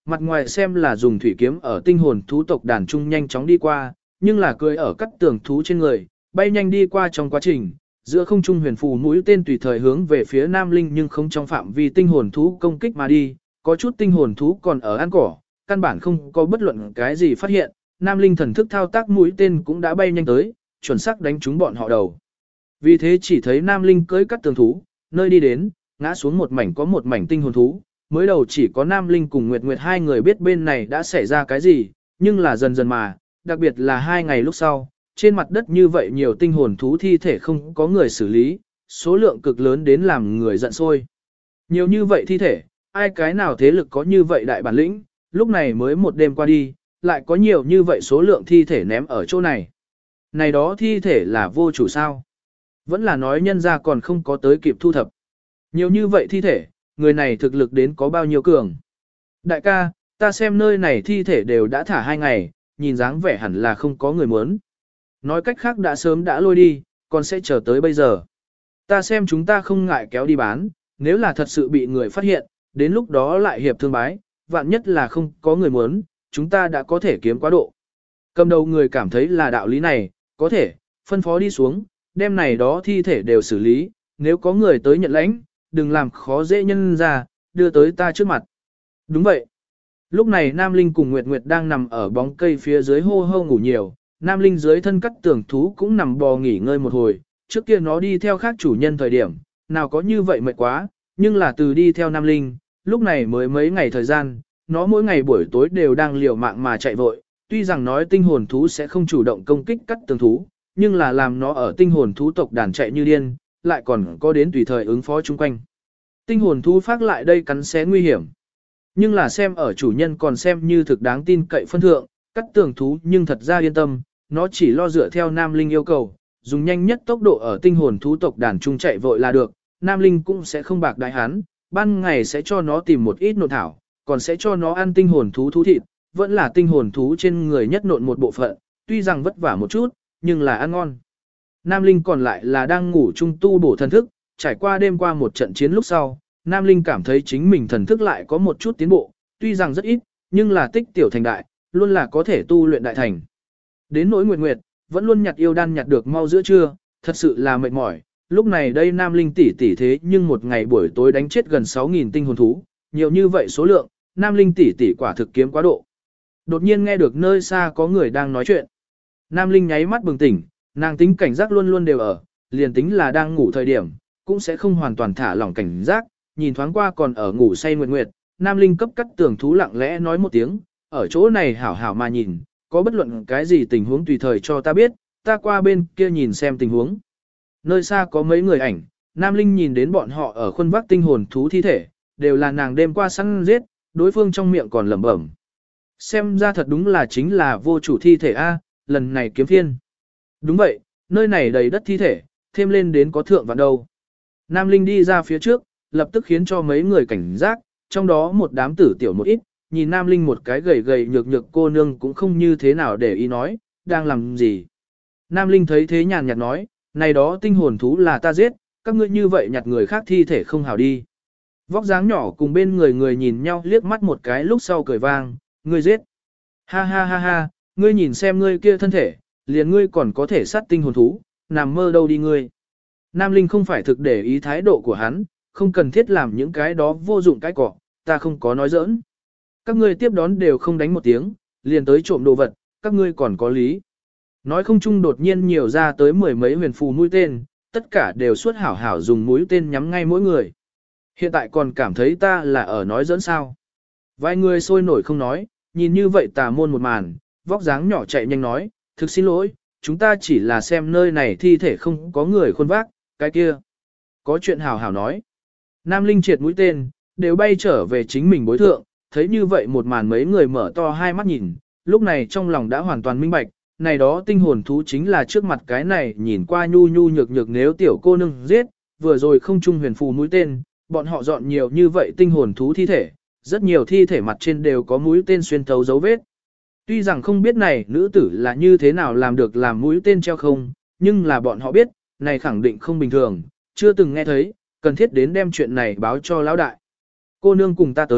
mặt ngoài xem là dùng thủy kiếm ở tinh hồn thú tộc đàn trung nhanh chóng đi qua, nhưng là cưỡi ở cắt tường thú trên người, bay nhanh đi qua trong quá trình, giữa không trung huyền phù mũi tên tùy thời hướng về phía Nam Linh nhưng không trong phạm vi tinh hồn thú công kích mà đi, có chút tinh hồn thú còn ở ăn cỏ, căn bản không có bất luận cái gì phát hiện, Nam Linh thần thức thao tác mũi tên cũng đã bay nhanh tới, chuẩn xác đánh trúng bọn họ đầu. Vì thế chỉ thấy Nam Linh cưỡi cắt tường thú, nơi đi đến, ngã xuống một mảnh có một mảnh tinh hồn thú, mới đầu chỉ có Nam Linh cùng Nguyệt Nguyệt hai người biết bên này đã xảy ra cái gì, nhưng là dần dần mà, đặc biệt là 2 ngày lúc sau, trên mặt đất như vậy nhiều tinh hồn thú thi thể không có người xử lý, số lượng cực lớn đến làm người giận sôi. Nhiều như vậy thi thể, ai cái nào thế lực có như vậy đại bản lĩnh, lúc này mới một đêm qua đi, lại có nhiều như vậy số lượng thi thể ném ở chỗ này. Này đó thi thể là vô chủ sao? Vẫn là nói nhân ra còn không có tới kịp thu thập. Nhiều như vậy thi thể, người này thực lực đến có bao nhiêu cường. Đại ca, ta xem nơi này thi thể đều đã thả 2 ngày, nhìn dáng vẻ hẳn là không có người muốn. Nói cách khác đã sớm đã lôi đi, còn sẽ chờ tới bây giờ. Ta xem chúng ta không ngại kéo đi bán, nếu là thật sự bị người phát hiện, đến lúc đó lại hiệp thương bái, vạn nhất là không có người muốn, chúng ta đã có thể kiếm quá độ. Cầm đầu người cảm thấy là đạo lý này, có thể, phân phó đi xuống, đem này đó thi thể đều xử lý, nếu có người tới nhận lãnh, đừng làm khó dễ nhân ra, đưa tới ta trước mặt. Đúng vậy. Lúc này Nam Linh cùng Nguyệt Nguyệt đang nằm ở bóng cây phía dưới hô hô ngủ nhiều, Nam Linh dưới thân cắt tường thú cũng nằm bò nghỉ ngơi một hồi, trước kia nó đi theo khác chủ nhân thời điểm, nào có như vậy mệt quá, nhưng là từ đi theo Nam Linh, lúc này mới mấy ngày thời gian, nó mỗi ngày buổi tối đều đang liều mạng mà chạy vội, tuy rằng nói tinh hồn thú sẽ không chủ động công kích cắt tường thú, nhưng là làm nó ở tinh hồn thú tộc đàn chạy như điên, lại còn có đến tùy thời ứng phó chung quanh. Tinh hồn thú phát lại đây cắn xé nguy hiểm. Nhưng là xem ở chủ nhân còn xem như thực đáng tin cậy phân thượng, cắt tường thú nhưng thật ra yên tâm, nó chỉ lo dựa theo Nam Linh yêu cầu, dùng nhanh nhất tốc độ ở tinh hồn thú tộc đàn trung chạy vội là được, Nam Linh cũng sẽ không bạc đại hắn, ban ngày sẽ cho nó tìm một ít nộn thảo, còn sẽ cho nó ăn tinh hồn thú thú thịt, vẫn là tinh hồn thú trên người nhất nộn một bộ phận, tuy rằng vất vả một chút, nhưng là ăn ngon. Nam Linh còn lại là đang ngủ trung tu bổ thần thức, trải qua đêm qua một trận chiến lúc sau, Nam Linh cảm thấy chính mình thần thức lại có một chút tiến bộ, tuy rằng rất ít, nhưng là tích tiểu thành đại, luôn là có thể tu luyện đại thành. Đến nỗi Nguyệt Nguyệt, vẫn luôn nhặt yêu đan nhặt được mau giữa trưa, thật sự là mệt mỏi, lúc này đây Nam Linh tỷ tỷ thế nhưng một ngày buổi tối đánh chết gần 6.000 tinh hồn thú, nhiều như vậy số lượng, Nam Linh tỷ tỷ quả thực kiếm quá độ. Đột nhiên nghe được nơi xa có người đang nói chuyện. Nam Linh nháy mắt bừng tỉnh, nàng tính cảnh giác luôn luôn đều ở, liền tính là đang ngủ thời điểm, cũng sẽ không hoàn toàn thả lỏng cảnh giác, nhìn thoáng qua còn ở ngủ say Nguyệt Nguyệt, Nam Linh cấp cắt tường thú lặng lẽ nói một tiếng, ở chỗ này hảo hảo mà nhìn, có bất luận cái gì tình huống tùy thời cho ta biết, ta qua bên kia nhìn xem tình huống. Nơi xa có mấy người ảnh, Nam Linh nhìn đến bọn họ ở khuôn vác tinh hồn thú thi thể, đều là nàng đêm qua săn giết, đối phương trong miệng còn lẩm bẩm. Xem ra thật đúng là chính là vô chủ thi thể A, lần này kiếm phiên. Đúng vậy, nơi này đầy đất thi thể, thêm lên đến có thượng vạn đâu. Nam Linh đi ra phía trước, lập tức khiến cho mấy người cảnh giác, trong đó một đám tử tiểu một ít, nhìn Nam Linh một cái gầy gầy nhược nhược cô nương cũng không như thế nào để ý nói, đang làm gì. Nam Linh thấy thế nhàn nhạt nói, này đó tinh hồn thú là ta giết, các ngươi như vậy nhặt người khác thi thể không hảo đi. Vóc dáng nhỏ cùng bên người nhìn nhau liếc mắt một cái lúc sau cười vang, ngươi giết. Ha ha ha ha, ngươi nhìn xem ngươi kia thân thể, liền ngươi còn có thể sát tinh hồn thú, nằm mơ đâu đi ngươi. Nam Linh không phải thực để ý thái độ của hắn, không cần thiết làm những cái đó vô dụng cái cỏ, ta không có nói giỡn. Các ngươi tiếp đón đều không đánh một tiếng, liền tới trộm đồ vật, các ngươi còn có lý. Nói không chung đột nhiên nhiều ra tới 10 mấy huyền phù mũi tên, tất cả đều suốt hảo hảo dùng mũi tên nhắm ngay mỗi người. Hiện tại còn cảm thấy ta là ở nói giỡn sao. Vài người sôi nổi không nói, nhìn như vậy tà môn một màn, vóc dáng nhỏ chạy nhanh nói, thực xin lỗi, chúng ta chỉ là xem nơi này thi thể không có người khuôn vác, cái kia. Có chuyện hảo hảo nói. Nam Linh triệt mũi tên, đều bay trở về chính mình bối thượng, thấy như vậy một màn mấy người mở to hai mắt nhìn, lúc này trong lòng đã hoàn toàn minh bạch, này đó tinh hồn thú chính là trước mặt cái này nhìn qua nhu nhu nhược nhược nếu tiểu cô nương giết, vừa rồi không trung huyền phù mũi tên, bọn họ dọn nhiều như vậy tinh hồn thú thi thể, rất nhiều thi thể mặt trên đều có mũi tên xuyên thấu dấu vết. Tuy rằng không biết này nữ tử là như thế nào làm được làm mũi tên treo không, nhưng là bọn họ biết, này khẳng định không bình thường, chưa từng nghe thấy, cần thiết đến đem chuyện này báo cho lão đại. Cô nương cùng ta tới,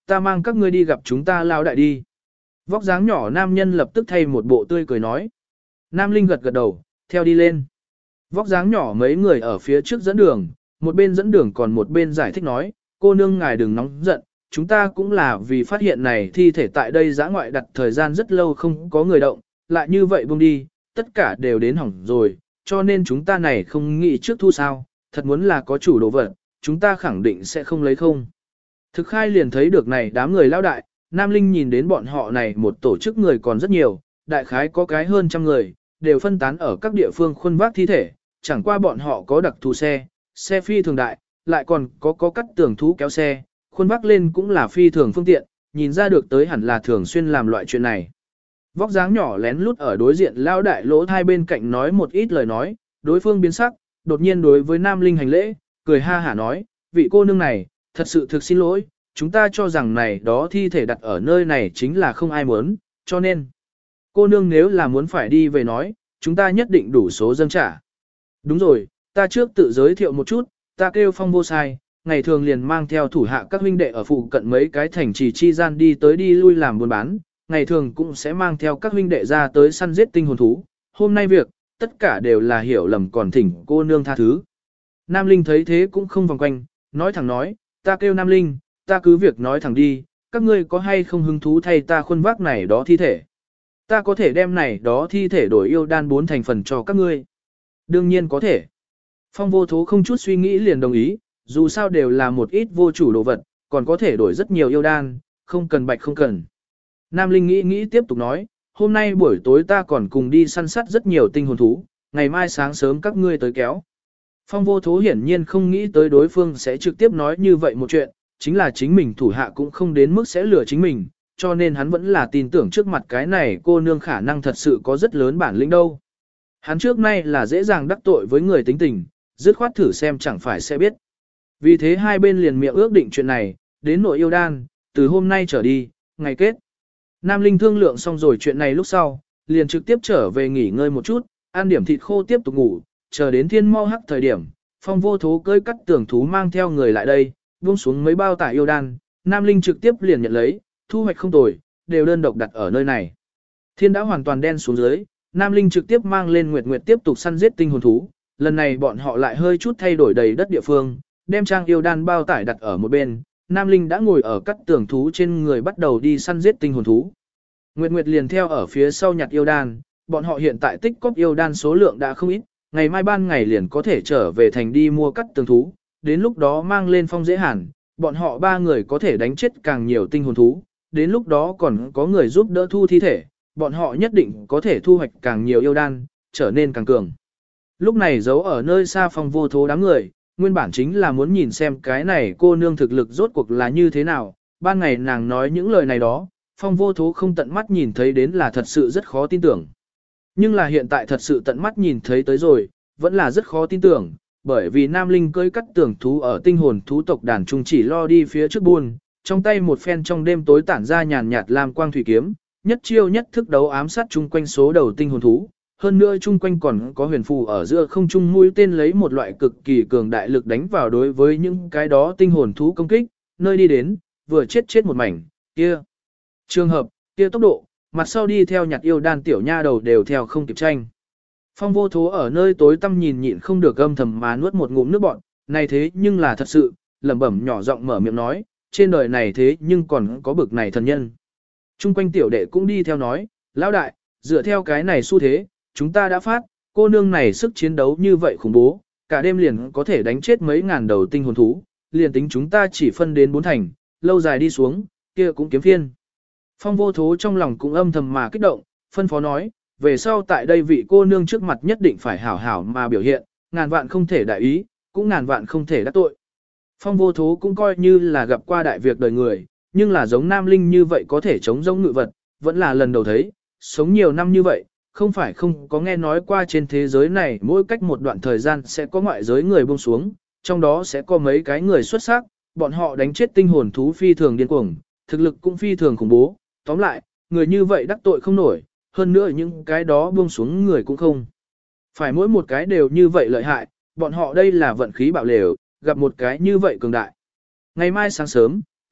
ta mang các ngươi đi gặp chúng ta lao đại đi. Vóc dáng nhỏ nam nhân lập tức thay một bộ tươi cười nói. Nam Linh gật gật đầu, theo đi lên. Vóc dáng nhỏ mấy người ở phía trước dẫn đường, một bên dẫn đường còn một bên giải thích nói, cô nương ngài đừng nóng giận, chúng ta cũng là vì phát hiện này thi thể tại đây dã ngoại đặt thời gian rất lâu không có người động, lại như vậy buông đi, tất cả đều đến hỏng rồi, cho nên chúng ta này không nghĩ trước thu sao, thật muốn là có chủ đồ vật, chúng ta khẳng định sẽ không lấy không. Thực khai liền thấy được này đám người lao đại, Nam Linh nhìn đến bọn họ này một tổ chức người còn rất nhiều, đại khái có cái hơn trăm người, đều phân tán ở các địa phương khuân vác thi thể, chẳng qua bọn họ có đặc thù xe, xe phi thường đại, lại còn có cắt tường thú kéo xe, khuân vác lên cũng là phi thường phương tiện, nhìn ra được tới hẳn là thường xuyên làm loại chuyện này. Vóc dáng nhỏ lén lút ở đối diện lao đại lỗ hai bên cạnh nói một ít lời nói, đối phương biến sắc, đột nhiên đối với Nam Linh hành lễ, cười ha hả nói, vị cô nương này, thật sự thực xin lỗi, chúng ta cho rằng này đó thi thể đặt ở nơi này chính là không ai muốn, cho nên, cô nương nếu là muốn phải đi về nói, chúng ta nhất định đủ số dâng trả. Đúng rồi, ta trước tự giới thiệu một chút, ta kêu Phong Vô Sai, ngày thường liền mang theo thủ hạ các huynh đệ ở phụ cận mấy cái thành trì chi gian đi tới đi lui làm buôn bán, ngày thường cũng sẽ mang theo các huynh đệ ra tới săn giết tinh hồn thú. Hôm nay việc, tất cả đều là hiểu lầm còn thỉnh cô nương tha thứ. Nam Linh thấy thế cũng không vòng quanh, nói thẳng nói, ta kêu Nam Linh, ta cứ việc nói thẳng đi, các ngươi có hay không hứng thú thay ta khuân vác này đó thi thể. Ta có thể đem này đó thi thể đổi yêu đan 4 thành phần cho các ngươi. Đương nhiên có thể. Phong Vô Thố không chút suy nghĩ liền đồng ý, dù sao đều là một ít vô chủ đồ vật, còn có thể đổi rất nhiều yêu đan, không cần bạch không cần. Nam Linh nghĩ tiếp tục nói, hôm nay buổi tối ta còn cùng đi săn sát rất nhiều tinh hồn thú, ngày mai sáng sớm các ngươi tới kéo. Phong Vô Thố hiển nhiên không nghĩ tới đối phương sẽ trực tiếp nói như vậy một chuyện, chính là chính mình thủ hạ cũng không đến mức sẽ lừa chính mình, cho nên hắn vẫn là tin tưởng trước mặt cái này cô nương khả năng thật sự có rất lớn bản lĩnh đâu. Hắn trước nay là dễ dàng đắc tội với người tính tình, dứt khoát thử xem chẳng phải sẽ biết. Vì thế hai bên liền miệng ước định chuyện này, đến nội yêu đan, từ hôm nay trở đi, ngày kết. Nam Linh thương lượng xong rồi chuyện này lúc sau, liền trực tiếp trở về nghỉ ngơi một chút, ăn điểm thịt khô tiếp tục ngủ, chờ đến thiên mau hắc thời điểm, Phong Vô Thố cơi cắt tưởng thú mang theo người lại đây, buông xuống mấy bao tải yêu đan, Nam Linh trực tiếp liền nhận lấy, thu hoạch không tồi, đều đơn độc đặt ở nơi này. Thiên đã hoàn toàn đen xuống dưới, Nam Linh trực tiếp mang lên Nguyệt Nguyệt tiếp tục săn giết tinh hồn thú, lần này bọn họ lại hơi chút thay đổi đầy đất địa phương, đem trang yêu đan bao tải đặt ở một bên, Nam Linh đã ngồi ở cắt tường thú trên người bắt đầu đi săn giết tinh hồn thú. Nguyệt Nguyệt liền theo ở phía sau nhặt yêu đan, bọn họ hiện tại tích cóp yêu đan số lượng đã không ít, ngày mai ban ngày liền có thể trở về thành đi mua cắt tường thú, đến lúc đó mang lên Phong Dễ Hàn, bọn họ ba người có thể đánh chết càng nhiều tinh hồn thú, đến lúc đó còn có người giúp đỡ thu thi thể, bọn họ nhất định có thể thu hoạch càng nhiều yêu đan, trở nên càng cường. Lúc này giấu ở nơi xa Phong Vô Thố đám người, nguyên bản chính là muốn nhìn xem cái này cô nương thực lực rốt cuộc là như thế nào, ban ngày nàng nói những lời này đó, Phong Vô Thố không tận mắt nhìn thấy đến là thật sự rất khó tin tưởng. Nhưng là hiện tại thật sự tận mắt nhìn thấy tới rồi, vẫn là rất khó tin tưởng, bởi vì Nam Linh cưỡi cắt tường thú ở tinh hồn thú tộc đàn trung chỉ lo đi phía trước buôn, trong tay một phen trong đêm tối tản ra nhàn nhạt lam quang thủy kiếm, nhất chiêu nhất thức đấu ám sát chung quanh số đầu tinh hồn thú, hơn nữa chung quanh còn có huyền phù ở giữa không trung mũi tên lấy một loại cực kỳ cường đại lực đánh vào đối với những cái đó tinh hồn thú công kích, nơi đi đến, vừa chết một mảnh, kia trường hợp, kia tốc độ, mặt sau đi theo nhặt yêu đan tiểu nha đầu đều theo không kịp tranh. Phong Vô Thố ở nơi tối tăm nhìn nhịn không được âm thầm mà nuốt một ngụm nước bọt, này thế nhưng là thật sự, lẩm bẩm nhỏ giọng mở miệng nói, trên đời này thế nhưng còn có bực này thần nhân. Trung quanh tiểu đệ cũng đi theo nói, lão đại, dựa theo cái này xu thế, chúng ta đã phát, cô nương này sức chiến đấu như vậy khủng bố, cả đêm liền có thể đánh chết mấy ngàn đầu tinh hồn thú, liền tính chúng ta chỉ phân đến 4 thành, lâu dài đi xuống, kia cũng kiếm phiên. Phong Vô Thố trong lòng cũng âm thầm mà kích động, phân phó nói, về sau tại đây vị cô nương trước mặt nhất định phải hảo hảo mà biểu hiện, ngàn vạn không thể đại ý, cũng ngàn vạn không thể đắc tội. Phong Vô Thố cũng coi như là gặp qua đại việc đời người, nhưng là giống Nam Linh như vậy có thể chống giống ngự vật, vẫn là lần đầu thấy, sống nhiều năm như vậy, không phải không có nghe nói qua trên thế giới này mỗi cách một đoạn thời gian sẽ có ngoại giới người buông xuống, trong đó sẽ có mấy cái người xuất sắc, bọn họ đánh chết tinh hồn thú phi thường điên cuồng, thực lực cũng phi thường khủng bố, tóm lại, người như vậy đắc tội không nổi, hơn nữa những cái đó buông xuống người cũng không. Phải mỗi một cái đều như vậy lợi hại, bọn họ đây là vận khí bạo lều, gặp một cái như vậy cường đại. Ngày mai sáng sớm,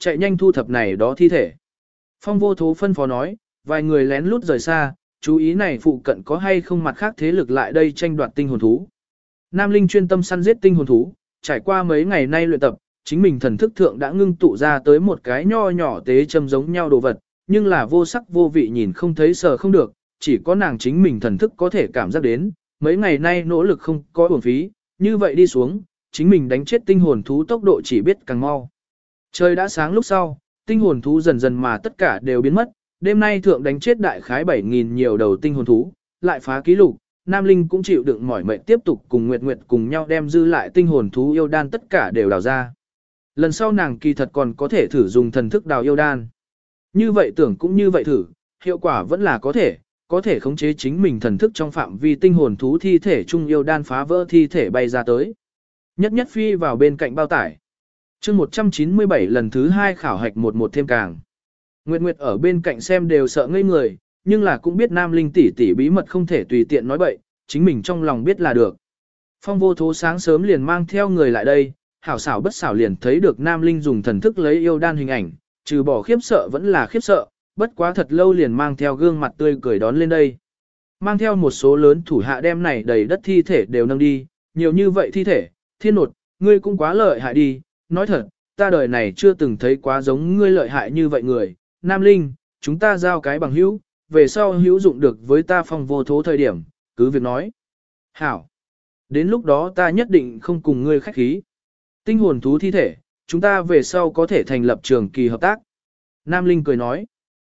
chạy nhanh thu thập này đó thi thể. Phong vô thố phân phó nói, vài người lén lút rời xa, chú ý này phụ cận có hay không mặt khác thế lực lại đây tranh đoạt tinh hồn thú. Nam Linh chuyên tâm săn giết tinh hồn thú, trải qua mấy ngày nay luyện tập, chính mình thần thức thượng đã ngưng tụ ra tới một cái nho nhỏ tế châm giống nhau đồ vật, nhưng là vô sắc vô vị nhìn không thấy sờ không được, chỉ có nàng chính mình thần thức có thể cảm giác đến, mấy ngày nay nỗ lực không có uổng phí, như vậy đi xuống, chính mình đánh chết tinh hồn thú tốc độ chỉ biết càng mau. Trời đã sáng lúc sau, tinh hồn thú dần dần mà tất cả đều biến mất, đêm nay thượng đánh chết đại khái 7.000 nhiều đầu tinh hồn thú, lại phá kỷ lục, Nam Linh cũng chịu đựng mỏi mệt tiếp tục cùng Nguyệt Nguyệt cùng nhau đem dư lại tinh hồn thú yêu đan tất cả đều đào ra. Lần sau nàng kỳ thật còn có thể thử dùng thần thức đào yêu đan. Như vậy tưởng cũng như vậy thử, hiệu quả vẫn là có thể khống chế chính mình thần thức trong phạm vi tinh hồn thú thi thể chung yêu đan phá vỡ thi thể bay ra tới. Nhất nhất phi vào bên cạnh bao tải. chương 197 lần thứ 2 khảo hạch một thêm càng. Nguyệt Nguyệt ở bên cạnh xem đều sợ ngây người, nhưng là cũng biết Nam Linh tỷ tỷ bí mật không thể tùy tiện nói bậy, chính mình trong lòng biết là được. Phong vô thố sáng sớm liền mang theo người lại đây, hảo xảo bất xảo liền thấy được Nam Linh dùng thần thức lấy yêu đan hình ảnh, trừ bỏ khiếp sợ vẫn là khiếp sợ, bất quá thật lâu liền mang theo gương mặt tươi cười đón lên đây. Mang theo một số lớn thủ hạ đem này đầy đất thi thể đều nâng đi, nhiều như vậy thi thể, thiên nột, ngươi cũng quá lợi hại đi, nói thật, ta đời này chưa từng thấy quá giống ngươi lợi hại như vậy người, Nam Linh, chúng ta giao cái bằng hữu, về sau hữu dụng được với ta phong vô thố thời điểm, cứ việc nói. Hảo, đến lúc đó ta nhất định không cùng ngươi khách khí. Tinh hồn thú thi thể, chúng ta về sau có thể thành lập trường kỳ hợp tác. Nam Linh cười nói.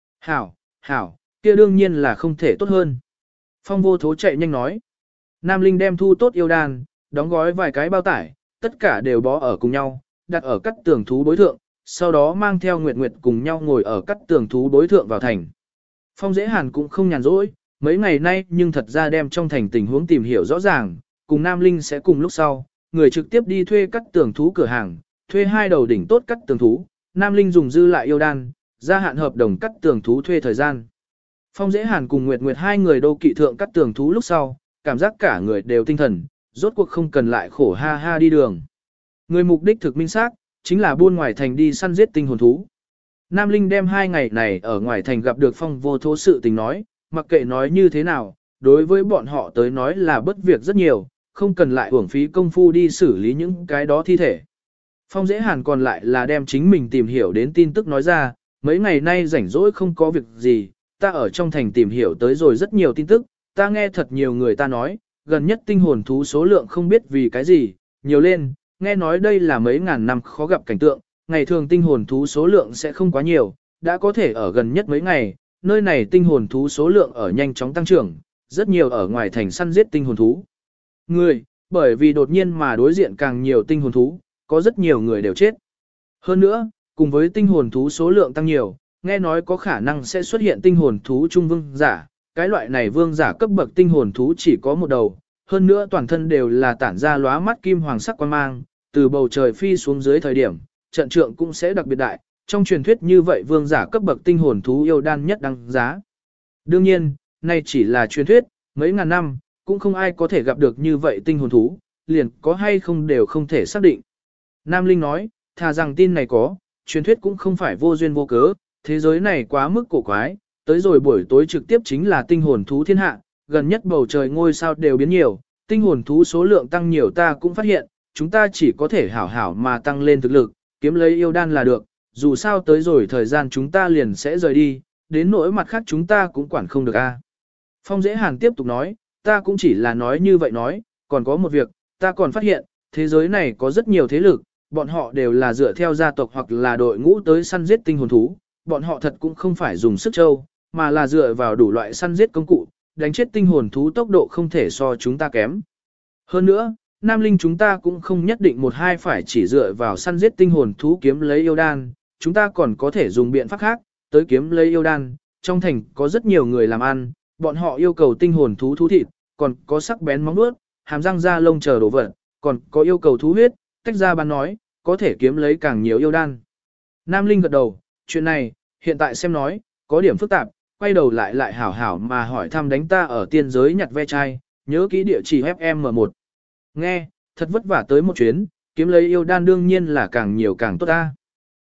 Hảo, kia đương nhiên là không thể tốt hơn. Phong vô thố chạy nhanh nói. Nam Linh đem thu tốt yêu đan, đóng gói vài cái bao tải, tất cả đều bó ở cùng nhau, đặt ở cắt tường thú đối thượng, sau đó mang theo Nguyệt Nguyệt cùng nhau ngồi ở cắt tường thú đối thượng vào thành. Phong Dễ Hàn cũng không nhàn rỗi, mấy ngày nay nhưng thật ra đem trong thành tình huống tìm hiểu rõ ràng, cùng Nam Linh sẽ cùng lúc sau, người trực tiếp đi thuê cắt tường thú cửa hàng, thuê 2 đầu đỉnh tốt cắt tường thú, Nam Linh dùng dư lại yêu đan, gia hạn hợp đồng cắt tường thú thuê thời gian. Phong Dễ Hàn cùng Nguyệt Nguyệt 2 người đô kỵ thượng cắt tường thú lúc sau, cảm giác cả người đều tinh thần, rốt cuộc không cần lại khổ ha ha đi đường. Người mục đích thực minh xác, chính là buôn ngoài thành đi săn giết tinh hồn thú. Nam Linh đem 2 ngày này ở ngoài thành gặp được phong vô thố sự tình nói, mặc kệ nói như thế nào, đối với bọn họ tới nói là bất việc rất nhiều, không cần lại uổng phí công phu đi xử lý những cái đó thi thể. Phong Dễ Hàn còn lại là đem chính mình tìm hiểu đến tin tức nói ra, mấy ngày nay rảnh rỗi không có việc gì, ta ở trong thành tìm hiểu tới rồi rất nhiều tin tức, ta nghe thật nhiều người ta nói, gần nhất tinh hồn thú số lượng không biết vì cái gì, nhiều lên, nghe nói đây là mấy ngàn năm khó gặp cảnh tượng, ngày thường tinh hồn thú số lượng sẽ không quá nhiều, đã có thể ở gần nhất mấy ngày, nơi này tinh hồn thú số lượng ở nhanh chóng tăng trưởng, rất nhiều ở ngoài thành săn giết tinh hồn thú. Người, bởi vì đột nhiên mà đối diện càng nhiều tinh hồn thú, có rất nhiều người đều chết. Hơn nữa, cùng với tinh hồn thú số lượng tăng nhiều, nghe nói có khả năng sẽ xuất hiện tinh hồn thú trung vương giả, cái loại này vương giả cấp bậc tinh hồn thú chỉ có một đầu, hơn nữa toàn thân đều là tản ra lóa mắt kim hoàng sắc quang mang, từ bầu trời phi xuống dưới thời điểm, trận trượng cũng sẽ đặc biệt đại, trong truyền thuyết như vậy vương giả cấp bậc tinh hồn thú yêu đan nhất đăng giá. Đương nhiên, nay chỉ là truyền thuyết, mấy ngàn năm, cũng không ai có thể gặp được như vậy tinh hồn thú, liền có hay không đều không thể xác định. Nam Linh nói, thà rằng tin này có, truyền thuyết cũng không phải vô duyên vô cớ, thế giới này quá mức cổ quái, tới rồi buổi tối trực tiếp chính là tinh hồn thú thiên hạ, gần nhất bầu trời ngôi sao đều biến nhiều, tinh hồn thú số lượng tăng nhiều ta cũng phát hiện, chúng ta chỉ có thể hảo hảo mà tăng lên thực lực, kiếm lấy yêu đan là được, dù sao tới rồi thời gian chúng ta liền sẽ rời đi, đến nỗi mặt khác chúng ta cũng quản không được a. Phong Dễ Hàn tiếp tục nói, ta cũng chỉ là nói như vậy nói, còn có một việc, ta còn phát hiện, thế giới này có rất nhiều thế lực, bọn họ đều là dựa theo gia tộc hoặc là đội ngũ tới săn giết tinh hồn thú, bọn họ thật cũng không phải dùng sức châu, mà là dựa vào đủ loại săn giết công cụ, đánh chết tinh hồn thú tốc độ không thể so chúng ta kém. Hơn nữa, Nam Linh chúng ta cũng không nhất định một hai phải chỉ dựa vào săn giết tinh hồn thú kiếm lấy yêu đan, chúng ta còn có thể dùng biện pháp khác, tới kiếm lấy yêu đan, trong thành có rất nhiều người làm ăn, bọn họ yêu cầu tinh hồn thú thú thịt, còn có sắc bén móng vuốt, hàm răng da lông chờ đồ vật, còn có yêu cầu thú huyết, tách ra bán nói, có thể kiếm lấy càng nhiều yêu đan. Nam Linh gật đầu, chuyện này, hiện tại xem nói, có điểm phức tạp, quay đầu lại hảo hảo mà hỏi thăm đánh ta ở tiên giới nhặt ve chai, nhớ kỹ địa chỉ FM1. Nghe, thật vất vả tới một chuyến, kiếm lấy yêu đan đương nhiên là càng nhiều càng tốt ta.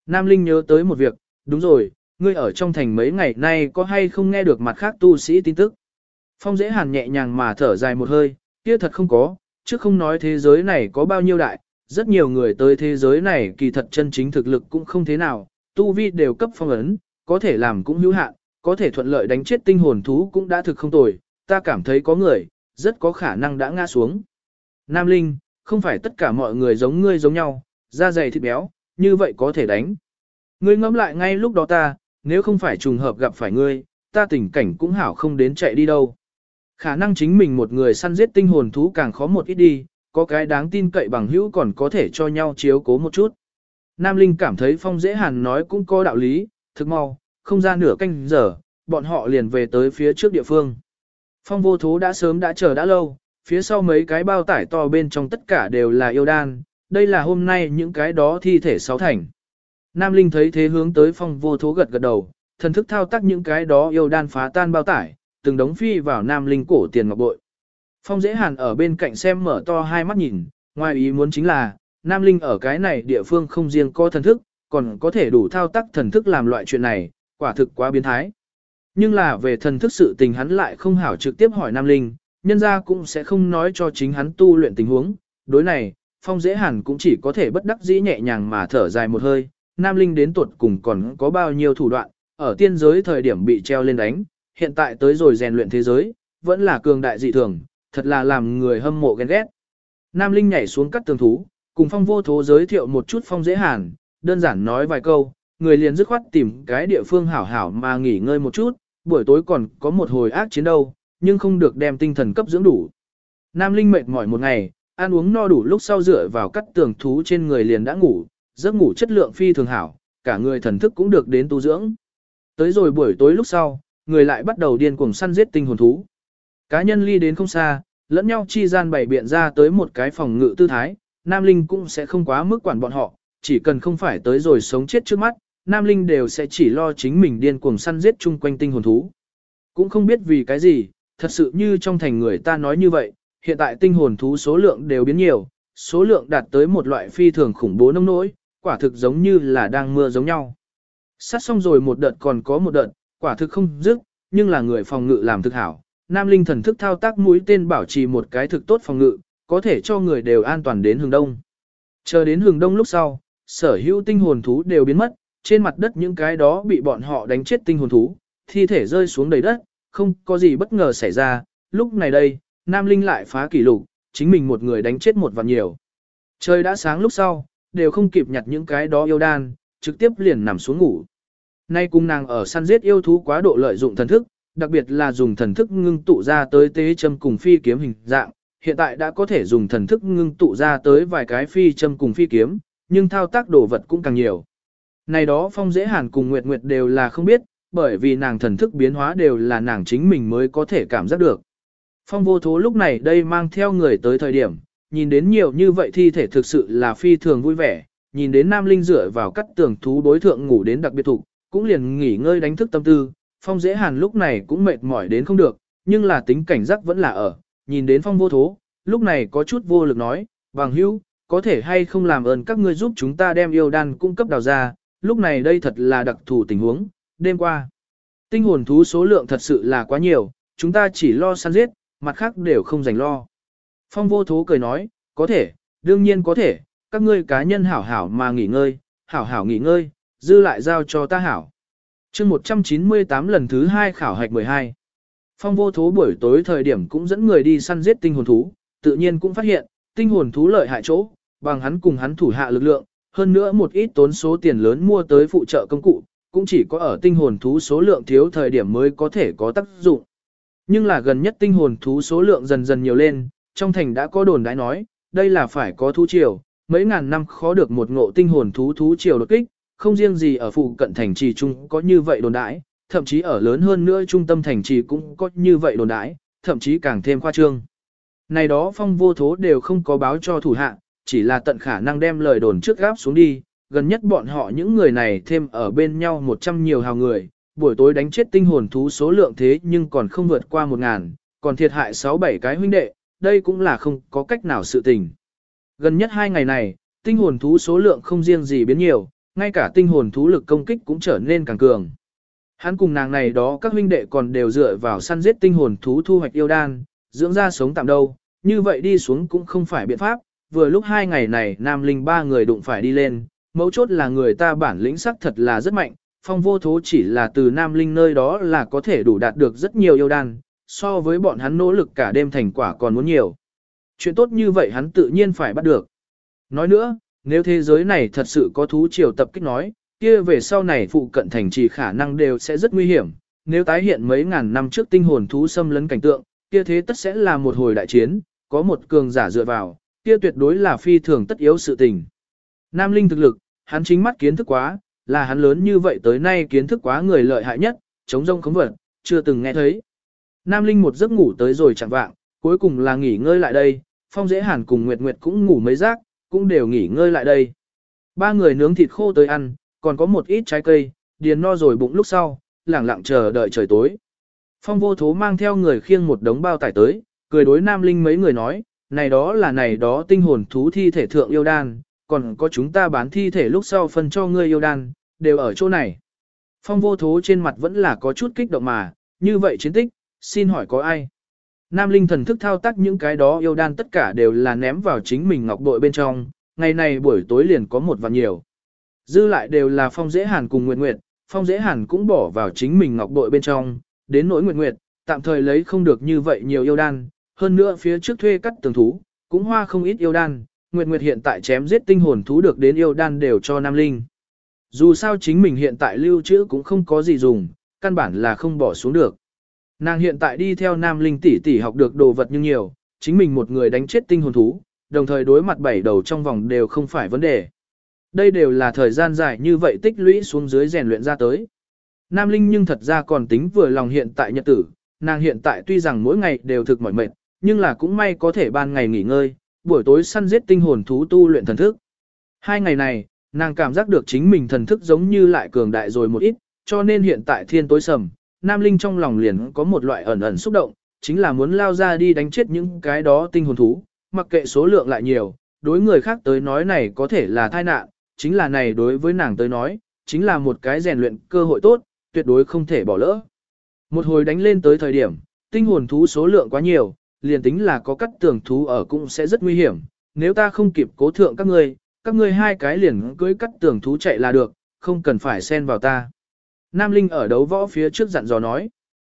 Nam Linh nhớ tới một việc, đúng rồi, ngươi ở trong thành mấy ngày nay có hay không nghe được mặt khác tu sĩ tin tức? Phong Dễ Hàn nhẹ nhàng mà thở dài một hơi, kia thật không có, chứ không nói thế giới này có bao nhiêu đại, rất nhiều người tới thế giới này kỳ thật chân chính thực lực cũng không thế nào, tu vi đều cấp phong ấn, có thể làm cũng hữu hạn, có thể thuận lợi đánh chết tinh hồn thú cũng đã thực không tồi, ta cảm thấy có người, rất có khả năng đã ngã xuống. Nam Linh, không phải tất cả mọi người giống ngươi giống nhau, da dày thịt béo, như vậy có thể đánh. Ngươi ngẫm lại ngay lúc đó ta, nếu không phải trùng hợp gặp phải ngươi, ta tình cảnh cũng hảo không đến chạy đi đâu. Khả năng chính mình một người săn giết tinh hồn thú càng khó một ít đi, có cái đáng tin cậy bằng hữu còn có thể cho nhau chiếu cố một chút. Nam Linh cảm thấy Phong Dễ Hàn nói cũng có đạo lý, thực mau, không ra nửa canh giờ, bọn họ liền về tới phía trước địa phương. Phong Vô Thố đã sớm đã chờ đã lâu, phía sau mấy cái bao tải to bên trong tất cả đều là yêu đan, đây là hôm nay những cái đó thi thể sáu thành. Nam Linh thấy thế hướng tới Phong Vô Thố gật gật đầu, thần thức thao tác những cái đó yêu đan phá tan bao tải, từng đống phi vào Nam Linh cổ tiền ngọc bội. Phong Dễ Hàn ở bên cạnh xem mở to hai mắt nhìn, ngoài ý muốn chính là, Nam Linh ở cái này địa phương không riêng có thần thức, còn có thể đủ thao tác thần thức làm loại chuyện này, quả thực quá biến thái. Nhưng là về thần thức sự tình hắn lại không hảo trực tiếp hỏi Nam Linh, nhân ra cũng sẽ không nói cho chính hắn tu luyện tình huống. Đối này, Phong Dễ Hàn cũng chỉ có thể bất đắc dĩ nhẹ nhàng mà thở dài một hơi, Nam Linh đến tuột cùng còn có bao nhiêu thủ đoạn, ở tiên giới thời điểm bị treo lên đánh, hiện tại tới rồi rèn luyện thế giới, vẫn là cường đại dị thường, thật là làm người hâm mộ ghen ghét. Nam Linh nhảy xuống cắt tường thú, cùng Phong Vô Thố giới thiệu một chút Phong Dễ Hàn, đơn giản nói vài câu, người liền dứt khoát tìm cái địa phương hảo hảo mà nghỉ ngơi một chút, buổi tối còn có một hồi ác chiến đâu, nhưng không được đem tinh thần cấp dưỡng đủ. Nam Linh mệt mỏi một ngày, ăn uống no đủ lúc sau dựa vào cắt tường thú trên người liền đã ngủ, giấc ngủ chất lượng phi thường hảo, cả người thần thức cũng được đến tu dưỡng. Tới rồi buổi tối lúc sau, người lại bắt đầu điên cuồng săn giết tinh hồn thú. Cá nhân ly đến không xa, lẫn nhau chi gian bày biện ra tới một cái phòng ngự tư thái, Nam Linh cũng sẽ không quá mức quản bọn họ, chỉ cần không phải tới rồi sống chết trước mắt, Nam Linh đều sẽ chỉ lo chính mình điên cuồng săn giết chung quanh tinh hồn thú. Cũng không biết vì cái gì, thật sự như trong thành người ta nói như vậy, hiện tại tinh hồn thú số lượng đều biến nhiều, số lượng đạt tới một loại phi thường khủng bố nông nỗi, quả thực giống như là đang mưa giống nhau. Sát xong rồi một đợt còn có một đợt, quả thực không dứt, nhưng là người phòng ngự làm thực hảo. Nam Linh thần thức thao tác mũi tên bảo trì một cái thực tốt phòng ngự, có thể cho người đều an toàn đến hướng đông. Chờ đến hướng đông lúc sau, sở hữu tinh hồn thú đều biến mất, trên mặt đất những cái đó bị bọn họ đánh chết tinh hồn thú, thi thể rơi xuống đầy đất, không có gì bất ngờ xảy ra. Lúc này đây, Nam Linh lại phá kỷ lục, chính mình một người đánh chết một vạn nhiều. Trời đã sáng lúc sau, đều không kịp nhặt những cái đó yêu đan, trực tiếp liền nằm xuống ngủ. Nay cùng nàng ở săn giết yêu thú quá độ lợi dụng thần thức, đặc biệt là dùng thần thức ngưng tụ ra tới tế châm cùng phi kiếm hình dạng, hiện tại đã có thể dùng thần thức ngưng tụ ra tới vài cái phi châm cùng phi kiếm, nhưng thao tác đồ vật cũng càng nhiều. Này đó Phong Dễ Hàn cùng Nguyệt Nguyệt đều là không biết, bởi vì nàng thần thức biến hóa đều là nàng chính mình mới có thể cảm giác được. Phong Vô Thố lúc này đây mang theo người tới thời điểm, nhìn đến nhiều như vậy thi thể thực sự là phi thường vui vẻ, nhìn đến Nam Linh dựa vào cắt tường thú đối thượng ngủ đến đặc biệt thủ, cũng liền nghỉ ngơi đánh thức tâm tư. Phong Dễ Hàn lúc này cũng mệt mỏi đến không được, nhưng là tính cảnh giác vẫn là ở, nhìn đến Phong Vô Thố, lúc này có chút vô lực nói, bằng hữu, có thể hay không làm ơn các ngươi giúp chúng ta đem yêu đan cung cấp đào ra, lúc này đây thật là đặc thù tình huống, đêm qua. Tinh hồn thú số lượng thật sự là quá nhiều, chúng ta chỉ lo săn giết, mặt khác đều không dành lo. Phong Vô Thố cười nói, có thể, đương nhiên có thể, các ngươi cá nhân hảo hảo mà nghỉ ngơi, hảo hảo nghỉ ngơi, dư lại giao cho ta hảo. chương 198 lần thứ 2 khảo hạch 12. Phong Vô Thố buổi tối thời điểm cũng dẫn người đi săn giết tinh hồn thú, tự nhiên cũng phát hiện, tinh hồn thú lợi hại chỗ, bằng hắn cùng hắn thủ hạ lực lượng, hơn nữa một ít tốn số tiền lớn mua tới phụ trợ công cụ, cũng chỉ có ở tinh hồn thú số lượng thiếu thời điểm mới có thể có tác dụng. Nhưng là gần nhất tinh hồn thú số lượng dần dần nhiều lên, trong thành đã có đồn đãi nói, đây là phải có thú triều, mấy ngàn năm khó được một ngộ tinh hồn thú triều đột kích, không riêng gì ở phụ cận thành trì chung có như vậy đồn đãi, thậm chí ở lớn hơn nữa trung tâm thành trì cũng có như vậy đồn đãi, thậm chí càng thêm khoa trương. Này đó Phong Vô Thố đều không có báo cho thủ hạ, chỉ là tận khả năng đem lời đồn trước gáp xuống đi, gần nhất bọn họ những người này thêm ở bên nhau 100 nhiều hào người, buổi tối đánh chết tinh hồn thú số lượng thế nhưng còn không vượt qua 1000, còn thiệt hại 6-7 cái huynh đệ, đây cũng là không có cách nào sự tình. Gần nhất 2 ngày này, tinh hồn thú số lượng không riêng gì biến nhiều, ngay cả tinh hồn thú lực công kích cũng trở nên càng cường. Hắn cùng nàng này đó các huynh đệ còn đều dựa vào săn giết tinh hồn thú thu hoạch yêu đan, dưỡng ra sống tạm đâu, như vậy đi xuống cũng không phải biện pháp, vừa lúc 2 ngày này Nam Linh 3 người đụng phải đi lên, mấu chốt là người ta bản lĩnh sắc thật là rất mạnh, Phong Vô Thố chỉ là từ Nam Linh nơi đó là có thể đủ đạt được rất nhiều yêu đan, so với bọn hắn nỗ lực cả đêm thành quả còn muốn nhiều. Chuyện tốt như vậy hắn tự nhiên phải bắt được. Nói nữa, nếu thế giới này thật sự có thú triều tập kích nói, kia về sau này phụ cận thành trì khả năng đều sẽ rất nguy hiểm, nếu tái hiện mấy ngàn năm trước tinh hồn thú xâm lấn cảnh tượng, kia thế tất sẽ là một hồi đại chiến, có một cường giả dựa vào, kia tuyệt đối là phi thường tất yếu sự tình. Nam Linh thực lực, hắn chính mắt kiến thức quá, là hắn lớn như vậy tới nay kiến thức quá người lợi hại nhất, chống rông khống vật, chưa từng nghe thấy. Nam Linh một giấc ngủ tới rồi chẳng vạng, cuối cùng là nghỉ ngơi lại đây, Phong Dễ Hàn cùng Nguyệt Nguyệt cũng ngủ mấy giấc, cũng đều nghỉ ngơi lại đây. 3 người nướng thịt khô tới ăn, còn có một ít trái cây, điền no rồi bụng lúc sau, lẳng lặng chờ đợi trời tối. Phong Vô Thố mang theo người khiêng một đống bao tải tới, cười đối Nam Linh mấy người nói, này đó tinh hồn thú thi thể thượng yêu đan, còn có chúng ta bán thi thể lúc sau phân cho ngươi yêu đan, đều ở chỗ này. Phong Vô Thố trên mặt vẫn là có chút kích động mà, như vậy chiến tích, xin hỏi có ai? Nam Linh thần thức thao tác những cái đó yêu đan tất cả đều là ném vào chính mình ngọc bội bên trong, ngày này buổi tối liền có một vạn nhiều. Dư lại đều là Phong Dễ Hàn cùng Nguyệt Nguyệt, Phong Dễ Hàn cũng bỏ vào chính mình ngọc bội bên trong, đến nỗi Nguyệt Nguyệt, tạm thời lấy không được như vậy nhiều yêu đan, hơn nữa phía trước thuê cắt tường thú, cũng hoa không ít yêu đan, Nguyệt Nguyệt hiện tại chém giết tinh hồn thú được đến yêu đan đều cho Nam Linh. Dù sao chính mình hiện tại lưu trữ cũng không có gì dùng, căn bản là không bỏ xuống được. Nàng hiện tại đi theo Nam Linh tỷ tỷ học được đồ vật nhưng nhiều, chính mình một người đánh chết tinh hồn thú, đồng thời đối mặt 7 đầu trong vòng đều không phải vấn đề. Đây đều là thời gian dài như vậy tích lũy xuống dưới rèn luyện ra tới. Nam Linh nhưng thật ra còn tính vừa lòng hiện tại nhật tử, nàng hiện tại tuy rằng mỗi ngày đều thực mỏi mệt, nhưng là cũng may có thể ban ngày nghỉ ngơi, buổi tối săn giết tinh hồn thú tu luyện thần thức. 2 ngày này, nàng cảm giác được chính mình thần thức giống như lại cường đại rồi một ít, cho nên hiện tại thiên tối sầm, Nam Linh trong lòng liền có một loại ẩn ẩn xúc động, chính là muốn lao ra đi đánh chết những cái đó tinh hồn thú, mặc kệ số lượng lại nhiều, đối người khác tới nói này có thể là tai nạn, chính là này đối với nàng tới nói, chính là một cái rèn luyện cơ hội tốt, tuyệt đối không thể bỏ lỡ. Một hồi đánh lên tới thời điểm, tinh hồn thú số lượng quá nhiều, liền tính là có cắt tường thú ở cũng sẽ rất nguy hiểm, nếu ta không kịp cố thượng các ngươi 2 cái liền cưới cắt tường thú chạy là được, không cần phải xen vào ta. Nam Linh ở đấu võ phía trước dặn dò nói,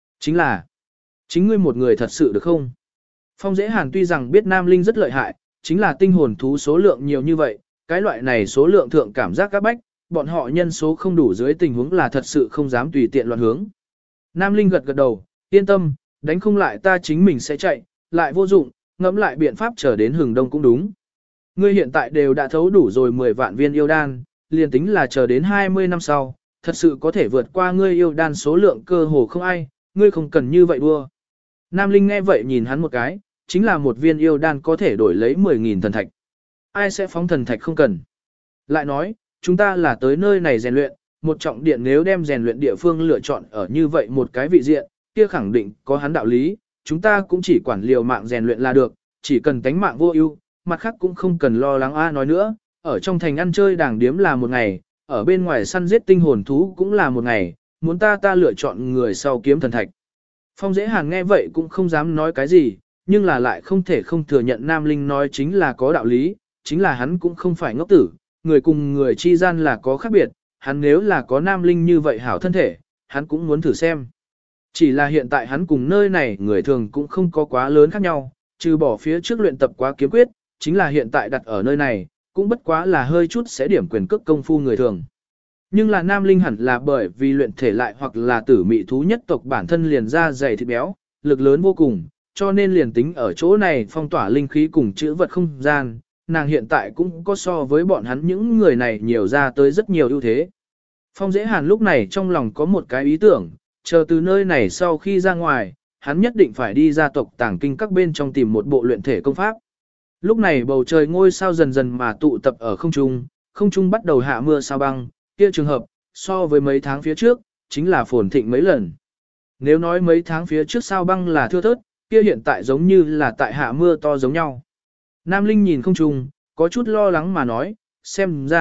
chính ngươi một người thật sự được không? Phong Dễ Hàn tuy rằng biết Nam Linh rất lợi hại, chính là tinh hồn thú số lượng nhiều như vậy, cái loại này số lượng thượng cảm giác các bách, bọn họ nhân số không đủ dưới tình huống là thật sự không dám tùy tiện loạn hướng. Nam Linh gật gật đầu, yên tâm, đánh không lại ta chính mình sẽ chạy, lại vô dụng, ngẫm lại biện pháp chờ đến hừng đông cũng đúng. Ngươi hiện tại đều đã thấu đủ rồi 10 vạn viên yêu đan, liền tính là chờ đến 20 năm sau, thật sự có thể vượt qua ngươi yêu đan số lượng cơ hồ không ai, ngươi không cần như vậy đua. Nam Linh nghe vậy nhìn hắn một cái, chính là một viên yêu đan có thể đổi lấy 10.000 thần thạch. Ai sẽ phóng thần thạch không cần. Lại nói, chúng ta là tới nơi này rèn luyện, một trọng điện nếu đem rèn luyện địa phương lựa chọn ở như vậy một cái vị diện, kia khẳng định có hắn đạo lý, chúng ta cũng chỉ quản liều mạng rèn luyện là được, chỉ cần tánh mạng vô ưu, mặt khác cũng không cần lo lắng nói nữa, ở trong thành ăn chơi đàng điếm là một ngày, ở bên ngoài săn giết tinh hồn thú cũng là một ngày, muốn ta lựa chọn người sau kiếm thần thạch. Phong Dễ Hàn nghe vậy cũng không dám nói cái gì, nhưng là lại không thể không thừa nhận Nam Linh nói chính là có đạo lý, chính là hắn cũng không phải ngốc tử, người cùng người chi gian là có khác biệt, hắn nếu là có Nam Linh như vậy hảo thân thể, hắn cũng muốn thử xem. Chỉ là hiện tại hắn cùng nơi này người thường cũng không có quá lớn khác nhau, trừ bỏ phía trước luyện tập quá kiếm quyết, chính là hiện tại đặt ở nơi này, cũng bất quá là hơi chút sẽ điểm quyền cước công phu người thường. Nhưng là Nam Linh hẳn là bởi vì luyện thể lại hoặc là tử mị thú nhất tộc bản thân liền ra dày thịt béo, lực lớn vô cùng, cho nên liền tính ở chỗ này phong tỏa linh khí cùng chữ vật không gian, nàng hiện tại cũng có so với bọn hắn những người này nhiều ra tới rất nhiều ưu thế. Phong Dễ Hàn lúc này trong lòng có một cái ý tưởng, chờ từ nơi này sau khi ra ngoài, hắn nhất định phải đi gia tộc tàng kinh các bên trong tìm một bộ luyện thể công pháp. Lúc này bầu trời ngôi sao dần dần mà tụ tập ở không trung bắt đầu hạ mưa sao băng, kia trường hợp, so với mấy tháng phía trước, chính là phồn thịnh mấy lần. Nếu nói mấy tháng phía trước sao băng là thưa thớt, kia hiện tại giống như là tại hạ mưa to giống nhau. Nam Linh nhìn không trung, có chút lo lắng mà nói, xem ra,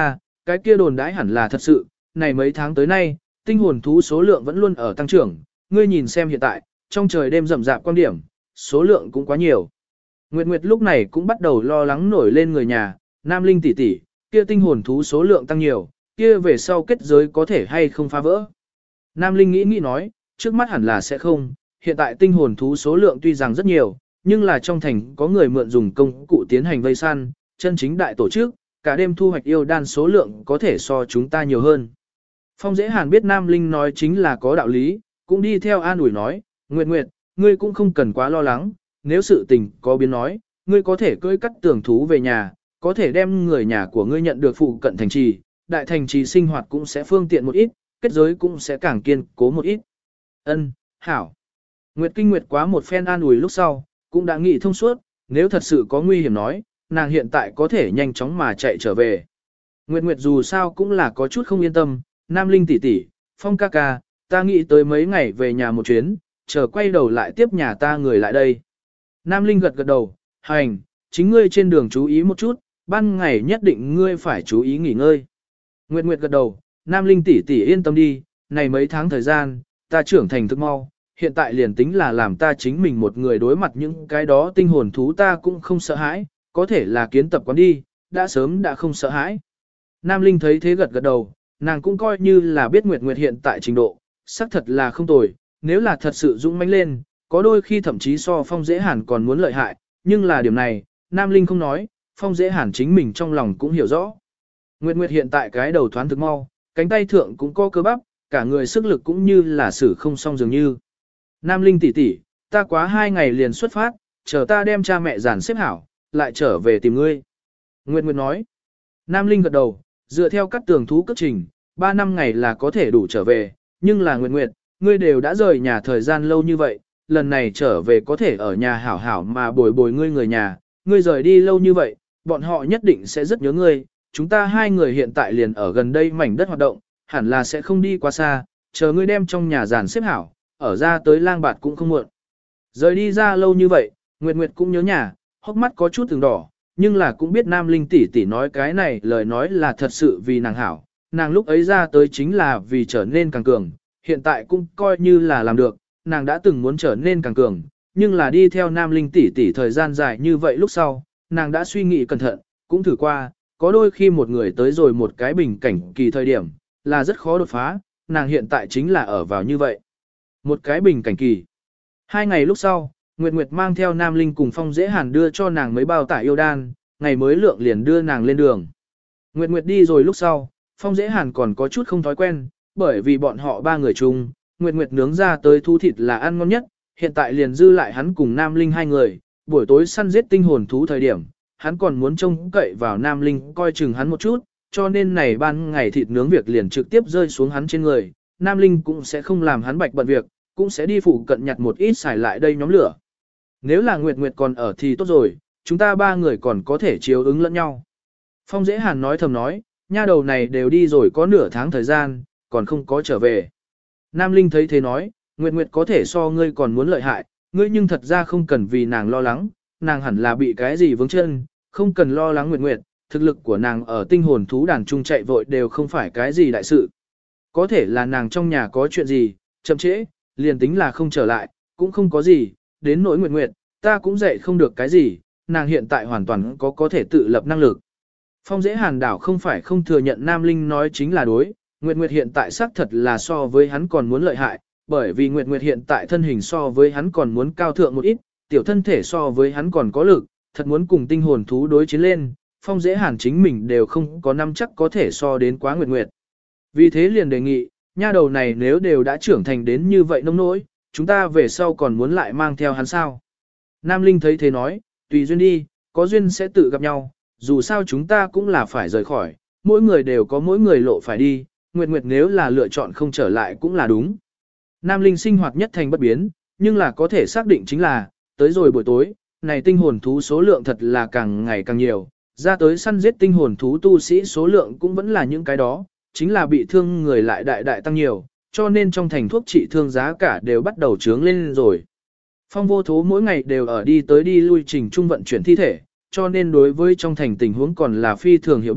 cái kia đồn đãi hẳn là thật sự, này mấy tháng tới nay, tinh hồn thú số lượng vẫn luôn ở tăng trưởng, ngươi nhìn xem hiện tại, trong trời đêm rậm rạp quan điểm, số lượng cũng quá nhiều. Nguyệt Nguyệt lúc này cũng bắt đầu lo lắng nổi lên người nhà, Nam Linh tỷ tỷ, kia tinh hồn thú số lượng tăng nhiều, kia về sau kết giới có thể hay không phá vỡ. Nam Linh nghĩ nói, trước mắt hẳn là sẽ không, hiện tại tinh hồn thú số lượng tuy rằng rất nhiều, nhưng là trong thành có người mượn dùng công cụ tiến hành vây săn, chân chính đại tổ chức, cả đêm thu hoạch yêu đan số lượng có thể so chúng ta nhiều hơn. Phong Dễ Hàn biết Nam Linh nói chính là có đạo lý, cũng đi theo an ủi nói, Nguyệt Nguyệt, ngươi cũng không cần quá lo lắng, nếu sự tình có biến nói, ngươi có thể cưỡi cắt tường thú về nhà, có thể đem người nhà của ngươi nhận được phụ cận thành trì, đại thành trì sinh hoạt cũng sẽ phương tiện một ít, kết giới cũng sẽ càng kiên cố một ít. Ân, hảo. Nguyệt Kinh Nguyệt quá một phen an ủi lúc sau, cũng đã nghĩ thông suốt, nếu thật sự có nguy hiểm nói, nàng hiện tại có thể nhanh chóng mà chạy trở về. Nguyệt Nguyệt dù sao cũng là có chút không yên tâm, Nam Linh tỷ tỷ, Phong ca ca, ta nghĩ tới mấy ngày về nhà một chuyến, chờ quay đầu lại tiếp nhà ta người lại đây. Nam Linh gật gật đầu, hành, chính ngươi trên đường chú ý một chút, ban ngày nhất định ngươi phải chú ý nghỉ ngơi. Nguyệt Nguyệt gật đầu, Nam Linh tỷ tỷ yên tâm đi, này mấy tháng thời gian, ta trưởng thành thức mau, hiện tại liền tính là làm ta chính mình một người đối mặt những cái đó tinh hồn thú ta cũng không sợ hãi, có thể là kiến tập quán đi, đã sớm đã không sợ hãi. Nam Linh thấy thế gật gật đầu, nàng cũng coi như là biết Nguyệt Nguyệt hiện tại trình độ, xác thật là không tồi, nếu là thật sự dũng mãnh lên, có đôi khi thậm chí so Phong Dễ Hàn còn muốn lợi hại, nhưng là điểm này, Nam Linh không nói, Phong Dễ Hàn chính mình trong lòng cũng hiểu rõ. Nguyệt Nguyệt hiện tại cái đầu thoáng thực mau, cánh tay thượng cũng có cơ bắp, cả người sức lực cũng như là xử không xong dường như. Nam Linh tỷ tỷ, ta quá 2 ngày liền xuất phát, chờ ta đem cha mẹ dàn xếp hảo, lại trở về tìm ngươi. Nguyệt Nguyệt nói. Nam Linh gật đầu, dựa theo các tường thú cất trình, 3 năm ngày là có thể đủ trở về, nhưng là Nguyệt Nguyệt, ngươi đều đã rời nhà thời gian lâu như vậy, lần này trở về có thể ở nhà hảo hảo mà bồi bồi ngươi người nhà, ngươi rời đi lâu như vậy, bọn họ nhất định sẽ rất nhớ ngươi, chúng ta 2 người hiện tại liền ở gần đây mảnh đất hoạt động, hẳn là sẽ không đi quá xa, chờ ngươi đem trong nhà dàn xếp hảo, ở ra tới lang bạt cũng không muộn. Rời đi ra lâu như vậy, Nguyệt Nguyệt cũng nhớ nhà, hốc mắt có chút từng đỏ, nhưng là cũng biết Nam Linh tỷ tỷ nói cái này lời nói là thật sự vì nàng hảo, nàng lúc ấy ra tới chính là vì trở nên càng cường, hiện tại cũng coi như là làm được, nàng đã từng muốn trở nên càng cường, nhưng là đi theo Nam Linh tỷ tỷ thời gian dài như vậy lúc sau, nàng đã suy nghĩ cẩn thận, cũng thử qua, có đôi khi một người tới rồi một cái bình cảnh kỳ thời điểm, là rất khó đột phá, nàng hiện tại chính là ở vào như vậy. Một cái bình cảnh kỳ. 2 ngày lúc sau, Nguyệt Nguyệt mang theo Nam Linh cùng Phong Dễ Hàn đưa cho nàng mấy bao tải yêu đan, ngày mới lượng liền đưa nàng lên đường. Nguyệt Nguyệt đi rồi lúc sau, Phong Dễ Hàn còn có chút không thói quen, bởi vì bọn họ 3 người chung, Nguyệt Nguyệt nướng ra tới thú thịt là ăn ngon nhất, hiện tại liền dư lại hắn cùng Nam Linh 2 người, buổi tối săn giết tinh hồn thú thời điểm, hắn còn muốn trông cậy vào Nam Linh coi chừng hắn một chút, cho nên này ban ngày thịt nướng việc liền trực tiếp rơi xuống hắn trên người, Nam Linh cũng sẽ không làm hắn bạch bận việc, cũng sẽ đi phụ cận nhặt một ít xài lại đây nhóm lửa. Nếu là Nguyệt Nguyệt còn ở thì tốt rồi, chúng ta 3 người còn có thể chiếu ứng lẫn nhau. Phong Dễ Hàn nói thầm nói, nha đầu này đều đi rồi có nửa tháng thời gian, còn không có trở về. Nam Linh thấy thế nói, Nguyệt Nguyệt có thể so ngươi còn muốn lợi hại, ngươi nhưng thật ra không cần vì nàng lo lắng, nàng hẳn là bị cái gì vướng chân, không cần lo lắng Nguyệt Nguyệt, thực lực của nàng ở tinh hồn thú đàn trung chạy vội đều không phải cái gì đại sự. Có thể là nàng trong nhà có chuyện gì, chậm trễ, liền tính là không trở lại, cũng không có gì, đến nỗi Nguyệt Nguyệt, ta cũng dạy không được cái gì, nàng hiện tại hoàn toàn có thể tự lập năng lực. Phong Dễ Hàn đảo không phải không thừa nhận Nam Linh nói chính là đối, Nguyệt Nguyệt hiện tại xác thật là so với hắn còn muốn lợi hại, bởi vì Nguyệt Nguyệt hiện tại thân hình so với hắn còn muốn cao thượng một ít, tiểu thân thể so với hắn còn có lực, thật muốn cùng tinh hồn thú đối chiến lên, Phong Dễ Hàn chính mình đều không có năm chắc có thể so đến quá Nguyệt Nguyệt. Vì thế liền đề nghị, nha đầu này nếu đều đã trưởng thành đến như vậy nông nỗi, chúng ta về sau còn muốn lại mang theo hắn sao? Nam Linh thấy thế nói, tùy duyên đi, có duyên sẽ tự gặp nhau, dù sao chúng ta cũng là phải rời khỏi, mỗi người đều có mỗi người lộ phải đi, Nguyệt Nguyệt nếu là lựa chọn không trở lại cũng là đúng. Nam Linh sinh hoạt nhất thành bất biến, nhưng là có thể xác định chính là, tới rồi buổi tối, này tinh hồn thú số lượng thật là càng ngày càng nhiều, ra tới săn giết tinh hồn thú tu sĩ số lượng cũng vẫn là những cái đó, chính là bị thương người lại đại đại tăng nhiều, cho nên trong thành thuốc trị thương giá cả đều bắt đầu trướng lên rồi. Phong Vô Thố mỗi ngày đều ở đi tới đi lui trình trung vận chuyển thi thể, cho nên đối với trong thành tình huống còn là phi thường hiểu biết,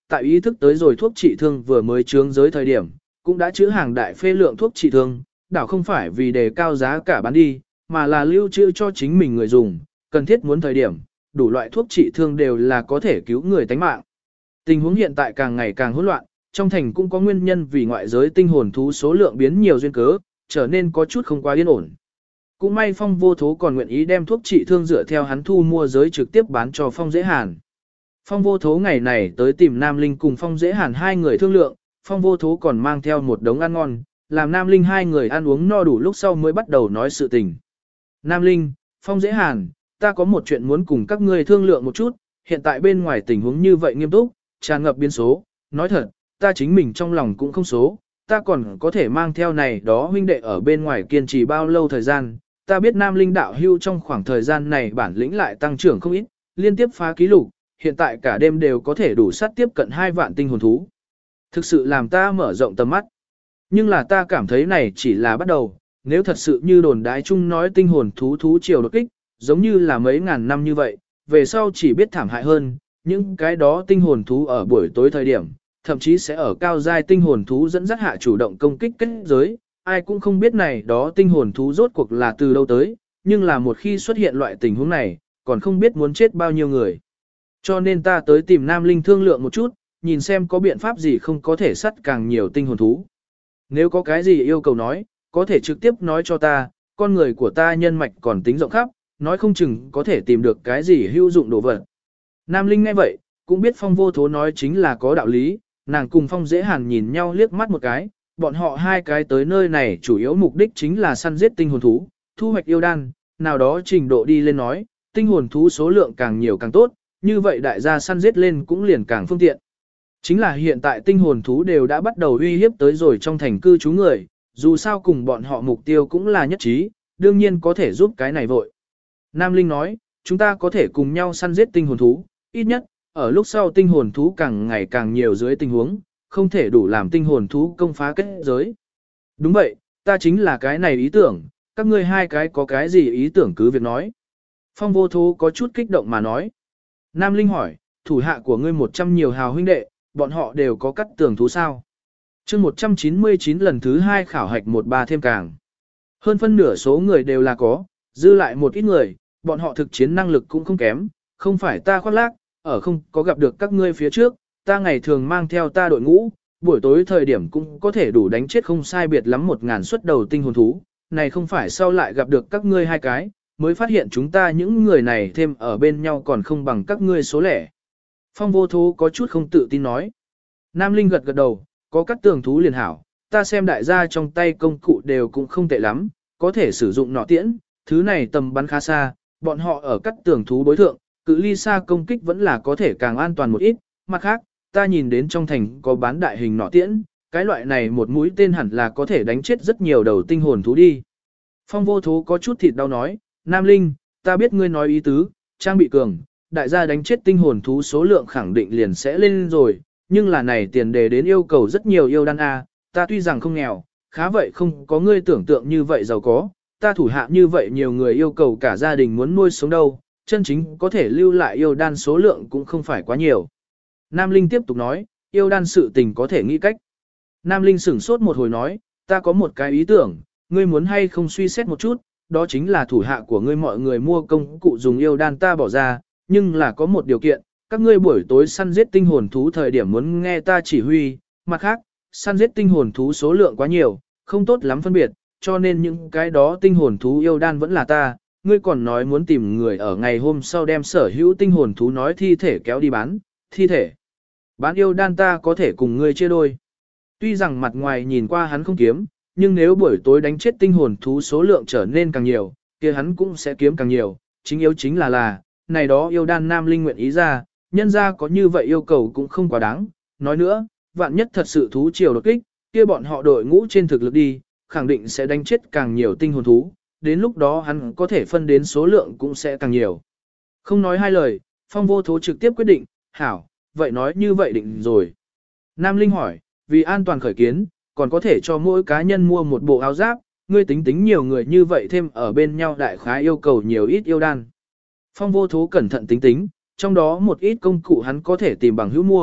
tại ý thức tới rồi thuốc trị thương vừa mới chướng giới thời điểm, cũng đã chữ hàng đại phê lượng thuốc trị thương, đảo không phải vì đề cao giá cả bán đi, mà là lưu trữ cho chính mình người dùng, cần thiết muốn thời điểm, đủ loại thuốc trị thương đều là có thể cứu người tánh mạng. Tình huống hiện tại càng ngày càng hỗn loạn, trong thành cũng có nguyên nhân vì ngoại giới tinh hồn thú số lượng biến nhiều duyên cớ, trở nên có chút không quá yên ổn. Cũng may Phong Vô Thố còn nguyện ý đem thuốc trị thương dựa theo hắn thu mua giới trực tiếp bán cho Phong Dễ Hàn. Phong Vô Thố ngày này tới tìm Nam Linh cùng Phong Dễ Hàn hai người thương lượng, Phong Vô Thố còn mang theo một đống ăn ngon, làm Nam Linh hai người ăn uống no đủ lúc sau mới bắt đầu nói sự tình. Nam Linh, Phong Dễ Hàn, ta có một chuyện muốn cùng các ngươi thương lượng một chút, hiện tại bên ngoài tình huống như vậy nghiêm túc, tràn ngập biến số, nói thật, ta chính mình trong lòng cũng không số, ta còn có thể mang theo này đó huynh đệ ở bên ngoài kiên trì bao lâu thời gian, ta biết Nam Linh đạo hưu trong khoảng thời gian này bản lĩnh lại tăng trưởng không ít, liên tiếp phá kỷ lục, hiện tại cả đêm đều có thể đủ sát tiếp cận 2 vạn tinh hồn thú. Thực sự làm ta mở rộng tầm mắt. Nhưng là ta cảm thấy này chỉ là bắt đầu, nếu thật sự như đồn đái chung nói tinh hồn thú triều đột kích, giống như là mấy ngàn năm như vậy, về sau chỉ biết thảm hại hơn, những cái đó tinh hồn thú ở buổi tối thời điểm, thậm chí sẽ ở cao giai tinh hồn thú dẫn dắt hạ chủ động công kích kết giới, ai cũng không biết này đó tinh hồn thú rốt cuộc là từ đâu tới, nhưng là một khi xuất hiện loại tình huống này, còn không biết muốn chết bao nhiêu người. Cho nên ta tới tìm Nam Linh thương lượng một chút, nhìn xem có biện pháp gì không có thể sắt càng nhiều tinh hồn thú. Nếu có cái gì yêu cầu nói, có thể trực tiếp nói cho ta, con người của ta nhân mạch còn tính rộng khắp, nói không chừng có thể tìm được cái gì hữu dụng đồ vật. Nam Linh nghe vậy, cũng biết Phong Vô Thố nói chính là có đạo lý, nàng cùng Phong Dễ Hàn nhìn nhau liếc mắt một cái, bọn họ hai cái tới nơi này chủ yếu mục đích chính là săn giết tinh hồn thú, thu hoạch yêu đan, nào đó trình độ đi lên nói, tinh hồn thú số lượng càng nhiều càng tốt, như vậy đại gia săn giết lên cũng liền càng phương tiện. Chính là hiện tại tinh hồn thú đều đã bắt đầu uy hiếp tới rồi trong thành cư trú người, dù sao cùng bọn họ mục tiêu cũng là nhất trí, đương nhiên có thể giúp cái này vội. Nam Linh nói, chúng ta có thể cùng nhau săn giết tinh hồn thú, ít nhất, ở lúc sau tinh hồn thú càng ngày càng nhiều dưới tình huống, không thể đủ làm tinh hồn thú công phá kết giới. Đúng vậy, ta chính là cái này ý tưởng, các ngươi hai cái có cái gì ý tưởng cứ việc nói. Phong Vô Thố có chút kích động mà nói. Nam Linh hỏi, thủ hạ của ngươi 100 nhiều hào huynh đệ, bọn họ đều có cắt tường thú sao? chương 199 lần thứ 2 khảo hạch 13 thêm càng. Hơn phân nửa số người đều là có, dư lại một ít người, bọn họ thực chiến năng lực cũng không kém, không phải ta khoác lác, ở không có gặp được các ngươi phía trước, ta ngày thường mang theo ta đội ngũ, buổi tối thời điểm cũng có thể đủ đánh chết không sai biệt lắm 1000 suất đầu tinh hồn thú, này không phải sau lại gặp được các ngươi hai cái, mới phát hiện chúng ta những người này thêm ở bên nhau còn không bằng các ngươi số lẻ. Phong Vô Thố có chút không tự tin nói. Nam Linh gật gật đầu, có các tường thú liền hảo, ta xem đại gia trong tay công cụ đều cũng không tệ lắm, có thể sử dụng nọ tiễn, thứ này tầm bắn khá xa, bọn họ ở các tường thú đối thượng, cự ly xa công kích vẫn là có thể càng an toàn một ít, mặt khác, ta nhìn đến trong thành có bán đại hình nọ tiễn, cái loại này một mũi tên hẳn là có thể đánh chết rất nhiều đầu tinh hồn thú đi. Phong Vô Thố có chút thịt đau nói, Nam Linh, ta biết ngươi nói ý tứ, trang bị cường, đại gia đánh chết tinh hồn thú số lượng khẳng định liền sẽ lên rồi, nhưng là này tiền đề đến yêu cầu rất nhiều yêu đan A, ta tuy rằng không nghèo, khá vậy không có ngươi tưởng tượng như vậy giàu có, ta thủ hạ như vậy nhiều người yêu cầu cả gia đình muốn nuôi sống đâu, chân chính có thể lưu lại yêu đan số lượng cũng không phải quá nhiều. Nam Linh tiếp tục nói, yêu đan sự tình có thể nghĩ cách. Nam Linh sửng sốt một hồi nói, ta có một cái ý tưởng, ngươi muốn hay không suy xét một chút, đó chính là thủ hạ của ngươi mọi người mua công cụ dùng yêu đan ta bỏ ra, nhưng là có một điều kiện, các ngươi buổi tối săn giết tinh hồn thú thời điểm muốn nghe ta chỉ huy, mặt khác, săn giết tinh hồn thú số lượng quá nhiều, không tốt lắm phân biệt, cho nên những cái đó tinh hồn thú yêu đan vẫn là ta, ngươi còn nói muốn tìm người ở ngày hôm sau đem sở hữu tinh hồn thú nói thi thể kéo đi bán, thi thể. Bán yêu đan ta có thể cùng ngươi chia đôi. Tuy rằng mặt ngoài nhìn qua hắn không kiếm, nhưng nếu buổi tối đánh chết tinh hồn thú số lượng trở nên càng nhiều, kia hắn cũng sẽ kiếm càng nhiều, chính yếu chính là, này đó yêu đan Nam Linh nguyện ý ra, nhân ra có như vậy yêu cầu cũng không quá đáng. Nói nữa, vạn nhất thật sự thú triều đột kích, kia bọn họ đội ngũ trên thực lực đi, khẳng định sẽ đánh chết càng nhiều tinh hồn thú, đến lúc đó hắn có thể phân đến số lượng cũng sẽ càng nhiều. Không nói hai lời, Phong Vô Thố trực tiếp quyết định, hảo, vậy nói như vậy định rồi. Nam Linh hỏi, vì an toàn khởi kiến, còn có thể cho mỗi cá nhân mua một bộ áo giáp, ngươi tính nhiều người như vậy thêm ở bên nhau đại khái yêu cầu nhiều ít yêu đan. Phong Vô Thố cẩn thận tính, trong đó một ít công cụ hắn có thể tìm bằng hữu mua,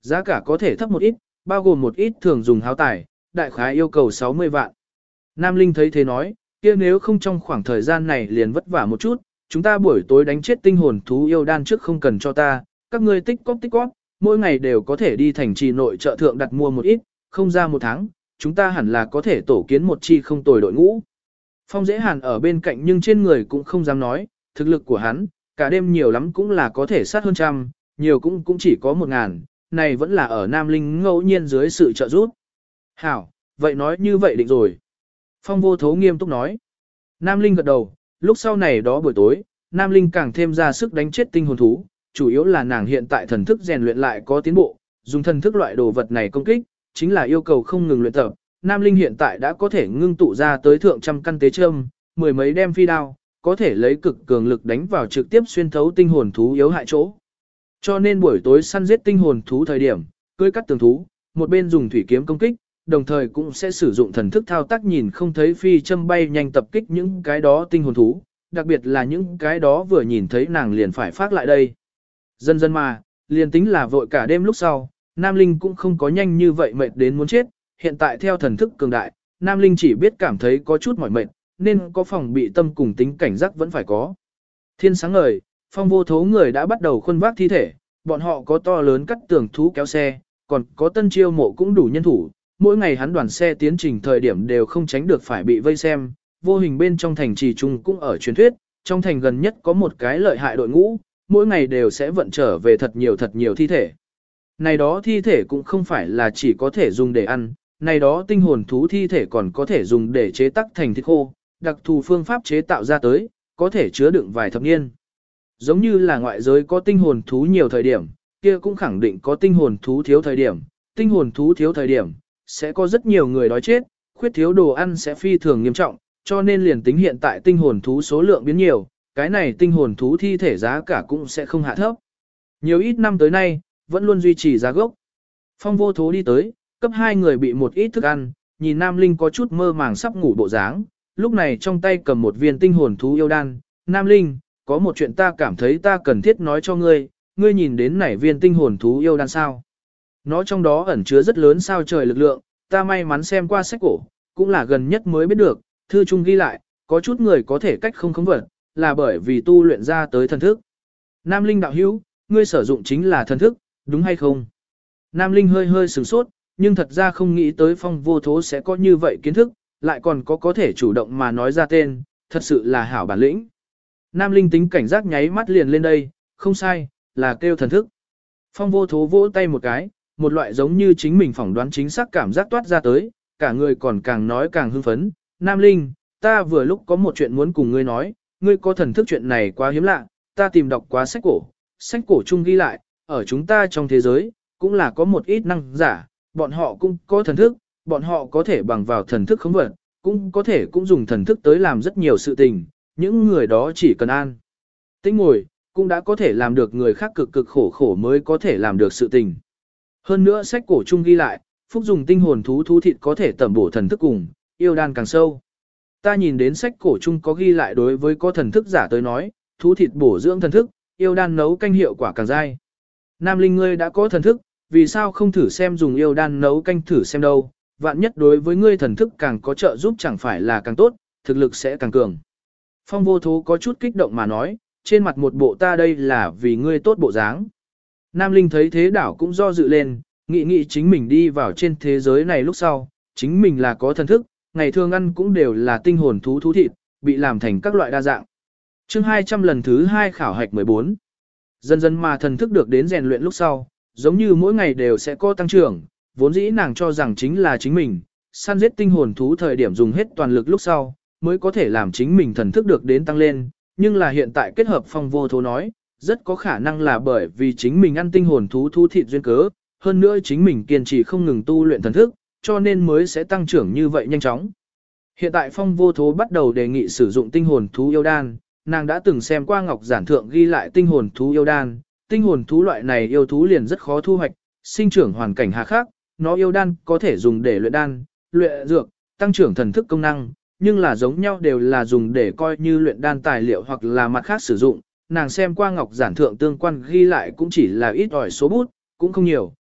Giá cả có thể thấp một ít, bao gồm một ít thường dùng háo tài, đại khái yêu cầu 60 vạn. Nam Linh thấy thế nói, kia nếu không trong khoảng thời gian này liền vất vả một chút, chúng ta buổi tối đánh chết tinh hồn thú yêu đan trước không cần cho ta, các ngươi tích cóp, mỗi ngày đều có thể đi thành trì nội chợ thượng đặt mua một ít, không ra một tháng, chúng ta hẳn là có thể tổ kiến một chi không tồi đội ngũ. Phong Dễ Hàn ở bên cạnh nhưng trên người cũng không dám nói, thực lực của hắn, cả đêm nhiều lắm cũng là có thể sát hơn trăm, nhiều cũng chỉ có 1.000, này vẫn là ở Nam Linh ngẫu nhiên dưới sự trợ giúp. Hảo, vậy nói như vậy định rồi. Phong Vô Thố nghiêm túc nói. Nam Linh gật đầu, lúc sau này đó buổi tối, Nam Linh càng thêm ra sức đánh chết tinh hồn thú, chủ yếu là nàng hiện tại thần thức rèn luyện lại có tiến bộ, dùng thần thức loại đồ vật này công kích, chính là yêu cầu không ngừng luyện tập. Nam Linh hiện tại đã có thể ngưng tụ ra tới thượng trăm căn tế châm, mười mấy đem phi đao, có thể lấy cực cường lực đánh vào trực tiếp xuyên thấu tinh hồn thú yếu hại chỗ. Cho nên buổi tối săn giết tinh hồn thú thời điểm, cưỡi cắt tường thú, một bên dùng thủy kiếm công kích, đồng thời cũng sẽ sử dụng thần thức thao tác nhìn không thấy phi châm bay nhanh tập kích những cái đó tinh hồn thú, đặc biệt là những cái đó vừa nhìn thấy nàng liền phải phát lại đây. Dần dần mà, liền tính là vội cả đêm lúc sau, Nam Linh cũng không có nhanh như vậy mệt đến muốn chết, hiện tại theo thần thức cường đại, Nam Linh chỉ biết cảm thấy có chút mỏi mệt, nên có phòng bị tâm cùng tính cảnh giác vẫn phải có. Thiên sáng ngời, Phong Vô Thố người đã bắt đầu khuân vác thi thể, bọn họ có to lớn cắt tường thú kéo xe, còn có tân chiêu mộ cũng đủ nhân thủ, mỗi ngày hắn đoàn xe tiến trình thời điểm đều không tránh được phải bị vây xem, vô hình bên trong thành trì trung cũng ở truyền thuyết, trong thành gần nhất có một cái lợi hại đội ngũ, mỗi ngày đều sẽ vận trở về thật nhiều thi thể. Này đó thi thể cũng không phải là chỉ có thể dùng để ăn, này đó tinh hồn thú thi thể còn có thể dùng để chế tác thành thịt khô, đặc thù phương pháp chế tạo ra tới, có thể chứa đựng vài thập niên. Giống như là ngoại giới có tinh hồn thú nhiều thời điểm, kia cũng khẳng định có tinh hồn thú thiếu thời điểm, tinh hồn thú thiếu thời điểm, sẽ có rất nhiều người đói chết, khuyết thiếu đồ ăn sẽ phi thường nghiêm trọng, cho nên liền tính hiện tại tinh hồn thú số lượng biến nhiều, cái này tinh hồn thú thi thể giá cả cũng sẽ không hạ thấp. Nhiều ít năm tới nay, vẫn luôn duy trì giá gốc. Phong Vô Thố đi tới, cấp 2 người bị một ít thức ăn, nhìn Nam Linh có chút mơ màng sắp ngủ bộ dáng, lúc này trong tay cầm một viên tinh hồn thú yêu đan. Nam Linh, có một chuyện ta cảm thấy ta cần thiết nói cho ngươi, ngươi nhìn đến nảy viên tinh hồn thú yêu đan sao? Nó trong đó ẩn chứa rất lớn sao trời lực lượng, ta may mắn xem qua sách cổ, cũng là gần nhất mới biết được, thư trung ghi lại, có chút người có thể cách không khống vật, là bởi vì tu luyện ra tới thần thức. Nam Linh đạo hữu, ngươi sử dụng chính là thần thức, đúng hay không? Nam Linh hơi sửng sốt, nhưng thật ra không nghĩ tới Phong Vô Thố sẽ có như vậy kiến thức, lại còn có thể chủ động mà nói ra tên, thật sự là hảo bản lĩnh. Nam Linh tính cảnh giác nháy mắt liền lên đây, không sai, là kêu thần thức. Phong Vô Thố vỗ tay một cái, một loại giống như chính mình phỏng đoán chính xác cảm giác toát ra tới, cả người còn càng nói càng hưng phấn. Nam Linh, ta vừa lúc có một chuyện muốn cùng ngươi nói, ngươi có thần thức chuyện này quá hiếm lạ, ta tìm đọc quá sách cổ chung ghi lại, ở chúng ta trong thế giới, cũng là có một ít năng giả, bọn họ cũng có thần thức, bọn họ có thể bằng vào thần thức khống vật, cũng dùng thần thức tới làm rất nhiều sự tình, những người đó chỉ cần an tĩnh ngồi, cũng đã có thể làm được người khác cực khổ mới có thể làm được sự tình. Hơn nữa sách cổ chung ghi lại, phúc dùng tinh hồn thú thịt có thể tẩm bổ thần thức cùng, yêu đan càng sâu. Ta nhìn đến sách cổ chung có ghi lại đối với có thần thức giả tới nói, thú thịt bổ dưỡng thần thức, yêu đan nấu canh hiệu quả càng dai. Nam Linh ngươi đã có thần thức, vì sao không thử xem dùng yêu đan nấu canh thử xem đâu, vạn nhất đối với ngươi thần thức càng có trợ giúp chẳng phải là càng tốt, thực lực sẽ càng cường. Phong Vô Thố có chút kích động mà nói, trên mặt một bộ ta đây là vì ngươi tốt bộ dáng. Nam Linh thấy thế đảo cũng do dự lên, nghĩ chính mình đi vào trên thế giới này lúc sau, chính mình là có thần thức, ngày thường ăn cũng đều là tinh hồn thú thịt, bị làm thành các loại đa dạng. Chương 200 lần thứ 2 khảo hạch 14. Dần dần mà thần thức được đến rèn luyện lúc sau, giống như mỗi ngày đều sẽ có tăng trưởng, vốn dĩ nàng cho rằng chính là chính mình, săn giết tinh hồn thú thời điểm dùng hết toàn lực lúc sau, mới có thể làm chính mình thần thức được đến tăng lên, nhưng là hiện tại kết hợp Phong Vô Thố nói, rất có khả năng là bởi vì chính mình ăn tinh hồn thú thịt duyên cớ, hơn nữa chính mình kiên trì không ngừng tu luyện thần thức, cho nên mới sẽ tăng trưởng như vậy nhanh chóng. Hiện tại Phong Vô Thố bắt đầu đề nghị sử dụng tinh hồn thú yêu đan, nàng đã từng xem qua ngọc giản thượng ghi lại tinh hồn thú yêu đan, tinh hồn thú loại này yêu thú liền rất khó thu hoạch, sinh trưởng hoàn cảnh hà khắc, nó yêu đan có thể dùng để luyện đan, luyện dược, tăng trưởng thần thức công năng, nhưng là giống nhau đều là dùng để coi như luyện đan tài liệu hoặc là mặt khác sử dụng. Nàng xem qua ngọc giản thượng tương quan ghi lại cũng chỉ là ít ỏi số bút, cũng không nhiều,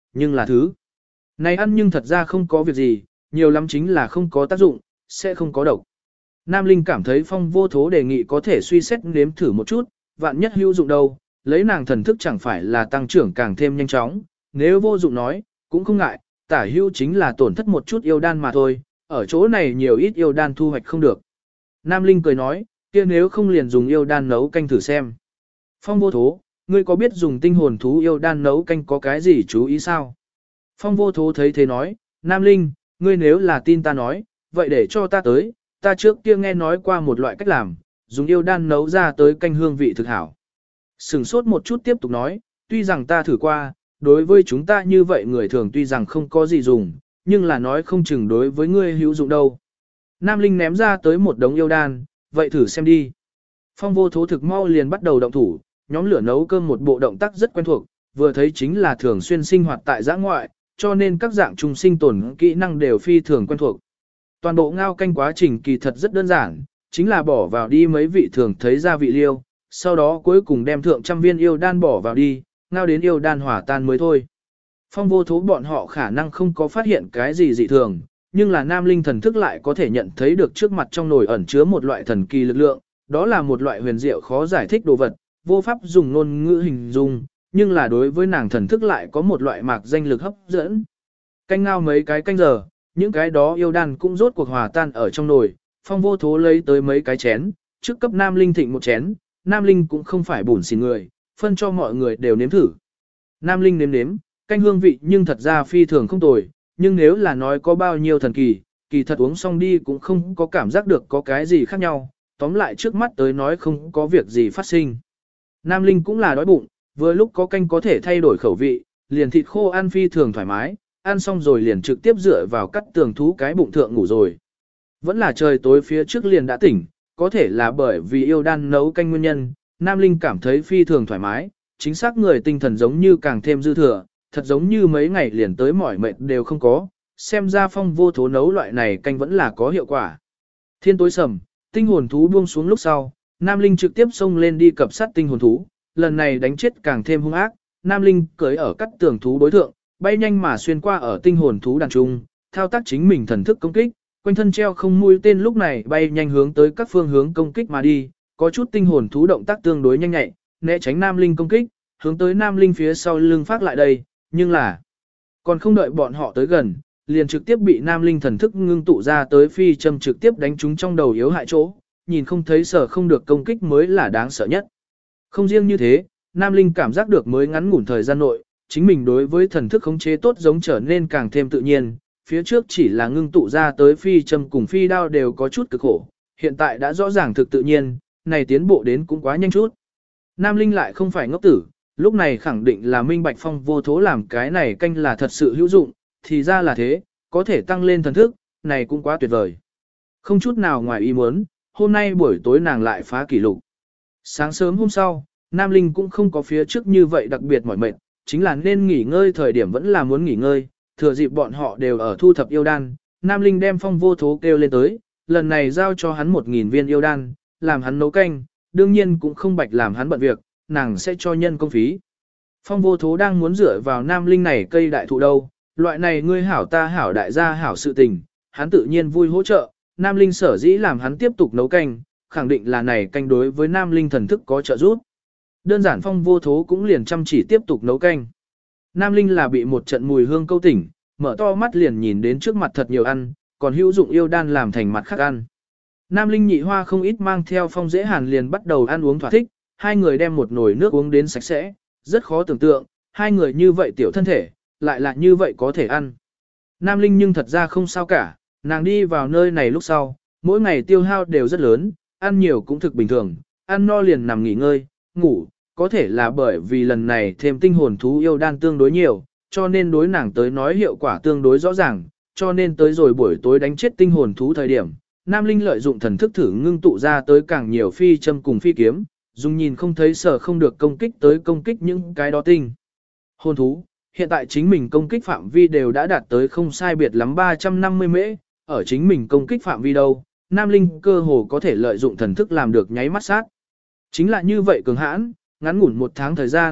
nhưng là thứ này ăn nhưng thật ra không có việc gì, nhiều lắm chính là không có tác dụng, sẽ không có độc. Nam Linh cảm thấy Phong Vô Thố đề nghị có thể suy xét nếm thử một chút, vạn nhất hữu dụng đâu, lấy nàng thần thức chẳng phải là tăng trưởng càng thêm nhanh chóng, nếu vô dụng nói, cũng không ngại, tả hữu chính là tổn thất một chút yêu đan mà thôi, ở chỗ này nhiều ít yêu đan thu hoạch không được. Nam Linh cười nói, kia nếu không liền dùng yêu đan nấu canh thử xem. Phong Vô Thố, ngươi có biết dùng tinh hồn thú yêu đan nấu canh có cái gì chú ý sao? Phong Vô Thố thấy thế nói, Nam Linh, ngươi nếu là tin ta nói, vậy để cho ta tới, ta trước kia nghe nói qua một loại cách làm, dùng yêu đan nấu ra tới canh hương vị thực hảo. Sừng sốt một chút tiếp tục nói, tuy rằng ta thử qua, đối với chúng ta như vậy người thường tuy rằng không có gì dùng, nhưng là nói không chừng đối với ngươi hữu dụng đâu. Nam Linh ném ra tới một đống yêu đan, vậy thử xem đi. Phong Vô Thố thực mau liền bắt đầu động thủ, nhóm lửa nấu cơm một bộ động tác rất quen thuộc, vừa thấy chính là thường xuyên sinh hoạt tại giã ngoại, cho nên các dạng trùng sinh tồn kỹ năng đều phi thường quen thuộc. Toàn bộ ngao canh quá trình kỳ thật rất đơn giản, chính là bỏ vào đi mấy vị thường thấy gia vị liêu, sau đó cuối cùng đem thượng trăm viên yêu đan bỏ vào đi, ngao đến yêu đan hỏa tan mới thôi. Phong Vô Thố bọn họ khả năng không có phát hiện cái gì dị thường, nhưng là Nam Linh thần thức lại có thể nhận thấy được trước mặt trong nồi ẩn chứa một loại thần kỳ lực lượng, đó là một loại huyền diệu khó giải thích đồ vật, vô pháp dùng ngôn ngữ hình dung, nhưng là đối với nàng thần thức lại có một loại mạc danh lực hấp dẫn. Canh ngao mấy cái canh giờ, những cái đó yêu đan cũng rốt cuộc hòa tan ở trong nồi, Phong Vô Thố lấy tới mấy cái chén, trước cấp Nam Linh thịnh một chén, Nam Linh cũng không phải bùn xỉn người, phân cho mọi người đều nếm thử. Nam Linh nếm, canh hương vị nhưng thật ra phi thường không tồi, nhưng nếu là nói có bao nhiêu thần kỳ, kỳ thật uống xong đi cũng không có cảm giác được có cái gì khác nhau, tóm lại trước mắt tới nói không có việc gì phát sinh. Nam Linh cũng là đói bụng, vừa lúc có canh có thể thay đổi khẩu vị, liền thịt khô ăn phi thường thoải mái, ăn xong rồi liền trực tiếp dựa vào cắt tường thú cái bụng thượng ngủ rồi. Vẫn là trời tối phía trước liền đã tỉnh, có thể là bởi vì yêu đan nấu canh nguyên nhân, Nam Linh cảm thấy phi thường thoải mái, chính xác người tinh thần giống như càng thêm dư thừa, thật giống như mấy ngày liền tới mỏi mệt đều không có, xem ra Phong Vô Thố nấu loại này canh vẫn là có hiệu quả. Thiên tối sầm, tinh hồn thú buông xuống lúc sau, Nam Linh trực tiếp xông lên đi cập sát tinh hồn thú, lần này đánh chết càng thêm hung ác, Nam Linh cưỡi ở cắt tường thú đối thượng, bay nhanh mà xuyên qua ở tinh hồn thú đàn trung, thao tác chính mình thần thức công kích, quanh thân treo không mũi tên lúc này bay nhanh hướng tới các phương hướng công kích mà đi, có chút tinh hồn thú động tác tương đối nhanh nhạy, né tránh Nam Linh công kích, hướng tới Nam Linh phía sau lưng phát lại đây, nhưng là còn không đợi bọn họ tới gần, liền trực tiếp bị Nam Linh thần thức ngưng tụ ra tới phi châm trực tiếp đánh trúng trong đầu yếu hại chỗ, nhìn không thấy sở không được công kích mới là đáng sợ nhất. Không riêng như thế, Nam Linh cảm giác được mới ngắn ngủn thời gian nội, chính mình đối với thần thức khống chế tốt giống trở nên càng thêm tự nhiên, phía trước chỉ là ngưng tụ ra tới phi châm cùng phi đao đều có chút cực khổ, hiện tại đã rõ ràng thực tự nhiên, này tiến bộ đến cũng quá nhanh chút. Nam Linh lại không phải ngốc tử, lúc này khẳng định là minh bạch Phong Vô Thố làm cái này canh là thật sự hữu dụng, thì ra là thế, có thể tăng lên thần thức, này cũng quá tuyệt vời. Không chút nào ngoài ý muốn, hôm nay buổi tối nàng lại phá kỷ lục. Sáng sớm hôm sau, Nam Linh cũng không có phía trước như vậy đặc biệt mỏi mệt, chính là nên nghỉ ngơi thời điểm vẫn là muốn nghỉ ngơi, thừa dịp bọn họ đều ở thu thập yêu đan, Nam Linh đem Phong Vô Thố kêu lên tới, lần này giao cho hắn 1.000 viên yêu đan, làm hắn nấu canh, đương nhiên cũng không bạch làm hắn bận việc, nàng sẽ cho nhân công phí. Phong Vô Thố đang muốn dựa vào Nam Linh này cây đại thụ đâu, loại này ngươi hảo ta hảo đại gia hảo sự tình, hắn tự nhiên vui hỗ trợ, Nam Linh sở dĩ làm hắn tiếp tục nấu canh, khẳng định là này canh đối với Nam Linh thần thức có trợ giúp. Đơn giản Phong Vô Thố cũng liền chăm chỉ tiếp tục nấu canh. Nam Linh là bị một trận mùi hương câu tỉnh, mở to mắt liền nhìn đến trước mặt thật nhiều ăn, còn hữu dụng yêu đan làm thành mặt khác ăn. Nam Linh nhị hoa không ít mang theo Phong Dễ Hàn liền bắt đầu ăn uống thỏa thích, hai người đem một nồi nước uống đến sạch sẽ, rất khó tưởng tượng, hai người như vậy tiểu thân thể, lại là như vậy có thể ăn. Nam Linh nhưng thật ra không sao cả, nàng đi vào nơi này lúc sau, mỗi ngày tiêu hao đều rất lớn, ăn nhiều cũng thực bình thường, ăn no liền nằm nghỉ ngơi, ngủ, có thể là bởi vì lần này thêm tinh hồn thú yêu đan tương đối nhiều, cho nên đối nàng tới nói hiệu quả tương đối rõ ràng, cho nên tới rồi buổi tối đánh chết tinh hồn thú thời điểm, Nam Linh lợi dụng thần thức thử ngưng tụ ra tới càng nhiều phi châm cùng phi kiếm, dùng nhìn không thấy sở không được công kích tới công kích những cái đó tinh hồn thú. Hiện tại chính mình công kích phạm vi đều đã đạt tới không sai biệt lắm 350 mễ, ở chính mình công kích phạm vi đâu, Nam Linh cơ hồ có thể lợi dụng thần thức làm được nháy mắt sát. Chính là như vậy cường hãn, ngắn ngủn một tháng thời gian,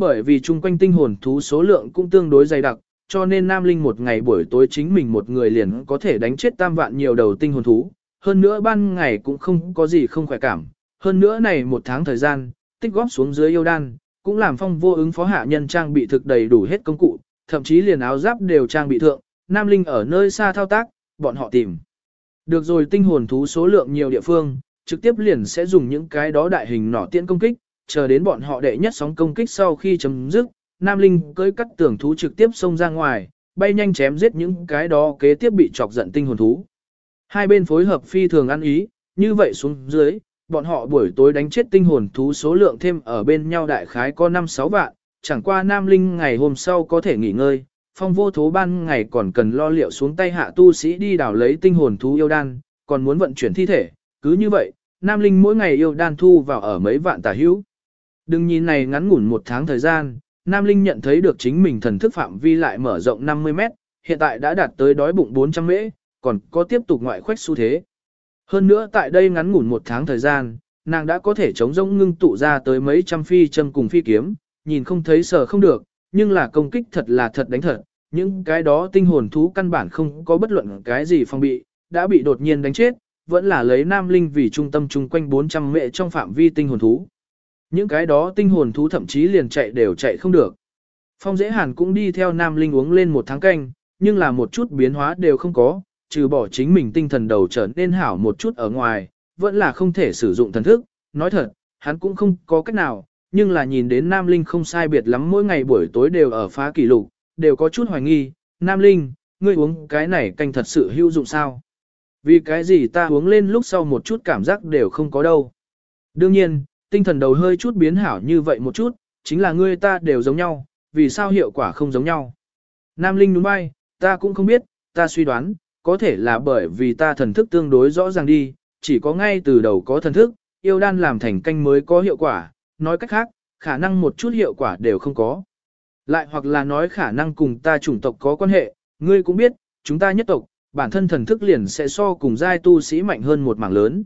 bởi vì chung quanh tinh hồn thú số lượng cũng tương đối dày đặc, cho nên Nam Linh một ngày buổi tối chính mình một người liền có thể đánh chết tam vạn nhiều đầu tinh hồn thú, hơn nữa ban ngày cũng không có gì không khỏe cảm, hơn nữa này một tháng thời gian, tích góp xuống dưới yêu đan, cũng làm Phong Vô ứng phó hạ nhân trang bị thực đầy đủ hết công cụ, thậm chí liền áo giáp đều trang bị thượng, Nam Linh ở nơi xa thao tác, bọn họ tìm. Được rồi tinh hồn thú số lượng nhiều địa phương, trực tiếp liền sẽ dùng những cái đó đại hình nỏ tiễn công kích, chờ đến bọn họ đệ nhất sóng công kích sau khi chấm dứt, Nam Linh cưỡi cắt tường thú trực tiếp xông ra ngoài, bay nhanh chém giết những cái đó kế tiếp bị chọc giận tinh hồn thú. Hai bên phối hợp phi thường ăn ý, như vậy xuống dưới, bọn họ buổi tối đánh chết tinh hồn thú số lượng thêm ở bên nhau đại khái có 5-6 vạn, chẳng qua Nam Linh ngày hôm sau có thể nghỉ ngơi, Phong Vô Thố ban ngày còn cần lo liệu xuống tay hạ tu sĩ đi đào lấy tinh hồn thú yêu đan, còn muốn vận chuyển thi thể, cứ như vậy, Nam Linh mỗi ngày yêu đan thu vào ở mấy vạn tà hữu. Đừng nhìn này ngắn ngủn một tháng thời gian, Nam Linh nhận thấy được chính mình thần thức phạm vi lại mở rộng 50 mét, hiện tại đã đạt tới đói bụng 400 mễ, còn có tiếp tục ngoại khoách xu thế. Hơn nữa tại đây ngắn ngủn một tháng thời gian, nàng đã có thể chống rỗng ngưng tụ ra tới mấy trăm phi châm cùng phi kiếm, nhìn không thấy sờ không được, nhưng là công kích thật là thật đánh thật, những cái đó tinh hồn thú căn bản không có bất luận cái gì phòng bị, đã bị đột nhiên đánh chết, vẫn là lấy Nam Linh vì trung tâm chung quanh 400 mệ trong phạm vi tinh hồn thú. Những cái đó tinh hồn thú thậm chí liền chạy đều chạy không được. Phong Dễ Hàn cũng đi theo Nam Linh uống lên một tháng canh, nhưng là một chút biến hóa đều không có, trừ bỏ chính mình tinh thần đầu trở nên hảo một chút ở ngoài, vẫn là không thể sử dụng thần thức. Nói thật, hắn cũng không có cách nào, nhưng là nhìn đến Nam Linh không sai biệt lắm mỗi ngày buổi tối đều ở phá kỷ lục, đều có chút hoài nghi, Nam Linh, ngươi uống cái này canh thật sự hữu dụng sao? Vì cái gì ta uống lên lúc sau một chút cảm giác đều không có đâu. Đương nhiên, tinh thần đầu hơi chút biến hảo như vậy một chút, chính là ngươi ta đều giống nhau, vì sao hiệu quả không giống nhau. Nam Linh nhún vai, ta cũng không biết, ta suy đoán, có thể là bởi vì ta thần thức tương đối rõ ràng đi, chỉ có ngay từ đầu có thần thức, yêu đan làm thành canh mới có hiệu quả, nói cách khác, khả năng một chút hiệu quả đều không có. Lại hoặc là nói khả năng cùng ta chủng tộc có quan hệ, ngươi cũng biết, chúng ta nhất tộc, bản thân thần thức liền sẽ so cùng giai tu sĩ mạnh hơn một mảng lớn.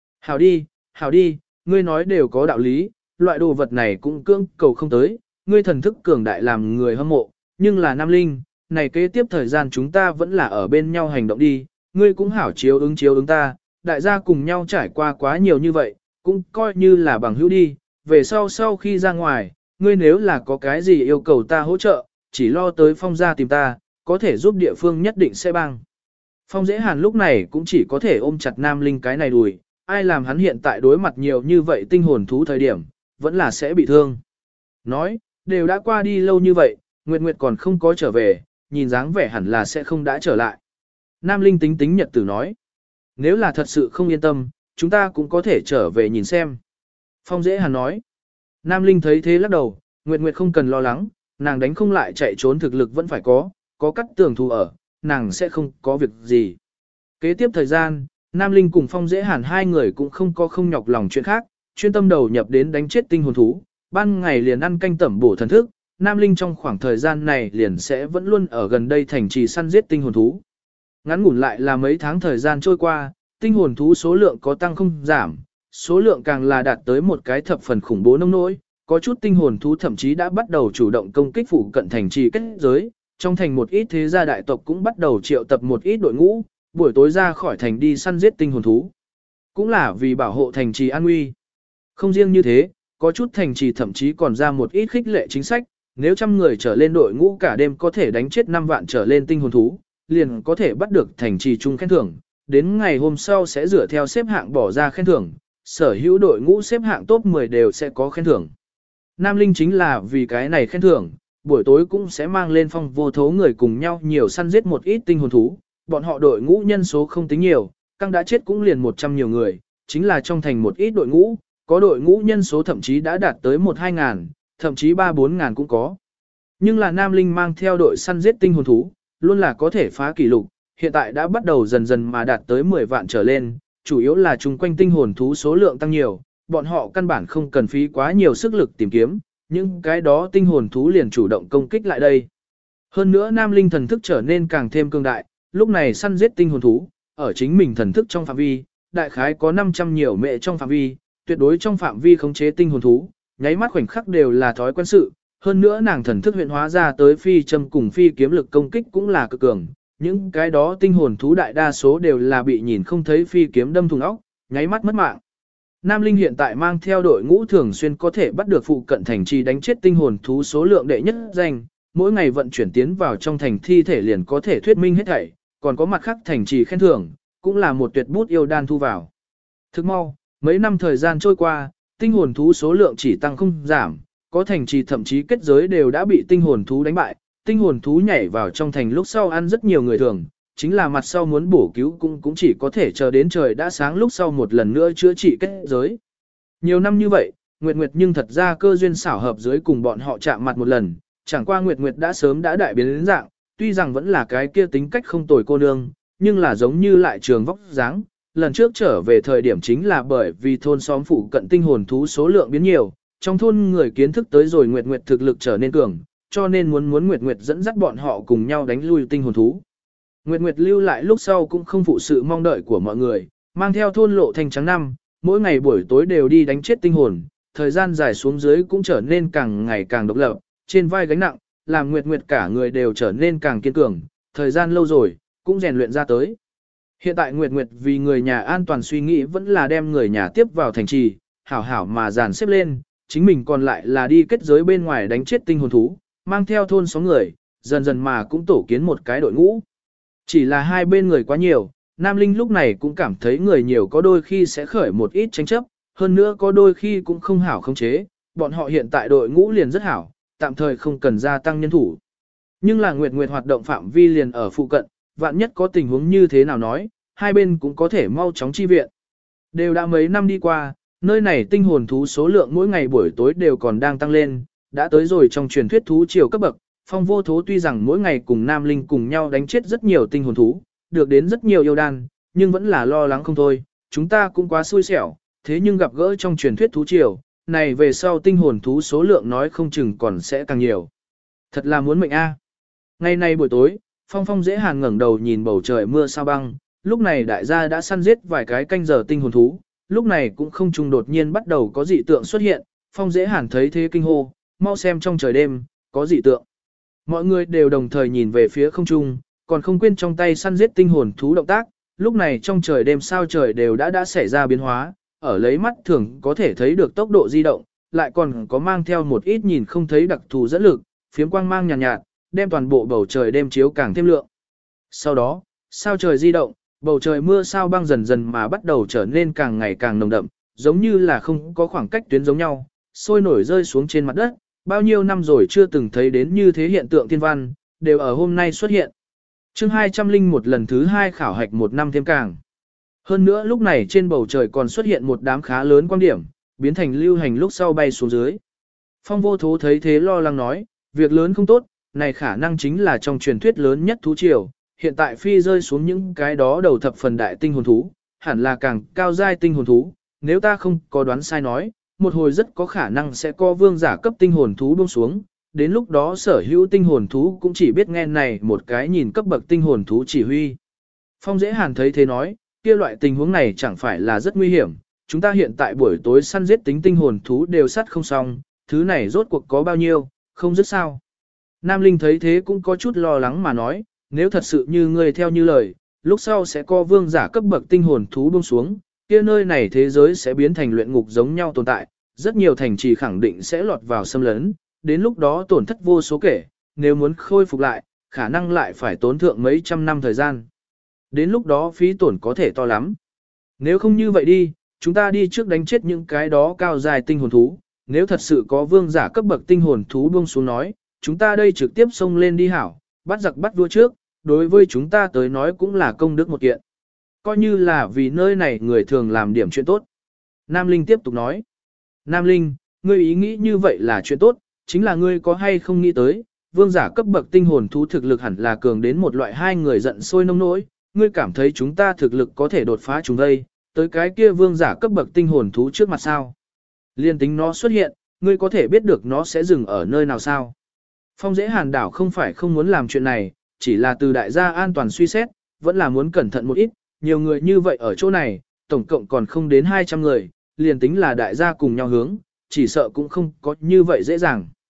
Hảo đi, ngươi nói đều có đạo lý, loại đồ vật này cũng cưỡng cầu không tới, ngươi thần thức cường đại làm người hâm mộ, nhưng là Nam Linh, này kế tiếp thời gian chúng ta vẫn là ở bên nhau hành động đi, ngươi cũng hảo chiếu ứng ta, đại gia cùng nhau trải qua quá nhiều như vậy, cũng coi như là bằng hữu đi, về sau khi ra ngoài, ngươi nếu là có cái gì yêu cầu ta hỗ trợ, chỉ lo tới Phong gia tìm ta, có thể giúp địa phương nhất định sẽ bằng. Phong Dễ Hàn lúc này cũng chỉ có thể ôm chặt Nam Linh cái này đùi, ai làm hắn hiện tại đối mặt nhiều như vậy tinh hồn thú thời điểm, vẫn là sẽ bị thương. Nói, đều đã qua đi lâu như vậy, Nguyệt Nguyệt còn không có trở về, nhìn dáng vẻ hẳn là sẽ không đã trở lại. Nam Linh tính tính nhật tử nói, nếu là thật sự không yên tâm, chúng ta cũng có thể trở về nhìn xem. Phong Dễ Hàn nói, Nam Linh thấy thế lắc đầu, Nguyệt Nguyệt không cần lo lắng, nàng đánh không lại chạy trốn thực lực vẫn phải có cắt tường thù ở, nàng sẽ không có việc gì. Kế tiếp thời gian, Nam Linh cùng Phong Dễ Hàn hai người cũng không nhọc lòng chuyện khác, chuyên tâm đầu nhập đến đánh chết tinh hồn thú, ban ngày liền ăn canh tẩm bổ thần thức, Nam Linh trong khoảng thời gian này liền sẽ vẫn luôn ở gần đây thành trì săn giết tinh hồn thú. Ngắn ngủn lại là mấy tháng thời gian trôi qua, tinh hồn thú số lượng có tăng không giảm, số lượng càng là đạt tới một cái thập phần khủng bố nông nỗi, có chút tinh hồn thú thậm chí đã bắt đầu chủ động công kích phụ cận thành trì kết giới, trong thành một ít thế gia đại tộc cũng bắt đầu triệu tập một ít đội ngũ, buổi tối ra khỏi thành đi săn giết tinh hồn thú. Cũng là vì bảo hộ thành trì an nguy. Không riêng như thế, có chút thành trì thậm chí còn ra một ít khích lệ chính sách, nếu trăm người trở lên đội ngũ cả đêm có thể đánh chết 5 vạn trở lên tinh hồn thú, liền có thể bắt được thành trì chung khen thưởng, đến ngày hôm sau sẽ dựa theo xếp hạng bỏ ra khen thưởng, sở hữu đội ngũ xếp hạng top 10 đều sẽ có khen thưởng. Nam Linh chính là vì cái này khen thưởng, buổi tối cũng sẽ mang lên Phong Vô Thố người cùng nhau nhiều săn giết một ít tinh hồn thú, bọn họ đội ngũ nhân số không tính nhiều, căng đã chết cũng liền 100 nhiều người, chính là trong thành một ít đội ngũ, có đội ngũ nhân số thậm chí đã đạt tới 1-2 ngàn, thậm chí 3-4 ngàn cũng có. Nhưng là Nam Linh mang theo đội săn giết tinh hồn thú, luôn là có thể phá kỷ lục, hiện tại đã bắt đầu dần dần mà đạt tới 10 vạn trở lên, chủ yếu là chung quanh tinh hồn thú số lượng tăng nhiều, bọn họ căn bản không cần phí quá nhiều sức lực tìm kiếm, nhưng cái đó tinh hồn thú liền chủ động công kích lại đây. Hơn nữa Nam Linh thần thức trở nên càng thêm cường đại, lúc này săn giết tinh hồn thú, ở chính mình thần thức trong phạm vi, đại khái có 500 nhiều mệ trong phạm vi, tuyệt đối trong phạm vi khống chế tinh hồn thú, nháy mắt khoảnh khắc đều là thói quen sự, Hơn nữa nàng thần thức huyện hóa ra tới phi châm cùng phi kiếm lực công kích cũng là cực cường, những cái đó tinh hồn thú đại đa số đều là bị nhìn không thấy phi kiếm đâm thùng óc, nháy mắt mất mạng. Nam Linh hiện tại mang theo đội ngũ thường xuyên có thể bắt được phụ cận thành trì đánh chết tinh hồn thú số lượng đệ nhất danh, mỗi ngày vận chuyển tiến vào trong thành thi thể liền có thể thuyết minh hết thảy, còn có mặt khác thành trì khen thưởng, cũng là một tuyệt bút yêu đan thu vào. Thức mau, mấy năm thời gian trôi qua, tinh hồn thú số lượng chỉ tăng không giảm, có thành trì thậm chí kết giới đều đã bị tinh hồn thú đánh bại, tinh hồn thú nhảy vào trong thành lúc sau ăn rất nhiều người thường, chính là mặt sau muốn bổ cứu cũng chỉ có thể chờ đến trời đã sáng lúc sau một lần nữa chữa trị kết giới. Nhiều năm như vậy, Nguyệt Nguyệt nhưng thật ra cơ duyên xảo hợp dưới cùng bọn họ chạm mặt một lần, chẳng qua Nguyệt Nguyệt đã sớm đã đại biến đến dạng, tuy rằng vẫn là cái kia tính cách không tồi cô nương, nhưng là giống như lại trường vóc dáng. Lần trước trở về thời điểm chính là bởi vì thôn xóm phụ cận tinh hồn thú số lượng biến nhiều, trong thôn người kiến thức tới rồi Nguyệt Nguyệt thực lực trở nên cường, cho nên muốn Nguyệt Nguyệt dẫn dắt bọn họ cùng nhau đánh lui tinh hồn thú. Nguyệt Nguyệt lưu lại lúc sau cũng không phụ sự mong đợi của mọi người, mang theo thôn lộ thanh trắng năm, mỗi ngày buổi tối đều đi đánh chết tinh hồn, thời gian dài xuống dưới cũng trở nên càng ngày càng độc lập, trên vai gánh nặng, làm Nguyệt Nguyệt cả người đều trở nên càng kiên cường, thời gian lâu rồi, cũng rèn luyện ra tới. Hiện tại Nguyệt Nguyệt vì người nhà an toàn suy nghĩ vẫn là đem người nhà tiếp vào thành trì, hảo hảo mà dàn xếp lên, chính mình còn lại là đi kết giới bên ngoài đánh chết tinh hồn thú, mang theo thôn xóm người, dần dần mà cũng tổ kiến một cái đội ngũ. Chỉ là hai bên người quá nhiều, Nam Linh lúc này cũng cảm thấy người nhiều có đôi khi sẽ khởi một ít tranh chấp, hơn nữa có đôi khi cũng không hảo khống chế, bọn họ hiện tại đội ngũ liền rất hảo, tạm thời không cần gia tăng nhân thủ. Nhưng là Nguyệt Nguyệt hoạt động phạm vi liền ở phụ cận, vạn nhất có tình huống như thế nào nói, hai bên cũng có thể mau chóng chi viện. Đều đã mấy năm đi qua, nơi này tinh hồn thú số lượng mỗi ngày buổi tối đều còn đang tăng lên, đã tới rồi trong truyền thuyết thú triều cấp bậc. Phong Vô Thố tuy rằng mỗi ngày cùng Nam Linh cùng nhau đánh chết rất nhiều tinh hồn thú, được đến rất nhiều yêu đan, nhưng vẫn là lo lắng không thôi, chúng ta cũng quá xui xẻo, thế nhưng gặp gỡ trong truyền thuyết thú triều, này về sau tinh hồn thú số lượng nói không chừng còn sẽ càng nhiều. Thật là muốn mệnh a. Ngày nay buổi tối, Phong Dễ Hàn ngẩng đầu nhìn bầu trời mưa sao băng, lúc này đại gia đã săn giết vài cái canh giờ tinh hồn thú, lúc này cũng không trùng đột nhiên bắt đầu có dị tượng xuất hiện, Phong Dễ Hàn thấy thế kinh hô, mau xem trong trời đêm, có dị tượng. Mọi người đều đồng thời nhìn về phía không trung, còn không quên trong tay săn giết tinh hồn thú động tác, lúc này trong trời đêm sao trời đều đã xảy ra biến hóa, ở lấy mắt thường có thể thấy được tốc độ di động, lại còn có mang theo một ít nhìn không thấy đặc thù dẫn lực, phiếm quang mang nhàn nhạt, đem toàn bộ bầu trời đêm chiếu càng thêm lượng. Sau đó, sao trời di động, bầu trời mưa sao băng dần dần mà bắt đầu trở nên càng ngày càng nồng đậm, giống như là không có khoảng cách tuyến giống nhau, sôi nổi rơi xuống trên mặt đất, bao nhiêu năm rồi chưa từng thấy đến như thế hiện tượng thiên văn, đều ở hôm nay xuất hiện. Chương 201 lần thứ 2 khảo hạch một năm thêm càng. Hơn nữa lúc này trên bầu trời còn xuất hiện một đám khá lớn quang điểm, biến thành lưu hành lúc sau bay xuống dưới. Phong Vô Thố thấy thế lo lắng nói, việc lớn không tốt, này khả năng chính là trong truyền thuyết lớn nhất thú triều, hiện tại phi rơi xuống những cái đó đầu thập phần đại tinh hồn thú, hẳn là càng cao giai tinh hồn thú, nếu ta không có đoán sai nói, một hồi rất có khả năng sẽ có vương giả cấp tinh hồn thú buông xuống, đến lúc đó sở hữu tinh hồn thú cũng chỉ biết nghe này một cái nhìn cấp bậc tinh hồn thú chỉ huy. Phong Dễ Hàn thấy thế nói, kia loại tình huống này chẳng phải là rất nguy hiểm, chúng ta hiện tại buổi tối săn giết tính tinh hồn thú đều sát không xong, thứ này rốt cuộc có bao nhiêu, không dứt sao. Nam Linh thấy thế cũng có chút lo lắng mà nói, nếu thật sự như ngươi theo như lời, lúc sau sẽ có vương giả cấp bậc tinh hồn thú buông xuống, kia nơi này thế giới sẽ biến thành luyện ngục giống nhau tồn tại, rất nhiều thành trì khẳng định sẽ lọt vào xâm lấn, đến lúc đó tổn thất vô số kể, nếu muốn khôi phục lại, khả năng lại phải tốn thượng mấy trăm năm thời gian. Đến lúc đó phí tổn có thể to lắm. Nếu không như vậy đi, chúng ta đi trước đánh chết những cái đó cao dài tinh hồn thú, nếu thật sự có vương giả cấp bậc tinh hồn thú buông xuống nói, chúng ta đây trực tiếp xông lên đi hảo, bắt giặc bắt vua trước, đối với chúng ta tới nói cũng là công đức một kiện. Coi như là vì nơi này người thường làm điểm chuyện tốt. Nam Linh tiếp tục nói. Nam Linh, ngươi ý nghĩ như vậy là chuyện tốt, chính là ngươi có hay không nghĩ tới, vương giả cấp bậc tinh hồn thú thực lực hẳn là cường đến một loại hai người giận sôi nông nỗi, ngươi cảm thấy chúng ta thực lực có thể đột phá chúng đây, tới cái kia vương giả cấp bậc tinh hồn thú trước mặt sao. Liên tính nó xuất hiện, ngươi có thể biết được nó sẽ dừng ở nơi nào sao. Phong Dễ Hàn đảo không phải không muốn làm chuyện này, chỉ là từ đại gia an toàn suy xét, vẫn là muốn cẩn thận một ít, nhiều người như vậy ở chỗ này, tổng cộng còn không đến 200 người, liền tính là đại gia cùng nhau hướng, chỉ sợ cũng không có như vậy dễ dàng.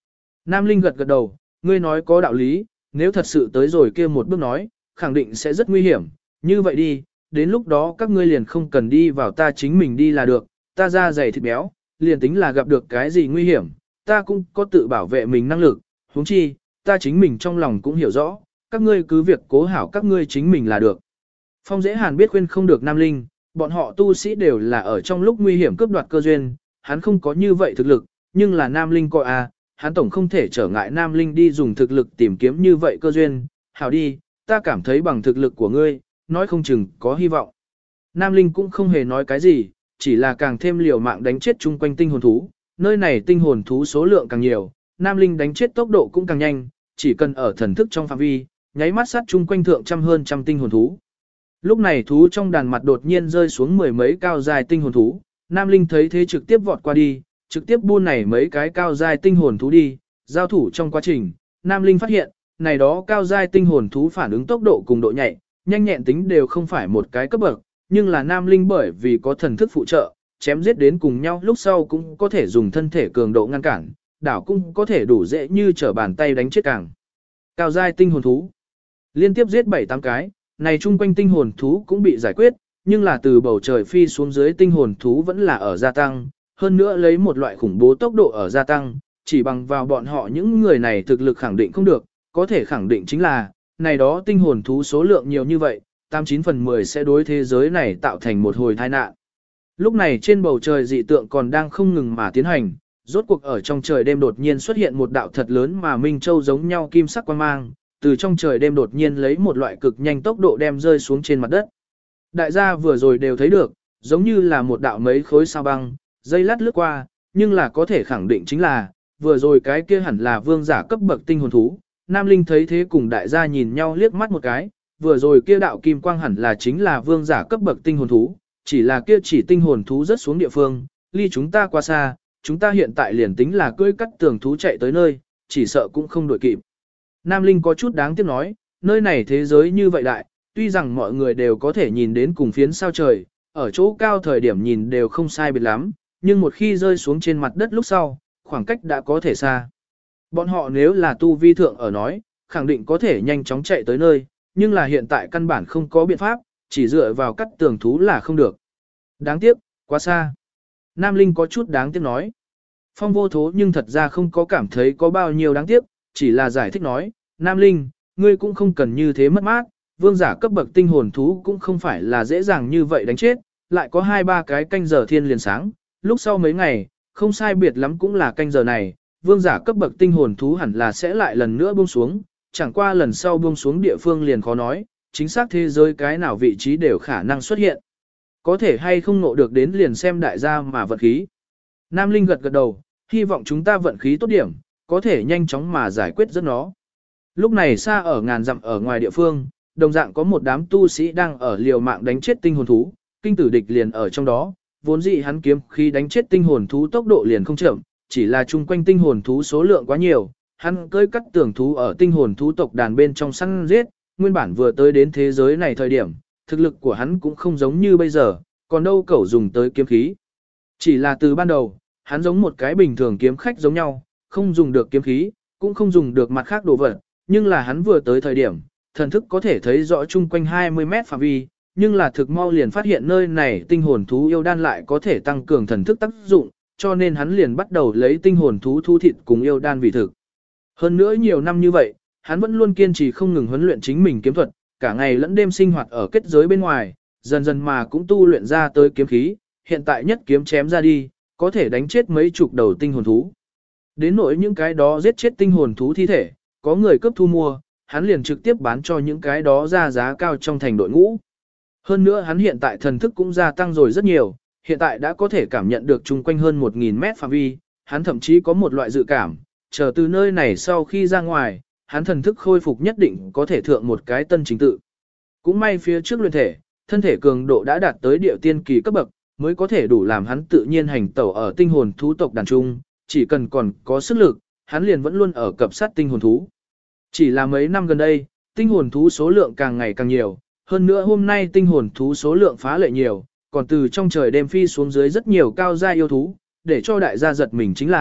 Nam Linh gật gật đầu, ngươi nói có đạo lý, nếu thật sự tới rồi kia một bước nói, khẳng định sẽ rất nguy hiểm, như vậy đi, đến lúc đó các ngươi liền không cần đi vào ta chính mình đi là được, ta da dày thịt béo, liền tính là gặp được cái gì nguy hiểm, ta cũng có tự bảo vệ mình năng lực, huống chi, ta chính mình trong lòng cũng hiểu rõ, các ngươi cứ việc cố hảo các ngươi chính mình là được. Phong Dễ Hàn biết khuyên không được Nam Linh, bọn họ tu sĩ đều là ở trong lúc nguy hiểm cướp đoạt cơ duyên, hắn không có như vậy thực lực, nhưng là Nam Linh coi hắn tổng không thể trở ngại Nam Linh đi dùng thực lực tìm kiếm như vậy cơ duyên, hảo đi, ta cảm thấy bằng thực lực của ngươi, nói không chừng có hy vọng. Nam Linh cũng không hề nói cái gì, chỉ là càng thêm liều mạng đánh chết chung quanh tinh hồn thú, nơi này tinh hồn thú số lượng càng nhiều, Nam Linh đánh chết tốc độ cũng càng nhanh, chỉ cần ở thần thức trong phạm vi, nháy mắt sát chung quanh thượng hơn trăm tinh hồn thú. Lúc này thú trong đàn mặt đột nhiên rơi xuống mười mấy cao dài tinh hồn thú, Nam Linh thấy thế trực tiếp vọt qua đi, trực tiếp buôn này mấy cái cao dài tinh hồn thú đi, giao thủ trong quá trình, Nam Linh phát hiện, này đó cao dài tinh hồn thú phản ứng tốc độ cùng độ nhạy, nhanh nhẹn tính đều không phải một cái cấp bậc, nhưng là Nam Linh bởi vì có thần thức phụ trợ, chém giết đến cùng nhau lúc sau cũng có thể dùng thân thể cường độ ngăn cản, đảo cũng có thể đủ dễ như trở bàn tay đánh chết càng. Cao dài tinh hồn thú, liên tiếp giết 7-8 cái, này chung quanh tinh hồn thú cũng bị giải quyết, nhưng là từ bầu trời phi xuống dưới tinh hồn thú vẫn là ở gia tăng, hơn nữa lấy một loại khủng bố tốc độ ở gia tăng, chỉ bằng vào bọn họ những người này thực lực khẳng định không được, có thể khẳng định chính là, này đó tinh hồn thú số lượng nhiều như vậy, 89 phần 10 sẽ đối thế giới này tạo thành một hồi tai nạn. Lúc này trên bầu trời dị tượng còn đang không ngừng mà tiến hành, rốt cuộc ở trong trời đêm đột nhiên xuất hiện một đạo thật lớn mà Minh Châu giống nhau kim sắc quang mang, từ trong trời đêm đột nhiên lấy một loại cực nhanh tốc độ đem rơi xuống trên mặt đất. Đại gia vừa rồi đều thấy được, giống như là một đạo mấy khối sao băng, dây lát lướt qua, nhưng là có thể khẳng định chính là, vừa rồi cái kia hẳn là vương giả cấp bậc tinh hồn thú. Nam Linh thấy thế cùng đại gia nhìn nhau liếc mắt một cái, vừa rồi kia đạo kim quang hẳn là chính là vương giả cấp bậc tinh hồn thú, chỉ là kia chỉ tinh hồn thú rất xuống địa phương, ly chúng ta quá xa, chúng ta hiện tại liền tính là cưỡi cắt tường thú chạy tới nơi, chỉ sợ cũng không đuổi kịp. Nam Linh có chút đáng tiếc nói, nơi này thế giới như vậy đại, tuy rằng mọi người đều có thể nhìn đến cùng phiến sao trời, ở chỗ cao thời điểm nhìn đều không sai biệt lắm, nhưng một khi rơi xuống trên mặt đất lúc sau, khoảng cách đã có thể xa. Bọn họ nếu là tu vi thượng ở nói, khẳng định có thể nhanh chóng chạy tới nơi, nhưng là hiện tại căn bản không có biện pháp, chỉ dựa vào cắt tường thú là không được. Đáng tiếc, quá xa. Nam Linh có chút đáng tiếc nói. Phong Vô Thố nhưng thật ra không có cảm thấy có bao nhiêu đáng tiếc, chỉ là giải thích nói, Nam Linh, ngươi cũng không cần như thế mất mát, vương giả cấp bậc tinh hồn thú cũng không phải là dễ dàng như vậy đánh chết, lại có 2-3 cái canh giờ thiên liền sáng, lúc sau mấy ngày, không sai biệt lắm cũng là canh giờ này, vương giả cấp bậc tinh hồn thú hẳn là sẽ lại lần nữa buông xuống, chẳng qua lần sau buông xuống địa phương liền khó nói, chính xác thế giới cái nào vị trí đều khả năng xuất hiện. Có thể hay không ngộ được đến liền xem đại gia mà vận khí. Nam Linh gật gật đầu, hy vọng chúng ta vận khí tốt điểm, có thể nhanh chóng mà giải quyết rất nó. Lúc này xa ở ngàn dặm ở ngoài địa phương, đồng dạng có một đám tu sĩ đang ở liều mạng đánh chết tinh hồn thú, kinh tử địch liền ở trong đó, vốn dĩ hắn kiếm khi đánh chết tinh hồn thú tốc độ liền không chậm, chỉ là chung quanh tinh hồn thú số lượng quá nhiều, hắn cưỡi cắt tường thú ở tinh hồn thú tộc đàn bên trong săn giết, nguyên bản vừa tới đến thế giới này thời điểm, thực lực của hắn cũng không giống như bây giờ, còn đâu cẩu dùng tới kiếm khí. Chỉ là từ ban đầu, hắn giống một cái bình thường kiếm khách giống nhau, không dùng được kiếm khí, cũng không dùng được mặt khác đồ vật, nhưng là hắn vừa tới thời điểm, thần thức có thể thấy rõ chung quanh 20 mét phạm vi, nhưng là thực mau liền phát hiện nơi này tinh hồn thú yêu đan lại có thể tăng cường thần thức tác dụng, cho nên hắn liền bắt đầu lấy tinh hồn thú thu thịt cùng yêu đan vì thực. Hơn nữa nhiều năm như vậy, hắn vẫn luôn kiên trì không ngừng huấn luyện chính mình kiếm thuật, cả ngày lẫn đêm sinh hoạt ở kết giới bên ngoài, dần dần mà cũng tu luyện ra tới kiếm khí, hiện tại nhất kiếm chém ra đi, có thể đánh chết mấy chục đầu tinh hồn thú. Đến nỗi những cái đó giết chết tinh hồn thú thi thể, có người cấp thu mua, hắn liền trực tiếp bán cho những cái đó ra giá cao trong thành đội ngũ. Hơn nữa hắn hiện tại thần thức cũng gia tăng rồi rất nhiều, hiện tại đã có thể cảm nhận được chung quanh hơn 1.000 mét phạm vi, hắn thậm chí có một loại dự cảm, chờ từ nơi này sau khi ra ngoài, hắn thần thức khôi phục nhất định có thể thượng một cái tân chính tự. Cũng may phía trước luyện thể, thân thể cường độ đã đạt tới địa tiên kỳ cấp bậc, mới có thể đủ làm hắn tự nhiên hành tẩu ở tinh hồn thú tộc đàn trung, chỉ cần còn có sức lực, hắn liền vẫn luôn ở cập sát tinh hồn thú. Chỉ là mấy năm gần đây, tinh hồn thú số lượng càng ngày càng nhiều, hơn nữa hôm nay tinh hồn thú số lượng phá lệ nhiều, còn từ trong trời đêm phi xuống dưới rất nhiều cao gia yêu thú, để cho đại gia giật mình chính là,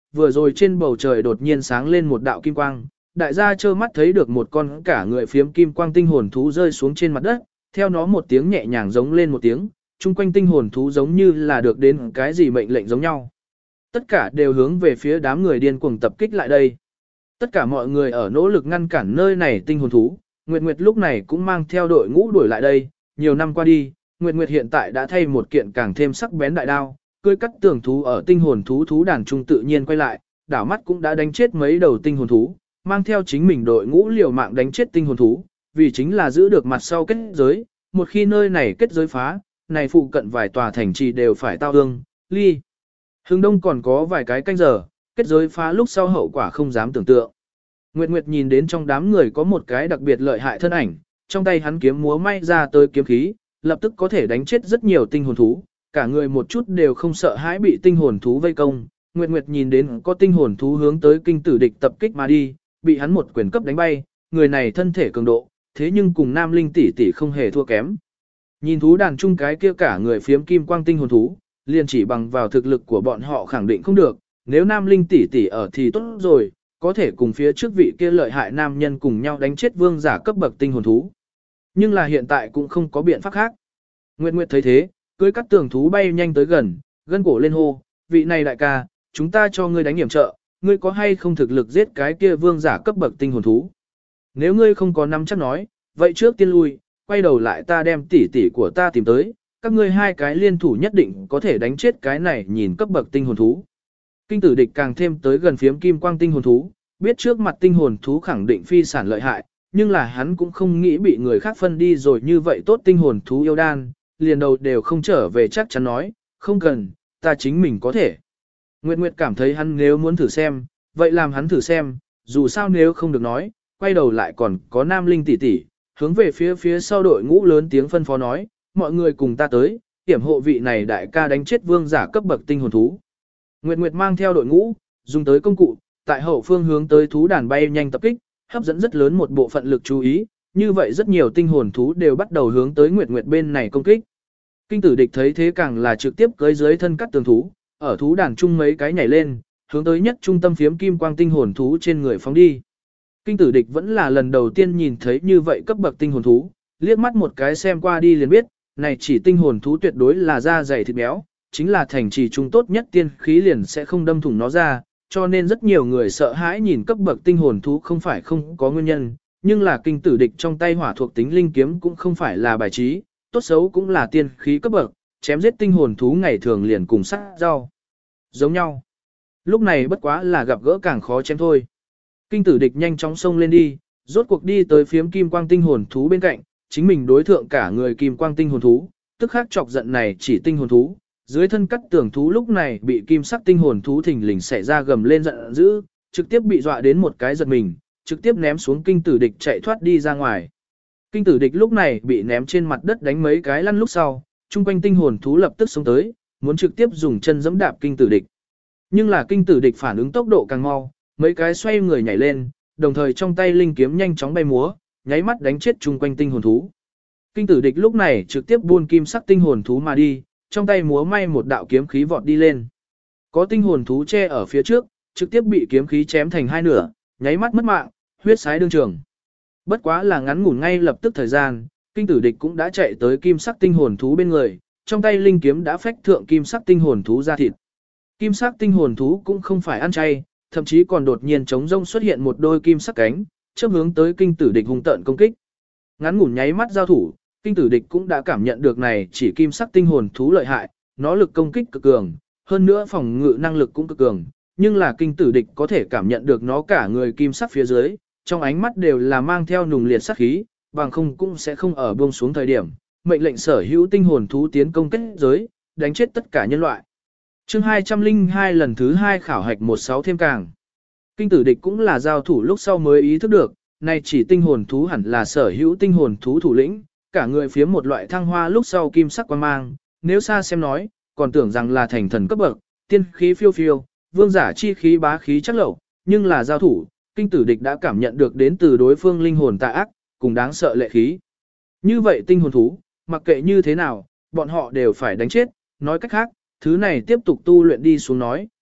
vừa rồi trên bầu trời đột nhiên sáng lên một đạo kim quang, đại gia trơ mắt thấy được một con cả người phiếm kim quang tinh hồn thú rơi xuống trên mặt đất, theo nó một tiếng nhẹ nhàng giống lên một tiếng, chung quanh tinh hồn thú giống như là được đến cái gì mệnh lệnh giống nhau. Tất cả đều hướng về phía đám người điên cuồng tập kích lại đây. Tất cả mọi người ở nỗ lực ngăn cản nơi này tinh hồn thú, Nguyệt Nguyệt lúc này cũng mang theo đội ngũ đuổi lại đây, nhiều năm qua đi, Nguyệt Nguyệt hiện tại đã thay một kiện càng thêm sắc bén đại đao, cưỡi cắt tường thú ở tinh hồn thú đàn trung tự nhiên quay lại, đảo mắt cũng đã đánh chết mấy đầu tinh hồn thú, mang theo chính mình đội ngũ liều mạng đánh chết tinh hồn thú, vì chính là giữ được mặt sau kết giới, một khi nơi này kết giới phá, này phụ cận vài tòa thành trì đều phải tao ương, ly. Hướng đông còn có vài cái canh giờ, kết giới phá lúc sau hậu quả không dám tưởng tượng. Nguyệt Nguyệt nhìn đến trong đám người có một cái đặc biệt lợi hại thân ảnh, trong tay hắn kiếm múa may ra tới kiếm khí, lập tức có thể đánh chết rất nhiều tinh hồn thú, cả người một chút đều không sợ hãi bị tinh hồn thú vây công. Nguyệt Nguyệt nhìn đến có tinh hồn thú hướng tới kinh tử địch tập kích mà đi, bị hắn một quyền cấp đánh bay, người này thân thể cường độ, thế nhưng cùng Nam Linh tỷ tỷ không hề thua kém. Nhìn thú đàn chung cái kia cả người phiếm kim quang tinh hồn thú, liền chỉ bằng vào thực lực của bọn họ khẳng định không được, nếu Nam Linh tỷ tỷ ở thì tốt rồi, có thể cùng phía trước vị kia lợi hại nam nhân cùng nhau đánh chết vương giả cấp bậc tinh hồn thú. Nhưng là hiện tại cũng không có biện pháp khác. Nguyệt Nguyệt thấy thế, cưỡi cắt tường thú bay nhanh tới gần, gân cổ lên hô, vị này đại ca, chúng ta cho ngươi đánh hiểm trợ, ngươi có hay không thực lực giết cái kia vương giả cấp bậc tinh hồn thú. Nếu ngươi không có nắm chắc nói, vậy trước tiên lui, quay đầu lại ta đem tỷ tỷ của ta tìm tới, các ngươi hai cái liên thủ nhất định có thể đánh chết cái này nhìn cấp bậc tinh hồn thú. Kinh tử địch càng thêm tới gần phiếm kim quang tinh hồn thú, biết trước mặt tinh hồn thú khẳng định phi sản lợi hại, nhưng là hắn cũng không nghĩ bị người khác phân đi rồi như vậy tốt tinh hồn thú yêu đan, liền đầu đều không trở về chắc chắn nói, không cần, ta chính mình có thể. Nguyệt Nguyệt cảm thấy hắn nếu muốn thử xem, vậy làm hắn thử xem, dù sao nếu không được nói, quay đầu lại còn có Nam Linh tỷ tỷ, hướng về phía sau đội ngũ lớn tiếng phân phó nói, mọi người cùng ta tới, hiểm hộ vị này đại ca đánh chết vương giả cấp bậc tinh hồn thú. Nguyệt Nguyệt mang theo đội ngũ, dùng tới công cụ, tại hậu phương hướng tới thú đàn bay nhanh tập kích, hấp dẫn rất lớn một bộ phận lực chú ý, như vậy rất nhiều tinh hồn thú đều bắt đầu hướng tới Nguyệt Nguyệt bên này công kích. Kinh tử địch thấy thế càng là trực tiếp cưỡi dưới thân cắt tường thú, ở thú đàn chung mấy cái nhảy lên, hướng tới nhất trung tâm phiếm kim quang tinh hồn thú trên người phóng đi. Kinh tử địch vẫn là lần đầu tiên nhìn thấy như vậy cấp bậc tinh hồn thú, liếc mắt một cái xem qua đi liền biết, này chỉ tinh hồn thú tuyệt đối là da dày thịt béo, chính là thành trì trung tốt nhất tiên khí liền sẽ không đâm thủng nó ra, cho nên rất nhiều người sợ hãi nhìn cấp bậc tinh hồn thú không phải không có nguyên nhân, nhưng là kinh tử địch trong tay hỏa thuộc tính linh kiếm cũng không phải là bài trí, tốt xấu cũng là tiên khí cấp bậc, chém giết tinh hồn thú ngày thường liền cùng sát rau. Giống nhau. Lúc này bất quá là gặp gỡ càng khó chém thôi. Kinh tử địch nhanh chóng xông lên đi, rốt cuộc đi tới phiếm kim quang tinh hồn thú bên cạnh, chính mình đối thượng cả người kim quang tinh hồn thú, tức khắc chọc giận này chỉ tinh hồn thú. Dưới thân cắt tường thú lúc này bị kim sắc tinh hồn thú thình lình xẻ ra gầm lên giận dữ, trực tiếp bị dọa đến một cái giật mình, trực tiếp ném xuống kinh tử địch chạy thoát đi ra ngoài. Kinh tử địch lúc này bị ném trên mặt đất đánh mấy cái lăn lúc sau, chung quanh tinh hồn thú lập tức xông tới, muốn trực tiếp dùng chân giẫm đạp kinh tử địch. Nhưng là kinh tử địch phản ứng tốc độ càng mau, mấy cái xoay người nhảy lên, đồng thời trong tay linh kiếm nhanh chóng bay múa, nháy mắt đánh chết chung quanh tinh hồn thú. Kinh tử địch lúc này trực tiếp buôn kim sắc tinh hồn thú mà đi, trong tay múa may một đạo kiếm khí vọt đi lên. Có tinh hồn thú che ở phía trước, trực tiếp bị kiếm khí chém thành hai nửa, nháy mắt mất mạng, huyết sái đương trường. Bất quá là ngắn ngủn ngay lập tức thời gian, kinh tử địch cũng đã chạy tới kim sắc tinh hồn thú bên người, trong tay linh kiếm đã phách thượng kim sắc tinh hồn thú ra thịt. Kim sắc tinh hồn thú cũng không phải ăn chay, thậm chí còn đột nhiên trống rông xuất hiện một đôi kim sắc cánh, chớp hướng tới kinh tử địch hung tợn công kích. Ngắn ngủn nháy mắt giao thủ, kinh tử địch cũng đã cảm nhận được này chỉ kim sắc tinh hồn thú lợi hại, nó lực công kích cực cường, hơn nữa phòng ngự năng lực cũng cực cường, nhưng là kinh tử địch có thể cảm nhận được nó cả người kim sắc phía dưới, trong ánh mắt đều là mang theo nùng liệt sát khí, bằng không cũng sẽ không ở buông xuống thời điểm, mệnh lệnh sở hữu tinh hồn thú tiến công kết giới, đánh chết tất cả nhân loại. Chương 202 lần thứ 2 khảo hạch 16 thêm càng. Kinh tử địch cũng là giao thủ lúc sau mới ý thức được, này chỉ tinh hồn thú hẳn là sở hữu tinh hồn thú thủ lĩnh, cả người phía một loại thăng hoa lúc sau kim sắc quang mang, nếu xa xem nói, còn tưởng rằng là thành thần cấp bậc, tiên khí phiêu phiêu, vương giả chi khí bá khí chắc lẩu, nhưng là giao thủ, kinh tử địch đã cảm nhận được đến từ đối phương linh hồn tà ác, cùng đáng sợ lệ khí. Như vậy tinh hồn thú, mặc kệ như thế nào, bọn họ đều phải đánh chết, nói cách khác, thứ này tiếp tục tu luyện đi xuống nói,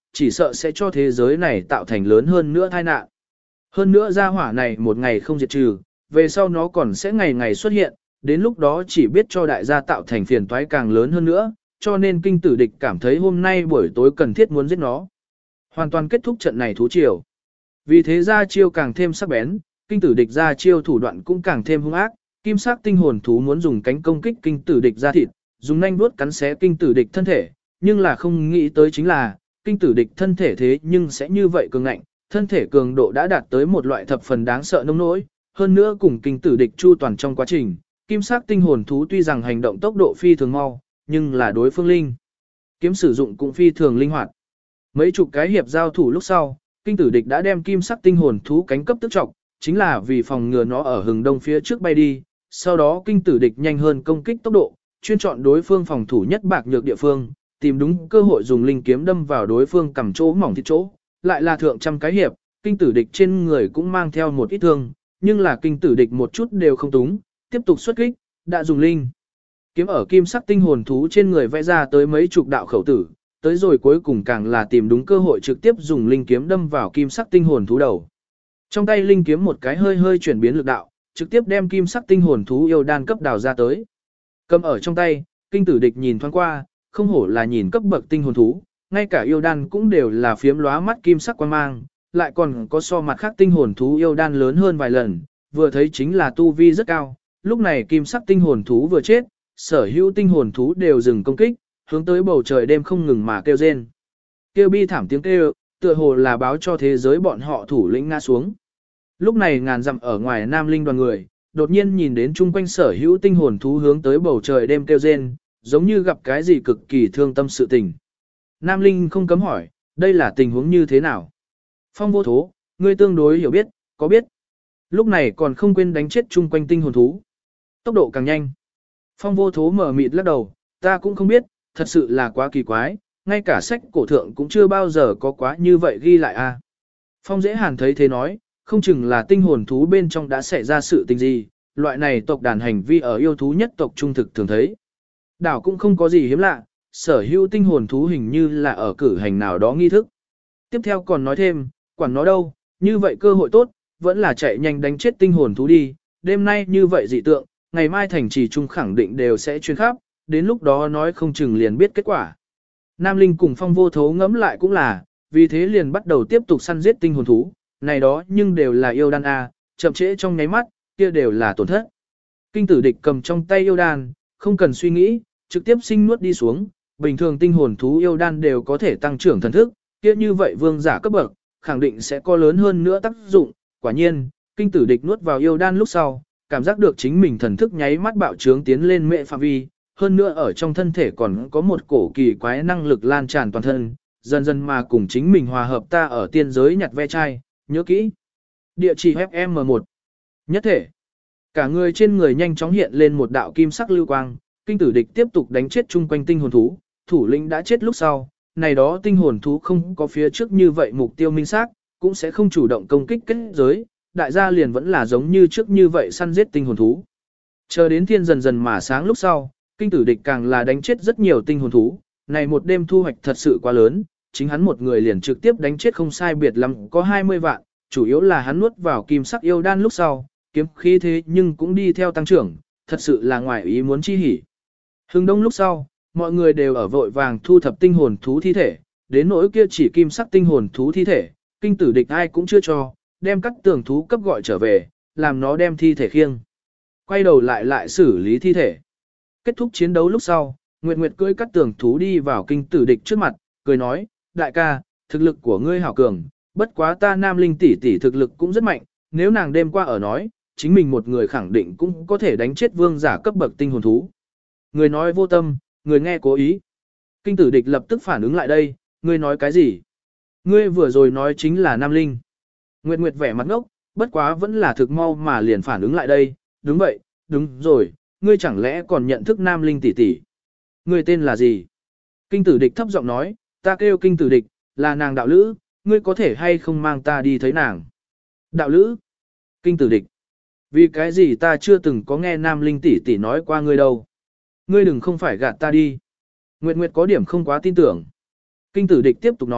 chỉ sợ sẽ cho thế giới này tạo thành lớn hơn nữa tai nạn. Hơn nữa gia hỏa này một ngày không diệt trừ, về sau nó còn sẽ ngày ngày xuất hiện, đến lúc đó chỉ biết cho đại gia tạo thành phiền toái càng lớn hơn nữa, cho nên kinh tử địch cảm thấy hôm nay buổi tối cần thiết muốn giết nó. Hoàn toàn kết thúc trận này thú triều. Vì thế ra chiêu càng thêm sắc bén, kinh tử địch ra chiêu thủ đoạn cũng càng thêm hung ác, kim sắc tinh hồn thú muốn dùng cánh công kích kinh tử địch ra thịt, dùng nanh vuốt cắn xé kinh tử địch thân thể, nhưng là không nghĩ tới chính là, kinh tử địch thân thể thế nhưng sẽ như vậy cường ngạnh, thân thể cường độ đã đạt tới một loại thập phần đáng sợ nông nỗi, hơn nữa cùng kinh tử địch chu toàn trong quá trình, kim sắc tinh hồn thú tuy rằng hành động tốc độ phi thường mau, nhưng là đối phương linh. Kiếm sử dụng cũng phi thường linh hoạt. Mấy chục cái hiệp giao thủ lúc sau, kinh tử địch đã đem kim sắc tinh hồn thú cánh cấp tức trọng, chính là vì phòng ngừa nó ở hừng đông phía trước bay đi, sau đó kinh tử địch nhanh hơn công kích tốc độ, chuyên chọn đối phương phòng thủ nhất bạc nhược địa phương, tìm đúng cơ hội dùng linh kiếm đâm vào đối phương cầm chỗ mỏng thịt chỗ, lại là thượng trăm cái hiệp, kinh tử địch trên người cũng mang theo một ít thương, nhưng là kinh tử địch một chút đều không túng, tiếp tục xuất kích, đã dùng linh kiếm ở kim sắc tinh hồn thú trên người vẽ ra tới mấy chục đạo khẩu tử, tới rồi cuối cùng càng là tìm đúng cơ hội trực tiếp dùng linh kiếm đâm vào kim sắc tinh hồn thú đầu. Trong tay linh kiếm một cái hơi hơi chuyển biến lực đạo, trực tiếp đem kim sắc tinh hồn thú yêu đan cấp đào ra tới. Cầm ở trong tay, kinh tử địch nhìn thoáng qua, không hổ là nhìn cấp bậc tinh hồn thú, ngay cả yêu đan cũng đều là phiếm lóa mắt kim sắc quan mang, lại còn có so mặt khác tinh hồn thú yêu đan lớn hơn vài lần, vừa thấy chính là tu vi rất cao. Lúc này kim sắc tinh hồn thú vừa chết, sở hữu tinh hồn thú đều dừng công kích, hướng tới bầu trời đêm không ngừng mà kêu rên. Kêu bi thảm tiếng kêu, tựa hồ là báo cho thế giới bọn họ thủ lĩnh ngã xuống. Lúc này ngàn dặm ở ngoài Nam Linh đoàn người, đột nhiên nhìn đến chung quanh sở hữu tinh hồn thú hướng tới bầu trời đêm kêu rên, giống như gặp cái gì cực kỳ thương tâm sự tình. Nam Linh không cấm hỏi, đây là tình huống như thế nào? Phong Vô Thố, ngươi tương đối hiểu biết, có biết? Lúc này còn không quên đánh chết chung quanh tinh hồn thú. Tốc độ càng nhanh. Phong Vô Thố mở mịt lắc đầu, ta cũng không biết, thật sự là quá kỳ quái, ngay cả sách cổ thượng cũng chưa bao giờ có quá như vậy ghi lại a. Phong Dễ Hàn thấy thế nói, không chừng là tinh hồn thú bên trong đã xảy ra sự tình gì, loại này tộc đàn hành vi ở yêu thú nhất tộc trung thực thường thấy. Đảo cũng không có gì hiếm lạ, sở hữu tinh hồn thú hình như là ở cử hành nào đó nghi thức. Tiếp theo còn nói thêm, quản nó đâu, như vậy cơ hội tốt, vẫn là chạy nhanh đánh chết tinh hồn thú đi, đêm nay như vậy dị tượng, ngày mai thành trì trung khẳng định đều sẽ chuyên khắp, đến lúc đó nói không chừng liền biết kết quả. Nam Linh cùng Phong Vô Thố ngẫm lại cũng là, vì thế liền bắt đầu tiếp tục săn giết tinh hồn thú, này đó nhưng đều là yêu đan A, chậm trễ trong nháy mắt, kia đều là tổn thất. Kinh tử địch cầm trong tay yêu đan, không cần suy nghĩ, trực tiếp sinh nuốt đi xuống, bình thường tinh hồn thú yêu đan đều có thể tăng trưởng thần thức, kia như vậy vương giả cấp bậc, khẳng định sẽ có lớn hơn nữa tác dụng, quả nhiên, kinh tử địch nuốt vào yêu đan lúc sau, cảm giác được chính mình thần thức nháy mắt bạo trướng tiến lên mệ phạm vi, hơn nữa ở trong thân thể còn có một cổ kỳ quái năng lực lan tràn toàn thân, dần dần mà cùng chính mình hòa hợp ta ở tiên giới nhặt ve chai, nhớ kỹ. Địa chỉ FM1. Nhất thể. Cả người trên người nhanh chóng hiện lên một đạo kim sắc lưu quang, kinh tử địch tiếp tục đánh chết chung quanh tinh hồn thú, thủ lĩnh đã chết lúc sau, này đó tinh hồn thú không có phía trước như vậy mục tiêu minh xác, cũng sẽ không chủ động công kích kết giới, đại gia liền vẫn là giống như trước như vậy săn giết tinh hồn thú. Chờ đến thiên dần dần mà sáng lúc sau, kinh tử địch càng là đánh chết rất nhiều tinh hồn thú, này một đêm thu hoạch thật sự quá lớn, chính hắn một người liền trực tiếp đánh chết không sai biệt lắm có 20 vạn, chủ yếu là hắn nuốt vào kim sắc yêu đan lúc sau, kiếm khí thế nhưng cũng đi theo tăng trưởng, thật sự là ngoài ý muốn chi hỉ. Hưng đông lúc sau, mọi người đều ở vội vàng thu thập tinh hồn thú thi thể, đến nỗi kia chỉ kim sắc tinh hồn thú thi thể, kinh tử địch ai cũng chưa cho, đem các tường thú cấp gọi trở về, làm nó đem thi thể khiêng. Quay đầu lại xử lý thi thể. Kết thúc chiến đấu lúc sau, Nguyệt Nguyệt cưỡi các tường thú đi vào kinh tử địch trước mặt, cười nói, đại ca, thực lực của ngươi hảo cường, bất quá ta Nam Linh tỷ tỷ thực lực cũng rất mạnh, nếu nàng đêm qua ở nói, chính mình một người khẳng định cũng có thể đánh chết vương giả cấp bậc tinh hồn thú. Người nói vô tâm, người nghe cố ý. Kinh tử địch lập tức phản ứng lại đây, ngươi nói cái gì? Ngươi vừa rồi nói chính là Nam Linh. Nguyệt Nguyệt vẻ mặt ngốc, bất quá vẫn là thực mau mà liền phản ứng lại đây, đúng vậy, đúng rồi, ngươi chẳng lẽ còn nhận thức Nam Linh tỷ tỷ? Ngươi tên là gì? Kinh tử địch thấp giọng nói, ta kêu kinh tử địch, là nàng đạo lữ, ngươi có thể hay không mang ta đi thấy nàng? Đạo lữ? Kinh tử địch. Vì cái gì ta chưa từng có nghe Nam Linh tỷ tỷ nói qua ngươi đâu? Ngươi đừng không phải gạt ta đi. Nguyệt Nguyệt có điểm không quá tin tưởng. Kinh tử địch tiếp tục nói,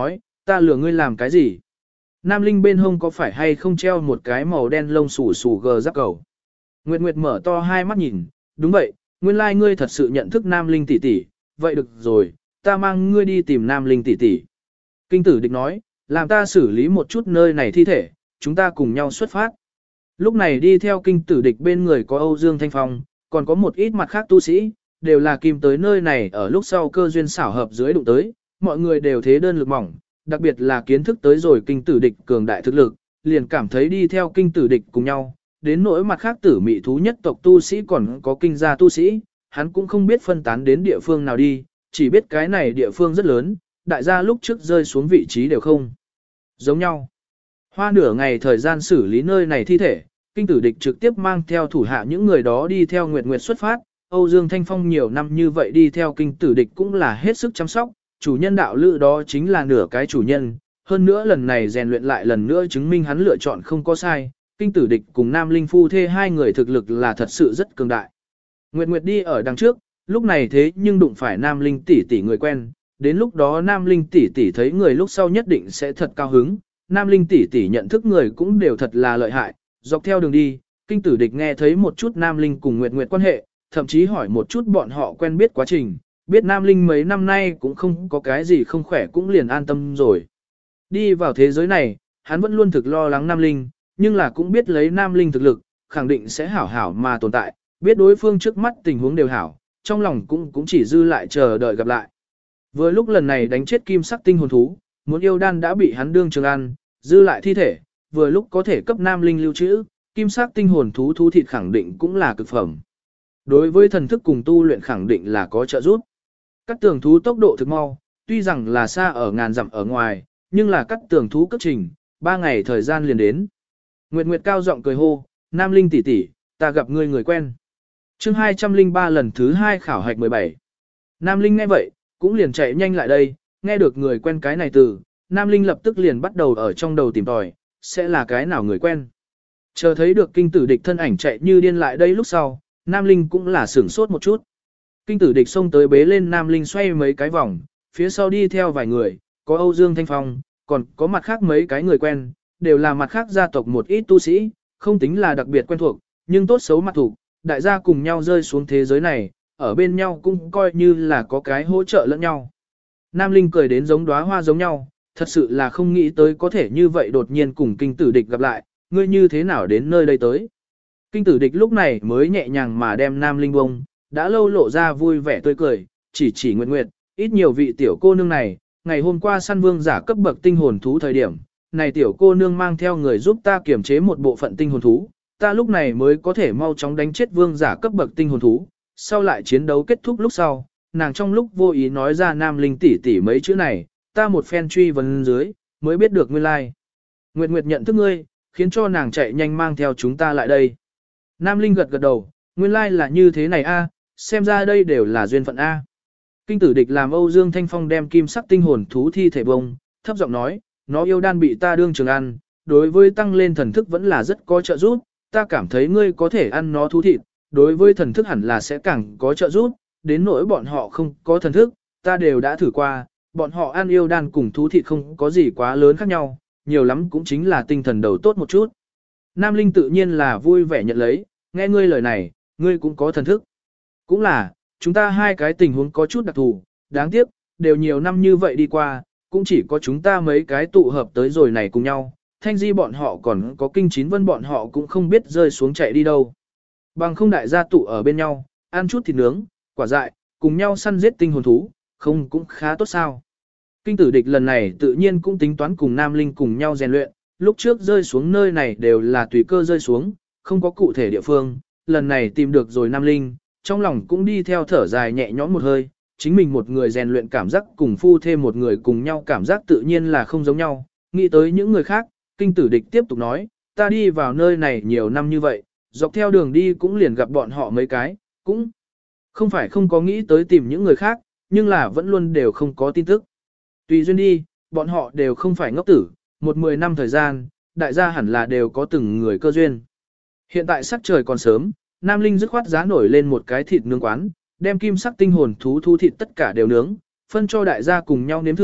Ta lừa ngươi làm cái gì? Nam Linh bên hông có phải hay không treo một cái màu đen lông xù xù gờ giáp cầu? Nguyệt Nguyệt mở to hai mắt nhìn, đúng vậy, nguyên lai ngươi thật sự nhận thức Nam Linh tỷ tỷ, vậy được rồi, ta mang ngươi đi tìm Nam Linh tỷ tỷ. Kinh tử địch nói, làm ta xử lý một chút nơi này thi thể, chúng ta cùng nhau xuất phát. Lúc này đi theo kinh tử địch bên người có Âu Dương Thanh Phong, còn có một ít mặt khác tu sĩ, đều là kim tới nơi này ở lúc sau cơ duyên xảo hợp dưới đụng tới, mọi người đều thế đơn lực mỏng, đặc biệt là kiến thức tới rồi kinh tử địch cường đại thực lực, liền cảm thấy đi theo kinh tử địch cùng nhau, đến nỗi mặt khác tử mị thú nhất tộc tu sĩ còn có kinh gia tu sĩ, hắn cũng không biết phân tán đến địa phương nào đi, chỉ biết cái này địa phương rất lớn, đại gia lúc trước rơi xuống vị trí đều không giống nhau. Hoa nửa ngày thời gian xử lý nơi này thi thể, kinh tử địch trực tiếp mang theo thủ hạ những người đó đi theo Nguyệt Nguyệt xuất phát, Âu Dương Thanh Phong nhiều năm như vậy đi theo kinh tử địch cũng là hết sức chăm sóc, chủ nhân đạo lữ đó chính là nửa cái chủ nhân, hơn nữa lần này rèn luyện lại lần nữa chứng minh hắn lựa chọn không có sai, kinh tử địch cùng Nam Linh phu thê hai người thực lực là thật sự rất cường đại. Nguyệt Nguyệt đi ở đằng trước, lúc này thế nhưng đụng phải Nam Linh tỷ tỷ người quen, đến lúc đó Nam Linh tỷ tỷ thấy người lúc sau nhất định sẽ thật cao hứng, Nam Linh tỷ tỷ nhận thức người cũng đều thật là lợi hại, dọc theo đường đi, kinh tử địch nghe thấy một chút Nam Linh cùng Nguyệt Nguyệt quan hệ, thậm chí hỏi một chút bọn họ quen biết quá trình, biết Nam Linh mấy năm nay cũng không có cái gì không khỏe cũng liền an tâm rồi. Đi vào thế giới này, hắn vẫn luôn thực lo lắng Nam Linh, nhưng là cũng biết lấy Nam Linh thực lực, khẳng định sẽ hảo hảo mà tồn tại, biết đối phương trước mắt tình huống đều hảo, trong lòng cũng chỉ dư lại chờ đợi gặp lại. Vừa lúc lần này đánh chết kim sắc tinh hồn thú, muốn yêu đan đã bị hắn đương trường ăn, dư lại thi thể, vừa lúc có thể cấp Nam Linh lưu trữ, kim sắc tinh hồn thú thú thịt khẳng định cũng là cực phẩm. Đối với thần thức cùng tu luyện khẳng định là có trợ giúp. Các tường thú tốc độ thực mau, tuy rằng là xa ở ngàn dặm ở ngoài, nhưng là các tường thú cấp trình, 3 ngày thời gian liền đến. Nguyệt Nguyệt cao giọng cười hô, Nam Linh tỷ tỷ, ta gặp ngươi người quen. Chương 203 lần thứ 2 khảo hạch 17. Nam Linh nghe vậy, cũng liền chạy nhanh lại đây, nghe được người quen cái này từ, Nam Linh lập tức liền bắt đầu ở trong đầu tìm tòi, sẽ là cái nào người quen. Chờ thấy được kinh tử địch thân ảnh chạy như điên lại đây lúc sau, Nam Linh cũng là sửng sốt một chút. Kinh tử địch xông tới bế lên Nam Linh xoay mấy cái vòng, phía sau đi theo vài người, có Âu Dương Thanh Phong, còn có mặt khác mấy cái người quen, đều là mặt khác gia tộc một ít tu sĩ, không tính là đặc biệt quen thuộc, nhưng tốt xấu mặt thuộc, đại gia cùng nhau rơi xuống thế giới này, ở bên nhau cũng coi như là có cái hỗ trợ lẫn nhau. Nam Linh cười đến giống đóa hoa giống nhau, thật sự là không nghĩ tới có thể như vậy đột nhiên cùng kinh tử địch gặp lại, ngươi như thế nào đến nơi đây tới. Kinh tử địch lúc này mới nhẹ nhàng mà đem Nam Linh bông, đã lâu lộ ra vui vẻ tươi cười, chỉ Nguyệt Nguyệt, ít nhiều vị tiểu cô nương này, ngày hôm qua săn vương giả cấp bậc tinh hồn thú thời điểm, này tiểu cô nương mang theo người giúp ta kiểm chế một bộ phận tinh hồn thú, ta lúc này mới có thể mau chóng đánh chết vương giả cấp bậc tinh hồn thú, sau lại chiến đấu kết thúc lúc sau, nàng trong lúc vô ý nói ra Nam Linh tỷ tỷ mấy chữ này, ta một phen truy vấn dưới, mới biết được nguyên lai. Nguyệt Nguyệt nhận thức ngươi, khiến cho nàng chạy nhanh mang theo chúng ta lại đây. Nam Linh gật gật đầu, nguyên lai là như thế này a, xem ra đây đều là duyên phận a. Kinh tử địch làm Âu Dương Thanh Phong đem kim sắc tinh hồn thú thi thể bông, thấp giọng nói, nó yêu đan bị ta đương trường ăn, đối với tăng lên thần thức vẫn là rất có trợ giúp, ta cảm thấy ngươi có thể ăn nó thú thịt, đối với thần thức hẳn là sẽ càng có trợ giúp, đến nỗi bọn họ không có thần thức, ta đều đã thử qua, bọn họ ăn yêu đan cùng thú thịt không có gì quá lớn khác nhau, nhiều lắm cũng chính là tinh thần đầu tốt một chút. Nam Linh tự nhiên là vui vẻ nhận lấy, nghe ngươi lời này, ngươi cũng có thần thức. Cũng là, chúng ta hai cái tình huống có chút đặc thù, đáng tiếc, đều nhiều năm như vậy đi qua, cũng chỉ có chúng ta mấy cái tụ hợp tới rồi này cùng nhau, Thanh Di bọn họ còn có Kinh Chín Vân bọn họ cũng không biết rơi xuống chạy đi đâu. Bằng không đại gia tụ ở bên nhau, ăn chút thịt nướng, quả dại, cùng nhau săn giết tinh hồn thú, không cũng khá tốt sao. Kinh tử địch lần này tự nhiên cũng tính toán cùng Nam Linh cùng nhau rèn luyện, lúc trước rơi xuống nơi này đều là tùy cơ rơi xuống, không có cụ thể địa phương, lần này tìm được rồi Nam Linh, trong lòng cũng đi theo thở dài nhẹ nhõm một hơi, chính mình một người rèn luyện cảm giác cùng phu thêm một người cùng nhau cảm giác tự nhiên là không giống nhau, nghĩ tới những người khác, kinh tử địch tiếp tục nói, ta đi vào nơi này nhiều năm như vậy, dọc theo đường đi cũng liền gặp bọn họ mấy cái, cũng không phải không có nghĩ tới tìm những người khác, nhưng là vẫn luôn đều không có tin tức. Tùy duyên đi, bọn họ đều không phải ngốc tử, 10 năm thời gian, đại gia hẳn là đều có từng người cơ duyên. Hiện tại sắc trời còn sớm, Nam Linh dứt khoát giá nổi lên một cái thịt nướng quán, đem kim sắc tinh hồn thú thú thịt tất cả đều nướng, phân cho đại gia cùng nhau nếm thử,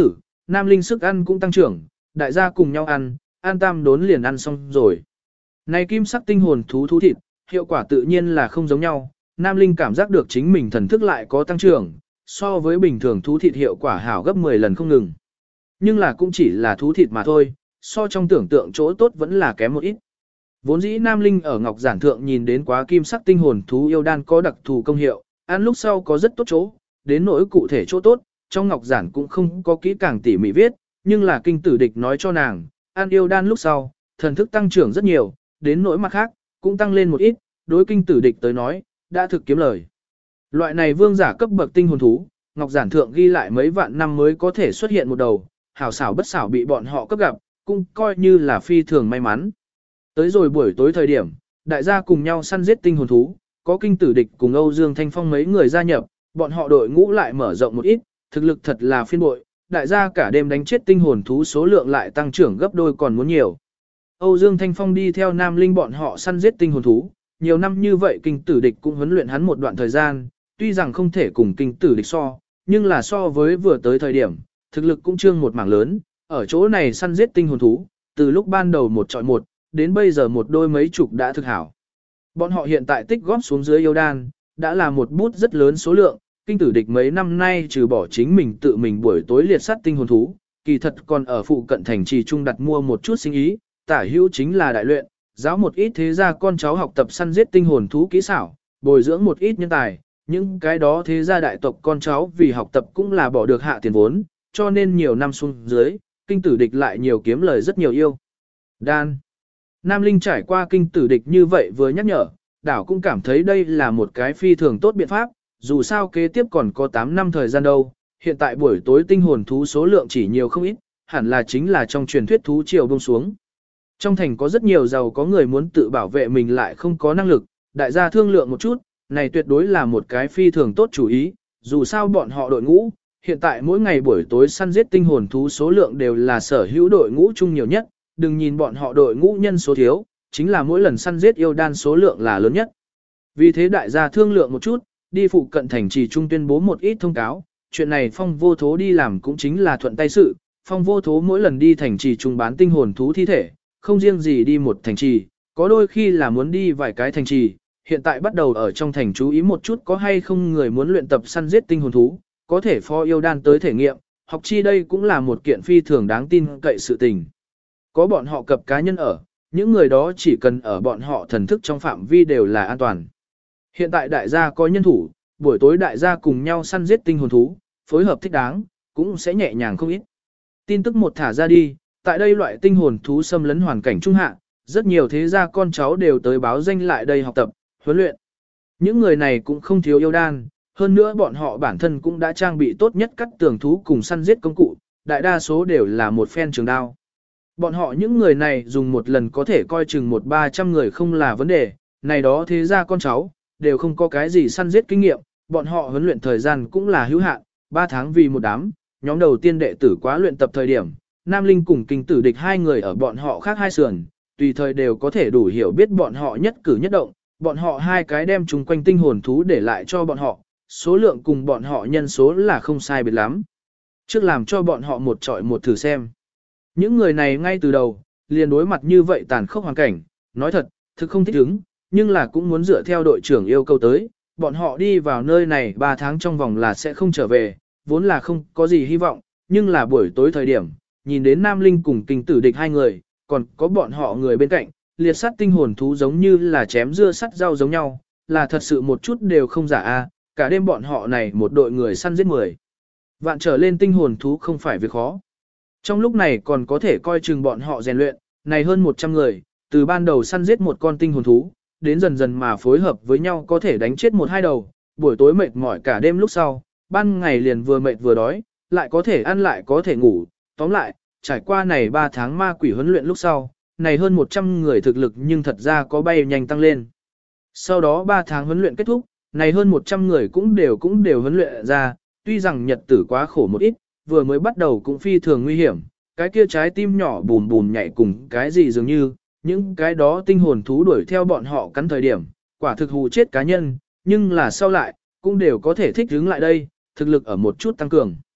Nam Linh sức ăn cũng tăng trưởng, đại gia cùng nhau ăn, ăn tam đốn liền ăn xong rồi. Này kim sắc tinh hồn thú thú thịt, hiệu quả tự nhiên là không giống nhau, Nam Linh cảm giác được chính mình thần thức lại có tăng trưởng, so với bình thường thú thịt hiệu quả hảo gấp 10 lần không ngừng. Nhưng là cũng chỉ là thú thịt mà thôi, so trong tưởng tượng chỗ tốt vẫn là kém một ít. Vốn dĩ Nam Linh ở Ngọc Giản Thượng nhìn đến quá kim sắc tinh hồn thú yêu đan có đặc thù công hiệu, ăn lúc sau có rất tốt chỗ, đến nỗi cụ thể chỗ tốt, trong Ngọc Giản cũng không có kỹ càng tỉ mỉ viết, nhưng là kinh tử địch nói cho nàng, ăn yêu đan lúc sau, thần thức tăng trưởng rất nhiều, đến nỗi mặt khác, cũng tăng lên một ít, đối kinh tử địch tới nói, đã thực kiếm lời. Loại này vương giả cấp bậc tinh hồn thú, Ngọc Giản Thượng ghi lại mấy vạn năm mới có thể xuất hiện một đầu, hảo xảo bất xảo bị bọn họ cấp gặp, cũng coi như là phi thường may mắn. Tới rồi buổi tối thời điểm, đại gia cùng nhau săn giết tinh hồn thú, có kinh tử địch cùng Âu Dương Thanh Phong mấy người gia nhập, bọn họ đội ngũ lại mở rộng một ít, thực lực thật là phiên bội, đại gia cả đêm đánh chết tinh hồn thú số lượng lại tăng trưởng gấp đôi còn muốn nhiều. Âu Dương Thanh Phong đi theo Nam Linh bọn họ săn giết tinh hồn thú, nhiều năm như vậy kinh tử địch cũng huấn luyện hắn một đoạn thời gian, tuy rằng không thể cùng kinh tử địch so, nhưng là so với vừa tới thời điểm, thực lực cũng trương một mảng lớn, ở chỗ này săn giết tinh hồn thú, từ lúc ban đầu một trọi một, đến bây giờ một đôi mấy chục đã thực hảo. Bọn họ hiện tại tích góp xuống dưới yêu đan, đã là một bút rất lớn số lượng, kinh tử địch mấy năm nay trừ bỏ chính mình tự mình buổi tối liệt sát tinh hồn thú, kỳ thật còn ở phụ cận thành trì trung đặt mua một chút sinh ý, tả hữu chính là đại luyện, giáo một ít thế gia con cháu học tập săn giết tinh hồn thú kỹ xảo, bồi dưỡng một ít nhân tài, những cái đó thế gia đại tộc con cháu vì học tập cũng là bỏ được hạ tiền vốn, cho nên nhiều năm xuống dưới, kinh tử địch lại nhiều kiếm lời rất nhiều yêu. Đan. Nam Linh trải qua kinh tử địch như vậy vừa nhắc nhở, đảo cũng cảm thấy đây là một cái phi thường tốt biện pháp, dù sao kế tiếp còn có 8 năm thời gian đâu, hiện tại buổi tối tinh hồn thú số lượng chỉ nhiều không ít, hẳn là chính là trong truyền thuyết thú triều buông xuống. Trong thành có rất nhiều giàu có người muốn tự bảo vệ mình lại không có năng lực, đại gia thương lượng một chút, này tuyệt đối là một cái phi thường tốt chủ ý, dù sao bọn họ đội ngũ, hiện tại mỗi ngày buổi tối săn giết tinh hồn thú số lượng đều là sở hữu đội ngũ chung nhiều nhất, đừng nhìn bọn họ đội ngũ nhân số thiếu, chính là mỗi lần săn giết yêu đan số lượng là lớn nhất. Vì thế đại gia thương lượng một chút, đi phụ cận thành trì trung tuyên bố một ít thông cáo, chuyện này Phong Vô Thố đi làm cũng chính là thuận tay sự, Phong Vô Thố mỗi lần đi thành trì trung bán tinh hồn thú thi thể, không riêng gì đi một thành trì, có đôi khi là muốn đi vài cái thành trì, hiện tại bắt đầu ở trong thành chú ý một chút có hay không người muốn luyện tập săn giết tinh hồn thú, có thể phó yêu đan tới thể nghiệm, học chi đây cũng là một kiện phi thường đáng tin cậy sự tình. Có bọn họ cập cá nhân ở, những người đó chỉ cần ở bọn họ thần thức trong phạm vi đều là an toàn. Hiện tại đại gia có nhân thủ, buổi tối đại gia cùng nhau săn giết tinh hồn thú, phối hợp thích đáng, cũng sẽ nhẹ nhàng không ít. Tin tức một thả ra đi, tại đây loại tinh hồn thú xâm lấn hoàn cảnh trung hạ, rất nhiều thế gia con cháu đều tới báo danh lại đây học tập, huấn luyện. Những người này cũng không thiếu yêu đan, hơn nữa bọn họ bản thân cũng đã trang bị tốt nhất các tường thú cùng săn giết công cụ, đại đa số đều là một phen trường đao. Bọn họ những người này dùng một lần có thể coi chừng 100-300 người không là vấn đề, này đó thế gia con cháu, đều không có cái gì săn giết kinh nghiệm, bọn họ huấn luyện thời gian cũng là hữu hạn, 3 tháng vì một đám, nhóm đầu tiên đệ tử quá luyện tập thời điểm, Nam Linh cùng kinh tử địch hai người ở bọn họ khác hai sườn, tùy thời đều có thể đủ hiểu biết bọn họ nhất cử nhất động, bọn họ hai cái đem chung quanh tinh hồn thú để lại cho bọn họ, số lượng cùng bọn họ nhân số là không sai biệt lắm. Trước làm cho bọn họ một trọi một thử xem. Những người này ngay từ đầu, liền đối mặt như vậy tàn khốc hoàn cảnh, nói thật, thực không thích ứng, nhưng là cũng muốn dựa theo đội trưởng yêu cầu tới, bọn họ đi vào nơi này 3 tháng trong vòng là sẽ không trở về, vốn là không có gì hy vọng, nhưng là buổi tối thời điểm, nhìn đến Nam Linh cùng kinh tử địch hai người, còn có bọn họ người bên cạnh, liệt sát tinh hồn thú giống như là chém dưa sắt rau giống nhau, là thật sự một chút đều không giả a. Cả đêm bọn họ này một đội người săn giết 10 vạn trở lên tinh hồn thú không phải việc khó. Trong lúc này còn có thể coi chừng bọn họ rèn luyện, này hơn 100 người, từ ban đầu săn giết một con tinh hồn thú, đến dần dần mà phối hợp với nhau có thể đánh chết 1-2 đầu, buổi tối mệt mỏi cả đêm lúc sau, ban ngày liền vừa mệt vừa đói, lại có thể ăn lại có thể ngủ, tóm lại, trải qua này 3 tháng ma quỷ huấn luyện lúc sau, này hơn 100 người thực lực nhưng thật ra có bay nhanh tăng lên. Sau đó 3 tháng huấn luyện kết thúc, này hơn 100 người cũng đều huấn luyện ra, tuy rằng nhật tử quá khổ một ít, vừa mới bắt đầu cũng phi thường nguy hiểm, cái kia trái tim nhỏ bùn bùn nhảy cùng cái gì dường như, những cái đó tinh hồn thú đuổi theo bọn họ cắn thời điểm, quả thực hù chết cá nhân, nhưng là sau lại, cũng đều có thể thích ứng lại đây, thực lực ở một chút tăng cường.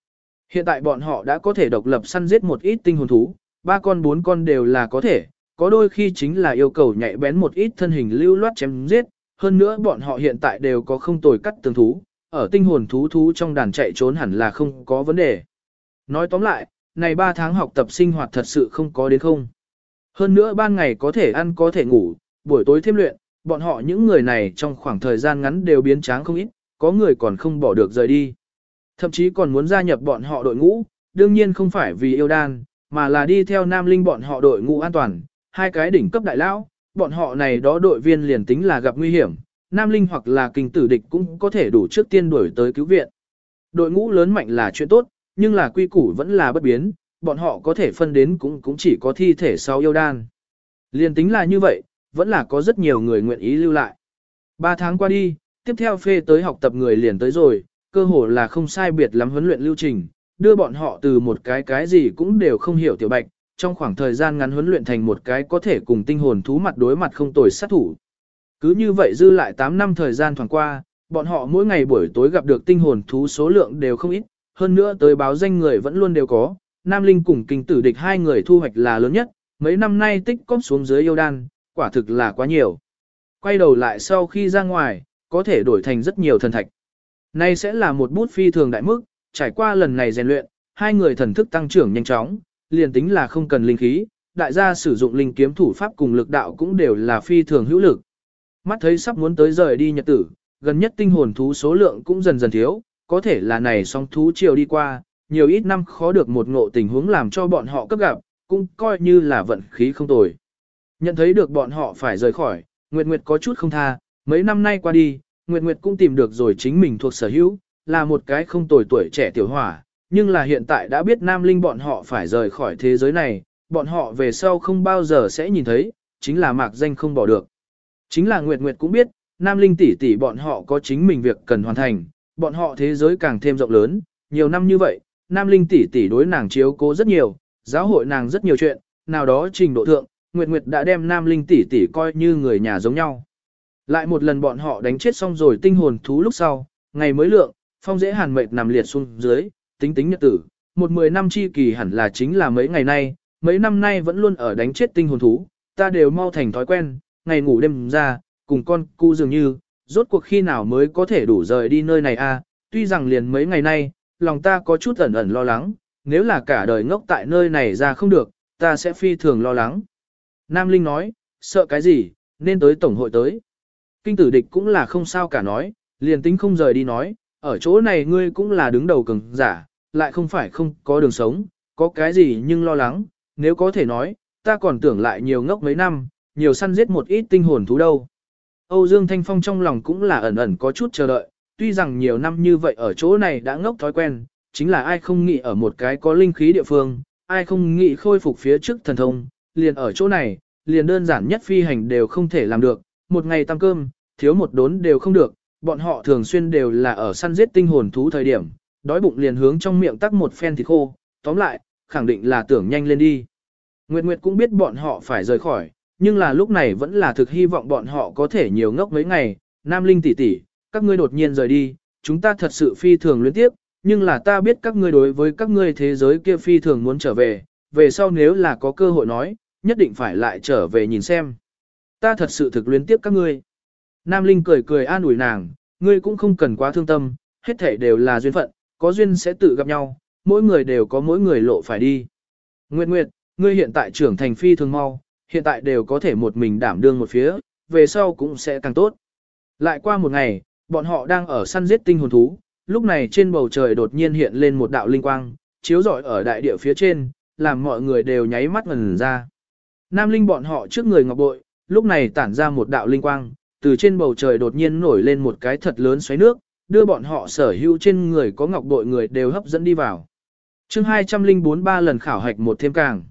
Hiện tại bọn họ đã có thể độc lập săn giết một ít tinh hồn thú, 3 con 4 con đều là có thể, có đôi khi chính là yêu cầu nhạy bén một ít thân hình lưu loát chém giết, hơn nữa bọn họ hiện tại đều có không tồi cắt tường thú, ở tinh hồn thú trong đàn chạy trốn hẳn là không có vấn đề. Nói tóm lại, này 3 tháng học tập sinh hoạt thật sự không có đến không. Hơn nữa ban ngày có thể ăn có thể ngủ, buổi tối thêm luyện, bọn họ những người này trong khoảng thời gian ngắn đều biến tráng không ít, có người còn không bỏ được rời đi. Thậm chí còn muốn gia nhập bọn họ đội ngũ, đương nhiên không phải vì yêu đan, mà là đi theo Nam Linh bọn họ đội ngũ an toàn, 2 cái đỉnh cấp đại lão, bọn họ này đó đội viên liền tính là gặp nguy hiểm, Nam Linh hoặc là kinh tử địch cũng có thể đủ trước tiên đuổi tới cứu viện. Đội ngũ lớn mạnh là chuyện tốt, nhưng là quy củ vẫn là bất biến, bọn họ có thể phân đến cũng chỉ có thi thể sau yêu đan. Liền tính là như vậy, vẫn là có rất nhiều người nguyện ý lưu lại. 3 tháng qua đi, tiếp theo phê tới học tập người liền tới rồi, cơ hồ là không sai biệt lắm huấn luyện lưu trình, đưa bọn họ từ một cái gì cũng đều không hiểu tiểu bạch, trong khoảng thời gian ngắn huấn luyện thành một cái có thể cùng tinh hồn thú mặt đối mặt không tồi sát thủ. Cứ như vậy dư lại 8 năm thời gian thoảng qua, bọn họ mỗi ngày buổi tối gặp được tinh hồn thú số lượng đều không ít, hơn nữa tới báo danh người vẫn luôn đều có, Nam Linh cùng kinh tử địch 2 người thu hoạch là lớn nhất, mấy năm nay tích cóp xuống dưới yêu đan, quả thực là quá nhiều. Quay đầu lại sau khi ra ngoài, có thể đổi thành rất nhiều thần thạch. Nay sẽ là một bút phi thường đại mức, trải qua lần này rèn luyện, 2 người thần thức tăng trưởng nhanh chóng, liền tính là không cần linh khí, đại gia sử dụng linh kiếm thủ pháp cùng lực đạo cũng đều là phi thường hữu lực. Mắt thấy sắp muốn tới rời đi nhật tử, gần nhất tinh hồn thú số lượng cũng dần dần thiếu, có thể là này song thú chiều đi qua, nhiều ít năm khó được một ngộ tình huống làm cho bọn họ cấp gặp, cũng coi như là vận khí không tồi. Nhận thấy được bọn họ phải rời khỏi, Nguyệt Nguyệt có chút không tha, mấy năm nay qua đi, Nguyệt Nguyệt cũng tìm được rồi chính mình thuộc sở hữu, là một cái không tồi tuổi trẻ tiểu hỏa, nhưng là hiện tại đã biết Nam Linh bọn họ phải rời khỏi thế giới này, bọn họ về sau không bao giờ sẽ nhìn thấy, chính là mạc danh không bỏ được. Chính là Nguyệt Nguyệt cũng biết, Nam Linh tỷ tỷ bọn họ có chính mình việc cần hoàn thành, bọn họ thế giới càng thêm rộng lớn, nhiều năm như vậy, Nam Linh tỷ tỷ đối nàng chiếu cố rất nhiều, giáo hội nàng rất nhiều chuyện, nào đó trình độ thượng, Nguyệt Nguyệt đã đem Nam Linh tỷ tỷ coi như người nhà giống nhau. Lại một lần bọn họ đánh chết xong rồi tinh hồn thú lúc sau, ngày mới lượng, Phong Dễ Hàn mệt nằm liệt xuống dưới, tính nhật tử, 10 năm chi kỳ hẳn là chính là mấy ngày nay, mấy năm nay vẫn luôn ở đánh chết tinh hồn thú, ta đều mau thành thói quen, ngày ngủ đêm ra, cùng con cu dường như, rốt cuộc khi nào mới có thể đủ rời đi nơi này a? Tuy rằng liền mấy ngày nay, lòng ta có chút ẩn ẩn lo lắng, nếu là cả đời ngốc tại nơi này ra không được, ta sẽ phi thường lo lắng. Nam Linh nói, sợ cái gì, nên tới tổng hội tới. Kinh tử địch cũng là không sao cả nói, liền tính không rời đi nói, ở chỗ này ngươi cũng là đứng đầu cường giả, lại không phải không có đường sống, có cái gì nhưng lo lắng, nếu có thể nói, ta còn tưởng lại nhiều ngốc mấy năm, nhiều săn giết một ít tinh hồn thú đâu. Âu Dương Thanh Phong trong lòng cũng là ẩn ẩn có chút chờ đợi, tuy rằng nhiều năm như vậy ở chỗ này đã ngốc thói quen, chính là ai không nghĩ ở một cái có linh khí địa phương, ai không nghĩ khôi phục phía trước thần thông, liền ở chỗ này, liền đơn giản nhất phi hành đều không thể làm được, một ngày tăng cơm, thiếu một đốn đều không được, bọn họ thường xuyên đều là ở săn giết tinh hồn thú thời điểm, đói bụng liền hướng trong miệng tắc một phen thịt khô, tóm lại, khẳng định là tưởng nhanh lên đi. Nguyệt Nguyệt cũng biết bọn họ phải rời khỏi, nhưng là lúc này vẫn là thực hy vọng bọn họ có thể nhiều ngốc mấy ngày, Nam Linh tỷ tỷ, các ngươi đột nhiên rời đi, chúng ta thật sự phi thường luyến tiếp, nhưng là ta biết các ngươi đối với các ngươi thế giới kia phi thường muốn trở về, về sau nếu là có cơ hội nói, nhất định phải lại trở về nhìn xem. Ta thật sự thực luyến tiếp các ngươi. Nam Linh cười cười an ủi nàng, ngươi cũng không cần quá thương tâm, hết thảy đều là duyên phận, có duyên sẽ tự gặp nhau, mỗi người đều có mỗi người lộ phải đi. Nguyệt Nguyệt, ngươi hiện tại trưởng thành phi thường mau, hiện tại đều có thể một mình đảm đương một phía, về sau cũng sẽ càng tốt. Lại qua một ngày, bọn họ đang ở săn giết tinh hồn thú, lúc này trên bầu trời đột nhiên hiện lên một đạo linh quang, chiếu rọi ở đại địa phía trên, làm mọi người đều nháy mắt ngẩn ra. Nam Linh bọn họ trước người ngọc bội, lúc này tản ra một đạo linh quang, từ trên bầu trời đột nhiên nổi lên một cái thật lớn xoáy nước, đưa bọn họ sở hữu trên người có ngọc bội người đều hấp dẫn đi vào. Chương 204 3 lần khảo hạch một thêm càng.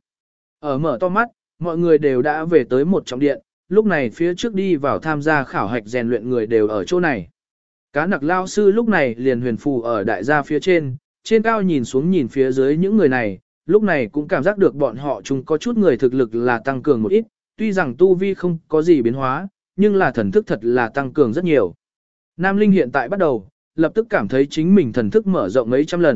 Ở mở to mắt, mọi người đều đã về tới một trọng điện, lúc này phía trước đi vào tham gia khảo hạch rèn luyện người đều ở chỗ này. Cá nặc lao sư lúc này liền huyền phù ở đại gia phía trên cao nhìn xuống nhìn phía dưới những người này, lúc này cũng cảm giác được bọn họ chung có chút người thực lực là tăng cường một ít, tuy rằng tu vi không có gì biến hóa, nhưng là thần thức thật là tăng cường rất nhiều. Nam Linh hiện tại bắt đầu, lập tức cảm thấy chính mình thần thức mở rộng mấy trăm lần,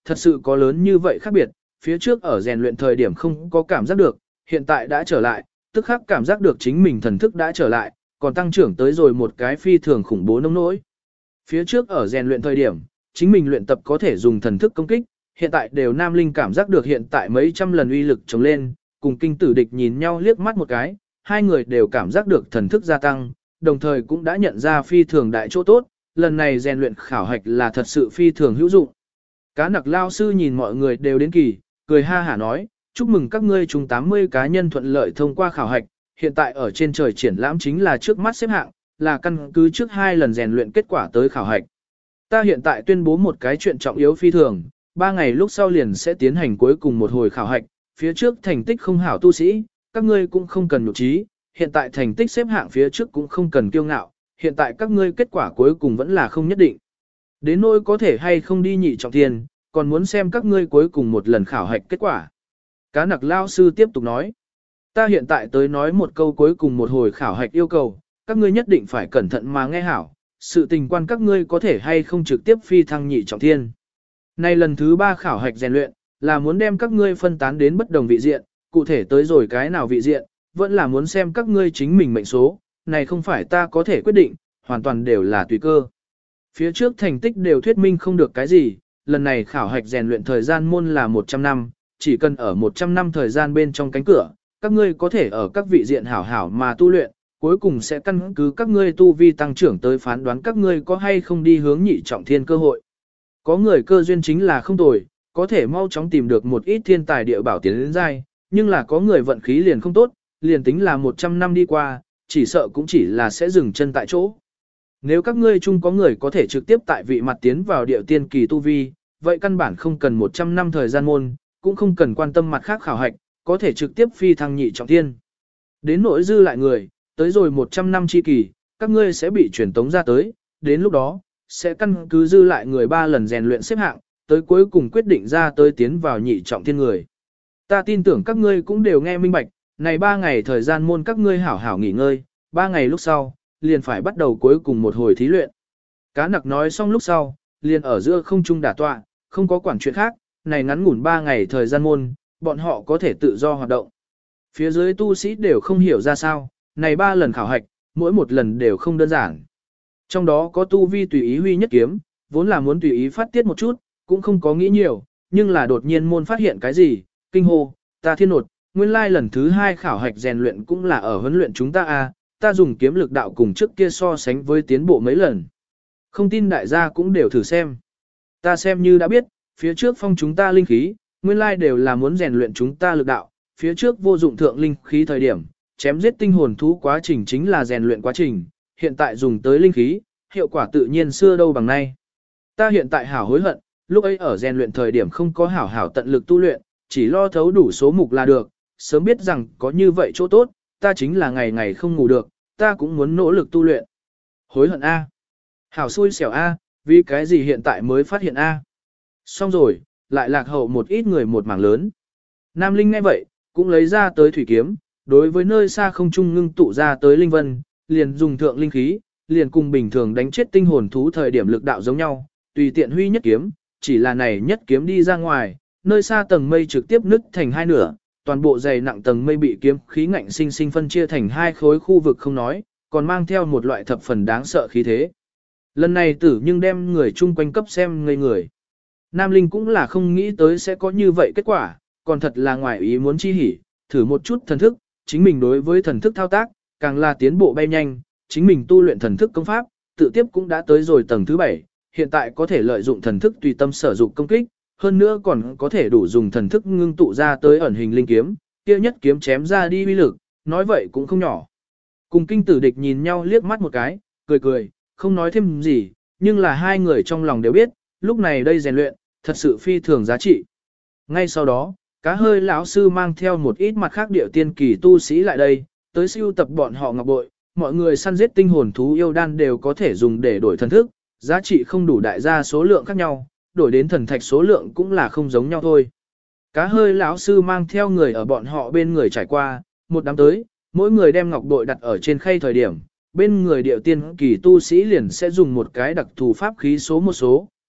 thật sự có lớn như vậy khác biệt, phía trước ở rèn luyện thời điểm không có cảm giác được, hiện tại đã trở lại, tức khắc cảm giác được chính mình thần thức đã trở lại, còn tăng trưởng tới rồi một cái phi thường khủng bố nông nỗi. Phía trước ở rèn luyện thời điểm, chính mình luyện tập có thể dùng thần thức công kích, hiện tại đều Nam Linh cảm giác được hiện tại mấy trăm lần uy lực chống lên, cùng kinh tử địch nhìn nhau liếc mắt một cái, hai người đều cảm giác được thần thức gia tăng, đồng thời cũng đã nhận ra phi thường đại chỗ tốt, lần này rèn luyện khảo hạch là thật sự phi thường hữu dụng. Cá nặc lao sư nhìn mọi người đều đến kỳ, cười ha hả nói, chúc mừng các ngươi chung 80 cá nhân thuận lợi thông qua khảo hạch, hiện tại ở trên trời triển lãm chính là trước mắt xếp hạng, là căn cứ trước 2 lần rèn luyện kết quả tới khảo hạch. Ta hiện tại tuyên bố một cái chuyện trọng yếu phi thường, 3 ngày lúc sau liền sẽ tiến hành cuối cùng một hồi khảo hạch, phía trước thành tích không hảo tu sĩ, các ngươi cũng không cần nhục trí, hiện tại thành tích xếp hạng phía trước cũng không cần kiêu ngạo, hiện tại các ngươi kết quả cuối cùng vẫn là không nhất định. Đến nỗi có thể hay không đi nhị trọng thiên, còn muốn xem các ngươi cuối cùng một lần khảo hạch kết quả. Cá nặc lao sư tiếp tục nói, ta hiện tại tới nói một câu cuối cùng một hồi khảo hạch yêu cầu, các ngươi nhất định phải cẩn thận mà nghe hảo, sự tình quan các ngươi có thể hay không trực tiếp phi thăng nhị trọng thiên. Nay lần thứ 3 khảo hạch rèn luyện, là muốn đem các ngươi phân tán đến bất đồng vị diện, cụ thể tới rồi cái nào vị diện, vẫn là muốn xem các ngươi chính mình mệnh số, này không phải ta có thể quyết định, hoàn toàn đều là tùy cơ. Phía trước thành tích đều thuyết minh không được cái gì, lần này khảo hạch rèn luyện thời gian môn là 100 năm, chỉ cần ở 100 năm thời gian bên trong cánh cửa, các ngươi có thể ở các vị diện hảo hảo mà tu luyện, cuối cùng sẽ căn cứ các ngươi tu vi tăng trưởng tới phán đoán các ngươi có hay không đi hướng nhị trọng thiên cơ hội. Có người cơ duyên chính là không tồi, có thể mau chóng tìm được một ít thiên tài địa bảo tiến đến giai, nhưng là có người vận khí liền không tốt, liền tính là 100 năm đi qua, chỉ sợ cũng chỉ là sẽ dừng chân tại chỗ. Nếu các ngươi chung có người có thể trực tiếp tại vị mặt tiến vào địa tiên kỳ tu vi, vậy căn bản không cần 100 năm thời gian môn, cũng không cần quan tâm mặt khác khảo hạch, có thể trực tiếp phi thăng nhị trọng thiên. Đến nỗi dư lại người, tới rồi 100 năm chi kỳ, các ngươi sẽ bị truyền tống ra tới, đến lúc đó, sẽ căn cứ dư lại người 3 lần rèn luyện xếp hạng, tới cuối cùng quyết định ra tới tiến vào nhị trọng thiên người. Ta tin tưởng các ngươi cũng đều nghe minh bạch, này 3 ngày thời gian môn các ngươi hảo hảo nghỉ ngơi, 3 ngày lúc sau, liền phải bắt đầu cuối cùng một hồi thí luyện. Cá nặc nói xong lúc sau, liền ở giữa không trung đả tọa, không có quản chuyện khác, này ngắn ngủn 3 ngày thời gian môn, bọn họ có thể tự do hoạt động. Phía dưới tu sĩ đều không hiểu ra sao, này 3 lần khảo hạch, mỗi một lần đều không đơn giản. Trong đó có tu vi tùy ý huy nhất kiếm, vốn là muốn tùy ý phát tiết một chút, cũng không có nghĩ nhiều, nhưng là đột nhiên môn phát hiện cái gì, kinh hô, ta thiên nột, nguyên lai lần thứ 2 khảo hạch rèn luyện cũng là ở huấn luyện chúng ta ta dùng kiếm lực đạo cùng trước kia so sánh với tiến bộ mấy lần. Không tin đại gia cũng đều thử xem. Ta xem như đã biết, phía trước phong chúng ta linh khí, nguyên lai đều là muốn rèn luyện chúng ta lực đạo, phía trước vô dụng thượng linh khí thời điểm, chém giết tinh hồn thú quá trình chính là rèn luyện quá trình, hiện tại dùng tới linh khí, hiệu quả tự nhiên xưa đâu bằng nay. Ta hiện tại hảo hối hận, lúc ấy ở rèn luyện thời điểm không có hảo hảo tận lực tu luyện, chỉ lo thấu đủ số mục là được, sớm biết rằng có như vậy chỗ tốt, ta chính là ngày ngày không ngủ được, ta cũng muốn nỗ lực tu luyện. Hối hận A. Hảo xui xẻo A, vì cái gì hiện tại mới phát hiện A. Xong rồi, lại lạc hậu một ít người một mảng lớn. Nam Linh nghe vậy, cũng lấy ra tới thủy kiếm, đối với nơi xa không trung ngưng tụ ra tới linh vân, liền dùng thượng linh khí, liền cùng bình thường đánh chết tinh hồn thú thời điểm lực đạo giống nhau, tùy tiện huy nhất kiếm, chỉ là này nhất kiếm đi ra ngoài, nơi xa tầng mây trực tiếp nứt thành hai nửa, toàn bộ dày nặng tầng mây bị kiếm khí ngạnh sinh sinh phân chia thành hai khối khu vực không nói, còn mang theo một loại thập phần đáng sợ khí thế. Lần này tử nhưng đem người chung quanh cấp xem ngây người. Nam Linh cũng là không nghĩ tới sẽ có như vậy kết quả, còn thật là ngoài ý muốn chi hỉ, thử một chút thần thức, chính mình đối với thần thức thao tác, càng là tiến bộ bay nhanh, chính mình tu luyện thần thức công pháp, tự tiếp cũng đã tới rồi tầng thứ 7, hiện tại có thể lợi dụng thần thức tùy tâm sử dụng công kích, hơn nữa còn có thể đủ dùng thần thức ngưng tụ ra tới ẩn hình linh kiếm, kia nhất kiếm chém ra đi uy lực, nói vậy cũng không nhỏ. Cùng kinh tử địch nhìn nhau liếc mắt một cái, cười cười, không nói thêm gì, nhưng là hai người trong lòng đều biết, lúc này đây rèn luyện, thật sự phi thường giá trị. Ngay sau đó, cá hơi lão sư mang theo một ít mặt khác điệu tiên kỳ tu sĩ lại đây, tới siêu tập bọn họ ngọc bội, mọi người săn giết tinh hồn thú yêu đan đều có thể dùng để đổi thần thức, giá trị không đủ đại gia số lượng khác nhau, đổi đến thần thạch số lượng cũng là không giống nhau thôi. Cá hơi lão sư mang theo người ở bọn họ bên người trải qua, một đám tới, mỗi người đem ngọc bội đặt ở trên khay thời điểm, bên người điệu tiên kỳ tu sĩ liền sẽ dùng một cái đặc thù pháp khí số một số,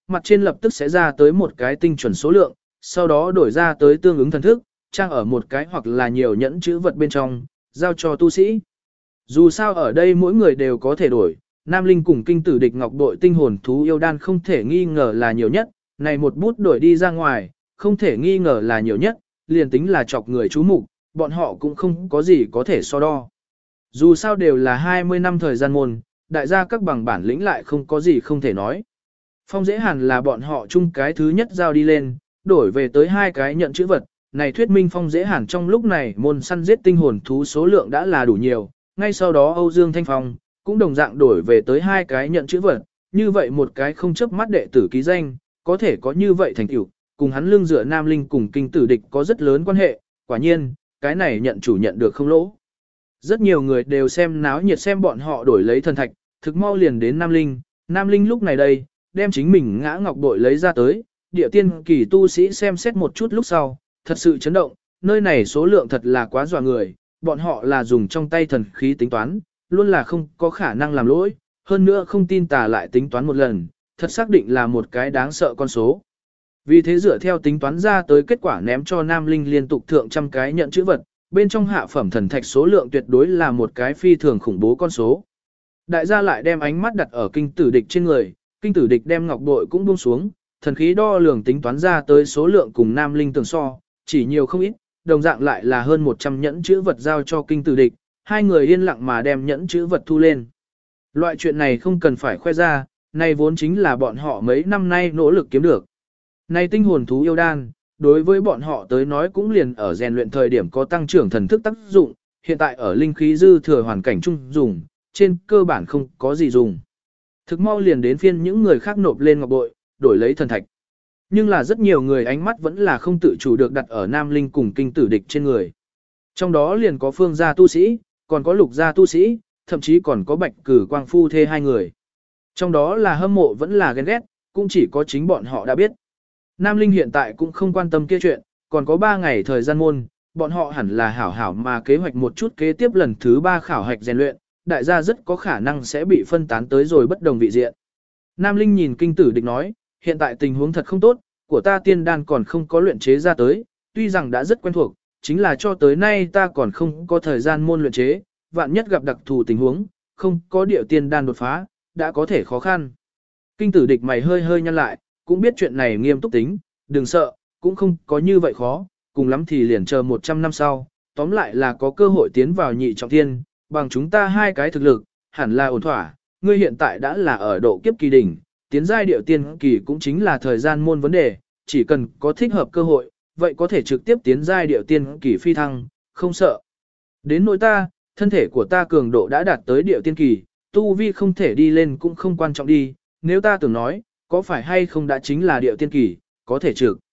mặt trên lập tức sẽ ra tới một cái tinh chuẩn số lượng, sau đó đổi ra tới tương ứng thần thức, trang ở một cái hoặc là nhiều nhẫn chữ vật bên trong, giao cho tu sĩ. Dù sao ở đây mỗi người đều có thể đổi, Nam Linh cùng kinh tử địch ngọc bội tinh hồn thú yêu đan không thể nghi ngờ là nhiều nhất, này một bút đổi đi ra ngoài, không thể nghi ngờ là nhiều nhất, liền tính là chọc người chú mục, bọn họ cũng không có gì có thể so đo. Dù sao đều là 20 năm thời gian môn, đại gia các bằng bản lĩnh lại không có gì không thể nói. Phong dễ hàn là bọn họ chung cái thứ nhất giao đi lên, đổi về tới hai cái nhận chữ vật, này thuyết minh phong dễ hàn trong lúc này môn săn giết tinh hồn thú số lượng đã là đủ nhiều, ngay sau đó Âu Dương Thanh Phong cũng đồng dạng đổi về tới hai cái nhận chữ vật, như vậy một cái không chấp mắt đệ tử ký danh, có thể có như vậy thành tựu, cùng hắn lưng dựa Nam Linh cùng kinh tử địch có rất lớn quan hệ, quả nhiên, cái này nhận chủ nhận được không lỗ. Rất nhiều người đều xem náo nhiệt xem bọn họ đổi lấy thần thạch, thực mau liền đến Nam Linh lúc này đây, đem chính mình ngã ngọc bội lấy ra tới, địa tiên kỳ tu sĩ xem xét một chút lúc sau, thật sự chấn động, nơi này số lượng thật là quá dọa người, bọn họ là dùng trong tay thần khí tính toán, luôn là không có khả năng làm lỗi, hơn nữa không tin tà lại tính toán một lần, thật xác định là một cái đáng sợ con số. Vì thế dựa theo tính toán ra tới kết quả ném cho Nam Linh liên tục thượng trăm cái nhận chữ vật, bên trong hạ phẩm thần thạch số lượng tuyệt đối là một cái phi thường khủng bố con số. Đại gia lại đem ánh mắt đặt ở kinh tử địch trên người, kinh tử địch đem ngọc bội cũng buông xuống, thần khí đo lường tính toán ra tới số lượng cùng Nam Linh tường so, chỉ nhiều không ít, đồng dạng lại là hơn 100 nhẫn chữ vật giao cho kinh tử địch, hai người yên lặng mà đem nhẫn chữ vật thu lên. Loại chuyện này không cần phải khoe ra, này vốn chính là bọn họ mấy năm nay nỗ lực kiếm được. Này tinh hồn thú yêu đan, đối với bọn họ tới nói cũng liền ở rèn luyện thời điểm có tăng trưởng thần thức tác dụng, hiện tại ở linh khí dư thừa hoàn cảnh chung dùng, trên cơ bản không có gì dùng. Thực mau liền đến phiên những người khác nộp lên ngọc bội, đổi lấy thần thạch. Nhưng là rất nhiều người ánh mắt vẫn là không tự chủ được đặt ở Nam Linh cùng kinh tử địch trên người. Trong đó liền có phương gia tu sĩ, còn có lục gia tu sĩ, thậm chí còn có bạch cử quang phu thê hai người. Trong đó là hâm mộ vẫn là ghen ghét, cũng chỉ có chính bọn họ đã biết. Nam Linh hiện tại cũng không quan tâm kia chuyện, còn có 3 ngày thời gian môn, bọn họ hẳn là hảo hảo mà kế hoạch một chút kế tiếp lần thứ 3 khảo hạch rèn luyện, đại gia rất có khả năng sẽ bị phân tán tới rồi bất đồng vị diện. Nam Linh nhìn kinh tử địch nói, hiện tại tình huống thật không tốt, của ta tiên đan còn không có luyện chế ra tới, tuy rằng đã rất quen thuộc, chính là cho tới nay ta còn không có thời gian môn luyện chế, vạn nhất gặp đặc thù tình huống, không có điệu tiên đan đột phá, đã có thể khó khăn. Kinh tử địch mày hơi hơi nhăn lại, cũng biết chuyện này nghiêm túc tính, đừng sợ, cũng không có như vậy khó, cùng lắm thì liền chờ 100 năm sau, tóm lại là có cơ hội tiến vào nhị trọng thiên, bằng chúng ta hai cái thực lực, hẳn là ổn thỏa, ngươi hiện tại đã là ở độ kiếp kỳ đỉnh, tiến giai điệu tiên kỳ cũng chính là thời gian môn vấn đề, chỉ cần có thích hợp cơ hội, vậy có thể trực tiếp tiến giai điệu tiên kỳ phi thăng, không sợ. Đến nỗi ta, thân thể của ta cường độ đã đạt tới điệu tiên kỳ, tu vi không thể đi lên cũng không quan trọng đi, nếu ta tưởng nói, có phải hay không đã chính là điệu tiên kỳ, có thể trực.